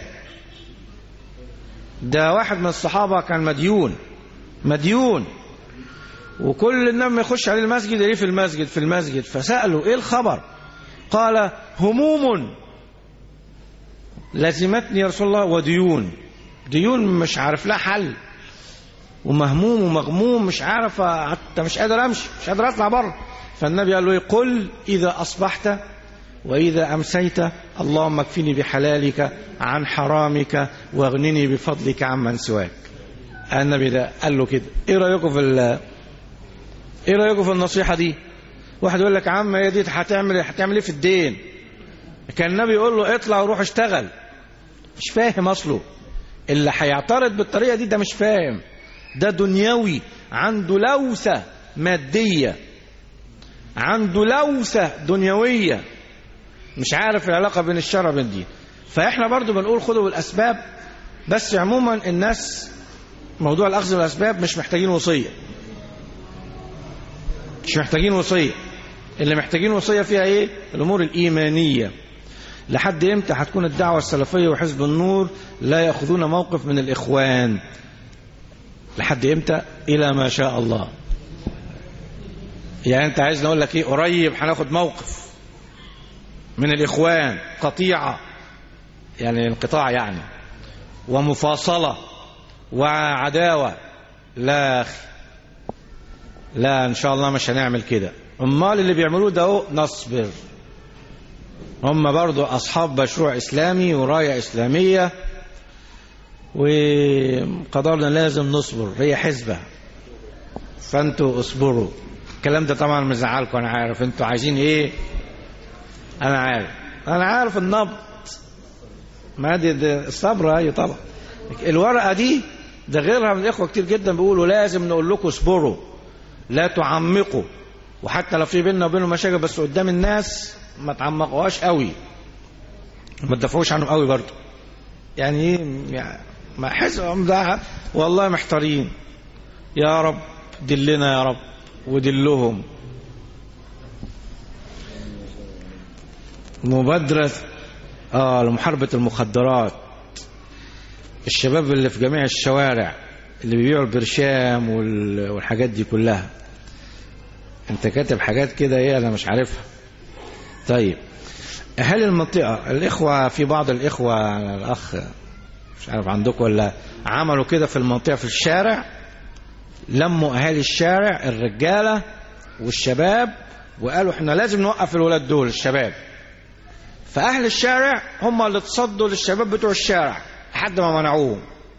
ده واحد من الصحابة كان مديون مديون وكل الناس ما يخش عليه المسجد ليه في المسجد في المسجد فسألوا ايه الخبر؟ قال هموم لازمتني يا رسول الله وديون، ديون مش عارف لها حل، ومهموم ومغموم مش عارف، حتى مش قادر امشي، مش قادر اطلع بره. فالنبي قال له قل اذا اصبحت واذا امسيت اللهم اكفني بحلالك عن حرامك واغنني بفضلك عمن سواك. النبي ده قال له كده. ايه رايكم في ايه رايكم في النصيحه دي؟ واحد يقول لك يا عم هي دي هتعمل هتعمل ايه في الدين؟ كان النبي يقول له اطلع وروح اشتغل. مش فاهم اصله. اللي هيعترض بالطريقه دي ده مش فاهم، ده دنيوي، عنده لوثه ماديه، عنده لوثه دنيويه، مش عارف العلاقه بين الشرع وبين الدين. فاحنا برضو بنقول خدوا بالاسباب، بس عموما الناس موضوع الاخذ بالاسباب مش محتاجين وصيه، مش محتاجين وصيه. اللي محتاجين وصيه فيها ايه؟ الامور الايمانيه. لحد امتى هتكون الدعوه السلفيه وحزب النور لا ياخذون موقف من الاخوان؟ لحد امتى؟ الى ما شاء الله. يعني انت عايز نقول لك ايه؟ قريب هناخد موقف من الاخوان، قطيعه يعني انقطاع يعني، ومفاصله وعداوه. لا اخي، لا ان شاء الله مش هنعمل كده. امال اللي بيعملوه ده اهو نصبر. هم برضو اصحاب مشروع اسلامي ورايه اسلاميه، وقدرنا لازم نصبر، هي حزبه، فانتوا اصبروا. الكلام ده طبعا مزعلكم، انا عارف انتوا عايزين ايه، انا عارف انا عارف النبض، ما دي, دي الصبر. ايوه طبعا. الورقه دي ده غيرها من الاخوه كتير جدا بيقولوا لازم نقول لكم اصبروا، لا تعمقوا، وحتى لو في بيننا وبينهم مشاكل بس قدام الناس ما تعمقوهاش قوي، ما تدافعوش عنهم قوي برضه. يعني ايه يعني؟ ما حزبهم ده والله محتارين. يا رب دلنا يا رب ودلهم. مبادرة اه لمحاربة المخدرات، الشباب اللي في جميع الشوارع اللي بيبيعوا البرشام والحاجات دي كلها. انت كاتب حاجات كده ايه انا مش عارفها. طيب اهل المنطقة، الاخوة، في بعض الاخوة، الاخ مش عارف عندكم ولا، عملوا كده في المنطقة في الشارع، لموا أهالي الشارع الرجالة والشباب وقالوا احنا لازم نوقف الولاد دول الشباب. فأهل الشارع هم اللي تصدوا للشباب بتوع الشارع لحد ما منعوهم.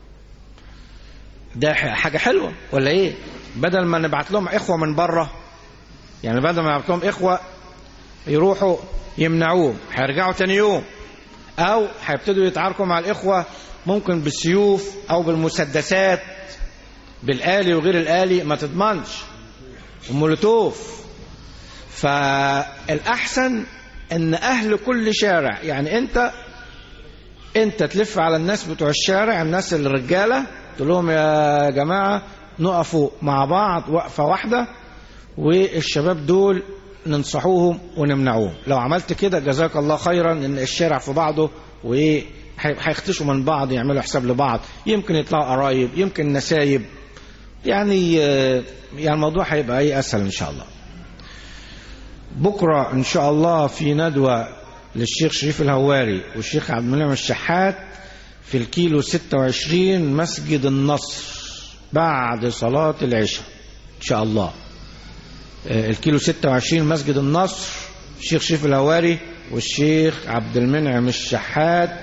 ده حاجة حلوة ولا ايه؟ بدل ما نبعت لهم إخوة من بره، يعني بدل ما نبعت لهم إخوة يروحوا يمنعوهم هيرجعوا تاني يوم، أو هيبتدوا يتعاركوا مع الإخوة ممكن بالسيوف أو بالمسدسات، بالآلي وغير الآلي ما تضمنش، ومولوتوف. فالأحسن ان اهل كل شارع، يعني انت انت تلف على الناس بتوع الشارع، الناس الرجالة، تقول لهم يا جماعة نقفوا مع بعض وقفة واحدة، والشباب دول ننصحوهم ونمنعوهم. لو عملت كده جزاك الله خيرا، ان الشارع في بعضه وايه هيختشوا من بعض، يعملوا حساب لبعض، يمكن يطلعوا قرايب، يمكن نسايب، يعني يعني الموضوع هيبقى ايه اسهل ان شاء الله. بكرة إن شاء الله في ندوة للشيخ شريف الهواري والشيخ عبد المنعم الشحات في الكيلو ستة وعشرين مسجد النصر بعد صلاة العشاء إن شاء الله. الكيلو ستة وعشرين مسجد النصر، الشيخ شريف الهواري والشيخ عبد المنعم الشحات.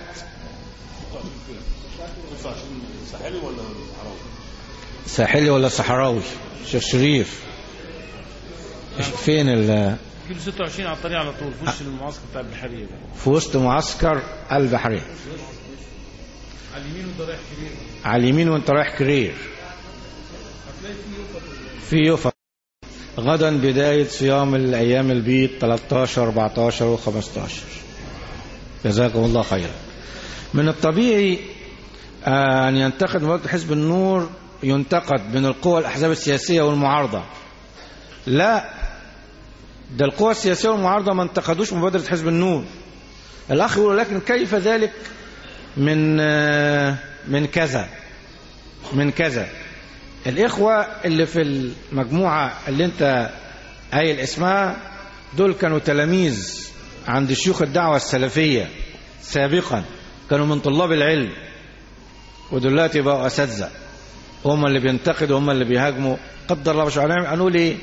ساحلي ولا صحراوي؟ الشيخ شريف فين ال كيلو ستة وعشرين على الطريق على طول في وسط المعسكر بتاع البحرية، في وسط معسكر البحرية، على اليمين وانت رايح كرير. على اليمين وانت رايح كرير. هتلاقي في يوفا غدا بداية صيام الأيام البيض ثلاثة عشر أربعة عشر وخمسة عشر. جزاكم الله خيرا. من الطبيعي أن ينتقد مبادرة حزب النور، ينتقد من القوى الأحزاب السياسية والمعارضة. لا، ده القوى السياسية والمعارضة ما انتقدوش مبادرة حزب النور. الأخ يقول لكن كيف ذلك من من كذا من كذا. الإخوة اللي في المجموعة اللي انت قايل اسمها دول كانوا تلاميذ عند شيوخ الدعوة السلفية سابقا، كانوا من طلاب العلم، ودلوقتي بقوا أساتذة، هم اللي بينتقدوا، هم اللي بيهاجموا. قدر الله مش عارف هنقول ايه.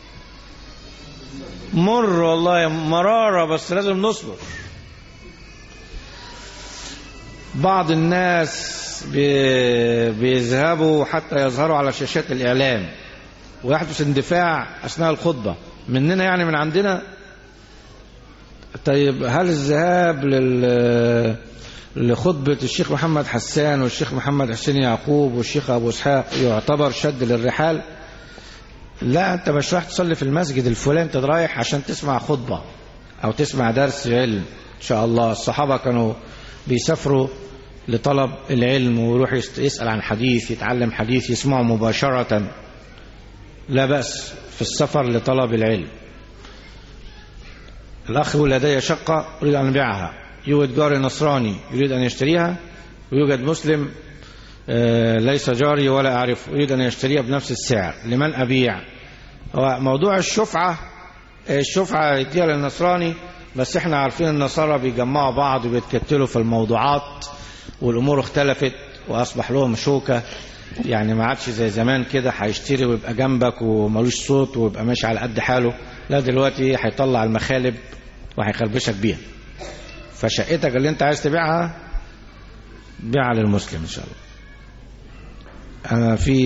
مر والله مرارة، بس لازم نصبر. بعض الناس بيذهبوا حتى يظهروا على شاشات الإعلام ويحدث اندفاع أثناء الخطبة مننا، يعني من عندنا. طيب هل الذهاب لل لخطبة الشيخ محمد حسان والشيخ محمد حسين يعقوب والشيخ أبو إسحاق يعتبر شد للرحال؟ لا، أنت مش رايح تصلي في المسجد الفلاني، أنت رايح عشان تسمع خطبة أو تسمع درس علم. إن شاء الله الصحابة كانوا بيسافروا لطلب العلم ويروح يسأل عن حديث، يتعلم حديث، يسمعه مباشرة، لا بأس في السفر لطلب العلم. الأخ يقول لدي شقة أريد أن أبيعها، يوجد جاري نصراني يريد أن يشتريها، ويوجد مسلم ليس جاري ولا أعرفه يريد أن يشتريها بنفس السعر، لمن أبيع؟ هو موضوع الشفعة، الشفعة يديها للنصراني، بس احنا عارفين النصارى بيجمعوا بعض وبيتكتلوا في الموضوعات، والأمور اختلفت وأصبح لهم شوكة، يعني ما عادش زي زمان كده هيشتري ويبقى جنبك ومالوش صوت ويبقى ماشي على قد حاله. لا، دلوقتي هيطلع المخالب وهيخربشك بيها. فشقتك اللي انت عايز تبيعها بيعها للمسلم ان شاء الله. انا في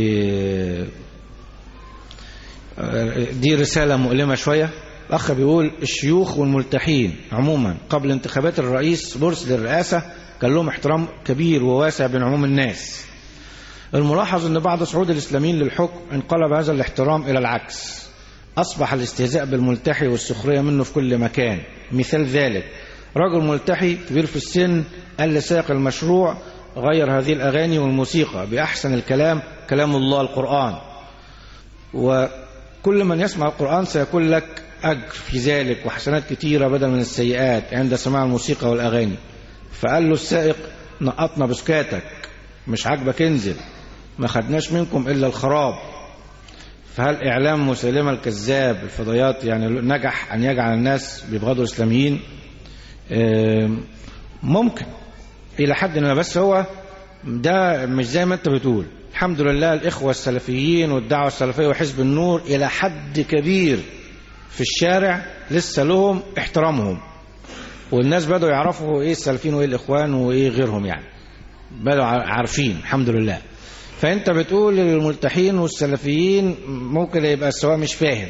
دي رسالة مؤلمة شوية. الأخ بيقول الشيوخ والملتحين عموما قبل انتخابات الرئيس مرسي للرئاسة كان لهم احترام كبير وواسع بين عموم الناس. الملاحظ أن بعد صعود الإسلاميين للحكم انقلب هذا الاحترام إلى العكس، أصبح الاستهزاء بالملتحي والسخرية منه في كل مكان. مثال ذلك رجل ملتحي كبير في السن قال لسائق المشروع غير هذه الأغاني والموسيقى بأحسن الكلام كلام الله القرآن، وكل من يسمع القرآن سيكون لك أجر في ذلك وحسنات كتيرة بدل من السيئات عند سماع الموسيقى والأغاني. فقال له السائق نقطنا بسكاتك، مش عاجبك انزل، ما خدناش منكم إلا الخراب. فهل إعلام مسيلمة الكذاب الفضائيات يعني نجح أن يجعل الناس بيبغضوا الإسلاميين؟ ممكن إلى حد ما، بس هو ده مش زي ما أنت بتقول. الحمد لله الإخوة السلفيين والدعوة السلفية وحزب النور إلى حد كبير في الشارع لسه لهم احترامهم، والناس بدوا يعرفوا إيه السلفيين وإيه الإخوان وإيه غيرهم، يعني بدوا عارفين الحمد لله. فأنت بتقول للملتحين والسلفيين ممكن يبقى السواء مش فاهم،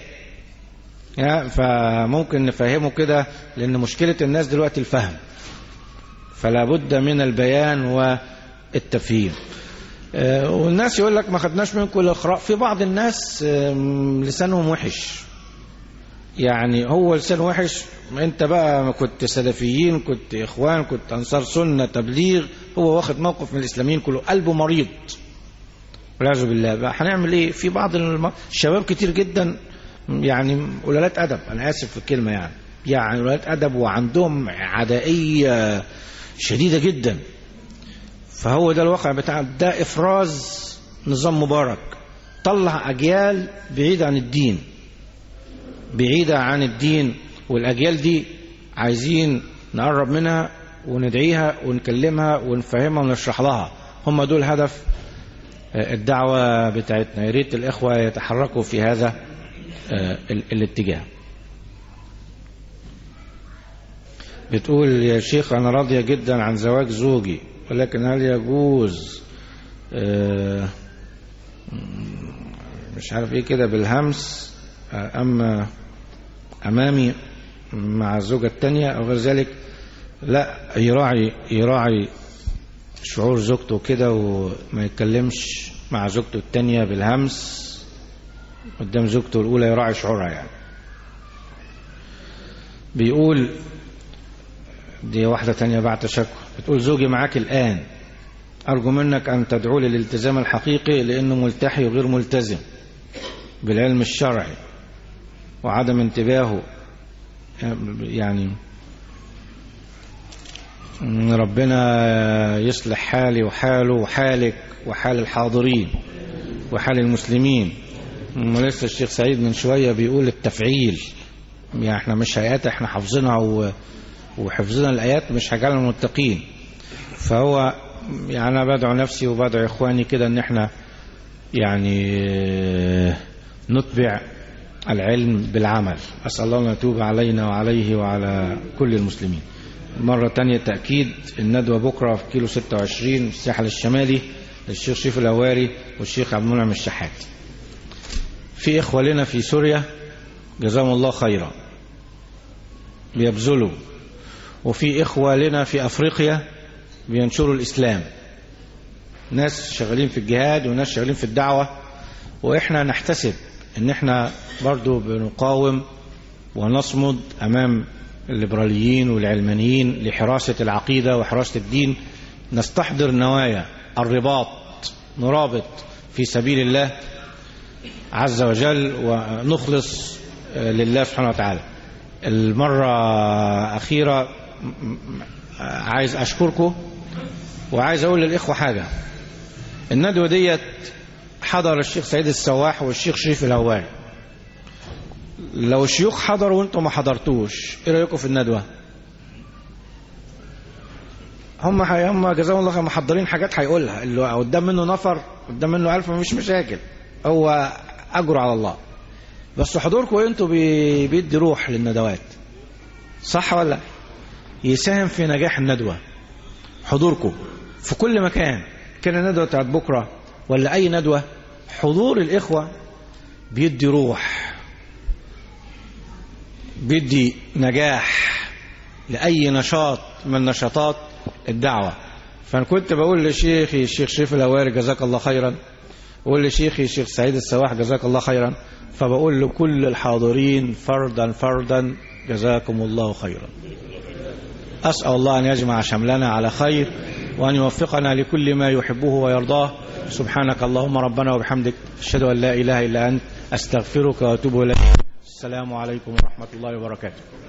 فممكن نفهمه كده، لأن مشكلة الناس دلوقتي الفهم، فلا بد من البيان والتفهيم. والناس يقول لك ما خدناش منكم الإخراء. في بعض الناس لسانهم وحش، يعني هو لسان وحش، انت بقى كنت سلفيين، كنت إخوان، كنت أنصار سنة، تبليغ، هو واخد موقف من الإسلاميين كله، قلبه مريض والعياذ بالله. بقى هنعمل ايه؟ في بعض الشباب كتير جدا يعني قلالات أدب، أنا آسف في الكلمة، يعني يعني قلالات أدب وعندهم عدائية شديدة جدا. فهو ده الواقع بتاع ده، إفراز نظام مبارك طلع أجيال بعيدة عن الدين، بعيدة عن الدين، والأجيال دي عايزين نقرب منها وندعيها ونكلمها ونفهمها ونشرح لها. هم دول هدف الدعوة بتاعتنا. يا ريت الإخوة يتحركوا في هذا الاتجاه. بتقول يا شيخ أنا راضية جدا عن زواج زوجي، ولكن هل يجوز مش عارف ايه كده بالهمس أما أمامي مع الزوجة التانية أو غير ذلك؟ لا، يراعي يراعي شعور زوجته كده، وما يتكلمش مع زوجته التانية بالهمس قدام زوجته الأولى، يراعي شعورها يعني. بيقول دي واحدة تانية بعت شكوى، بتقول زوجي معاك الآن، أرجو منك أن تدعو لي للالتزام الحقيقي، لأنه ملتحي وغير ملتزم بالعلم الشرعي وعدم انتباهه، يعني ربنا يصلح حالي وحاله وحالك وحال الحاضرين وحال المسلمين. ولسه الشيخ سعيد من شوية بيقول التفعيل، يعني احنا مش آيات احنا حافظينها وحفظنا الآيات مش هجعلنا المتقين. فهو يعني أنا بدعو نفسي وبدعو إخواني كده ان احنا يعني نتبع العلم بالعمل. أسأل الله أن يتوب علينا وعليه وعلى كل المسلمين. مرة تانية تأكيد الندوة بكرة في كيلو ستة وعشرين في الساحل الشمالي للشيخ شريف الهواري والشيخ عبد المنعم الشحات. في إخوة لنا في سوريا جزاهم الله خيرا بيبذلوا، وفي إخوة لنا في أفريقيا بينشروا الإسلام، ناس شغالين في الجهاد وناس شغالين في الدعوة. وإحنا نحتسب إن إحنا برضو بنقاوم ونصمد أمام الليبراليين والعلمانيين لحراسة العقيدة وحراسة الدين. نستحضر نوايا الرباط، نرابط في سبيل الله عز وجل ونخلص لله سبحانه وتعالى. المرة أخيرة عايز أشكركم، وعايز أقول للإخوة حاجة. الندوة ديت حضر الشيخ سعيد السواح والشيخ شريف الهواري. لو الشيوخ حضروا وانتم ما حضرتوش، ايه رايكم في الندوه؟ هم هم جزاهم الله خير محضرين حاجات هيقولها، اللي قدام منه نفر قدام منه ألف مفيش مشاكل، هو اجر على الله. بس حضوركم انتوا بيدي روح للندوات، صح ولا؟ يساهم في نجاح الندوه حضوركم في كل مكان. كان الندوه بتاعت بكره ولا اي ندوه، حضور الاخوه بيدي روح، بيدي نجاح لأي نشاط من نشاطات الدعوة. فأنا كنت بقول لشيخي الشيخ شريف الهواري جزاك الله خيرا، وقول لشيخي الشيخ سعيد السواح جزاك الله خيرا، فبقول لكل الحاضرين فردا فردا جزاكم الله خيرا. أسأل الله أن يجمع شملنا على خير، وأن يوفقنا لكل ما يحبه ويرضاه. سبحانك اللهم ربنا وبحمدك، أشهد أن لا إله إلا أنت، أستغفرك وأتوب إليك. السلام عليكم ورحمة الله وبركاته.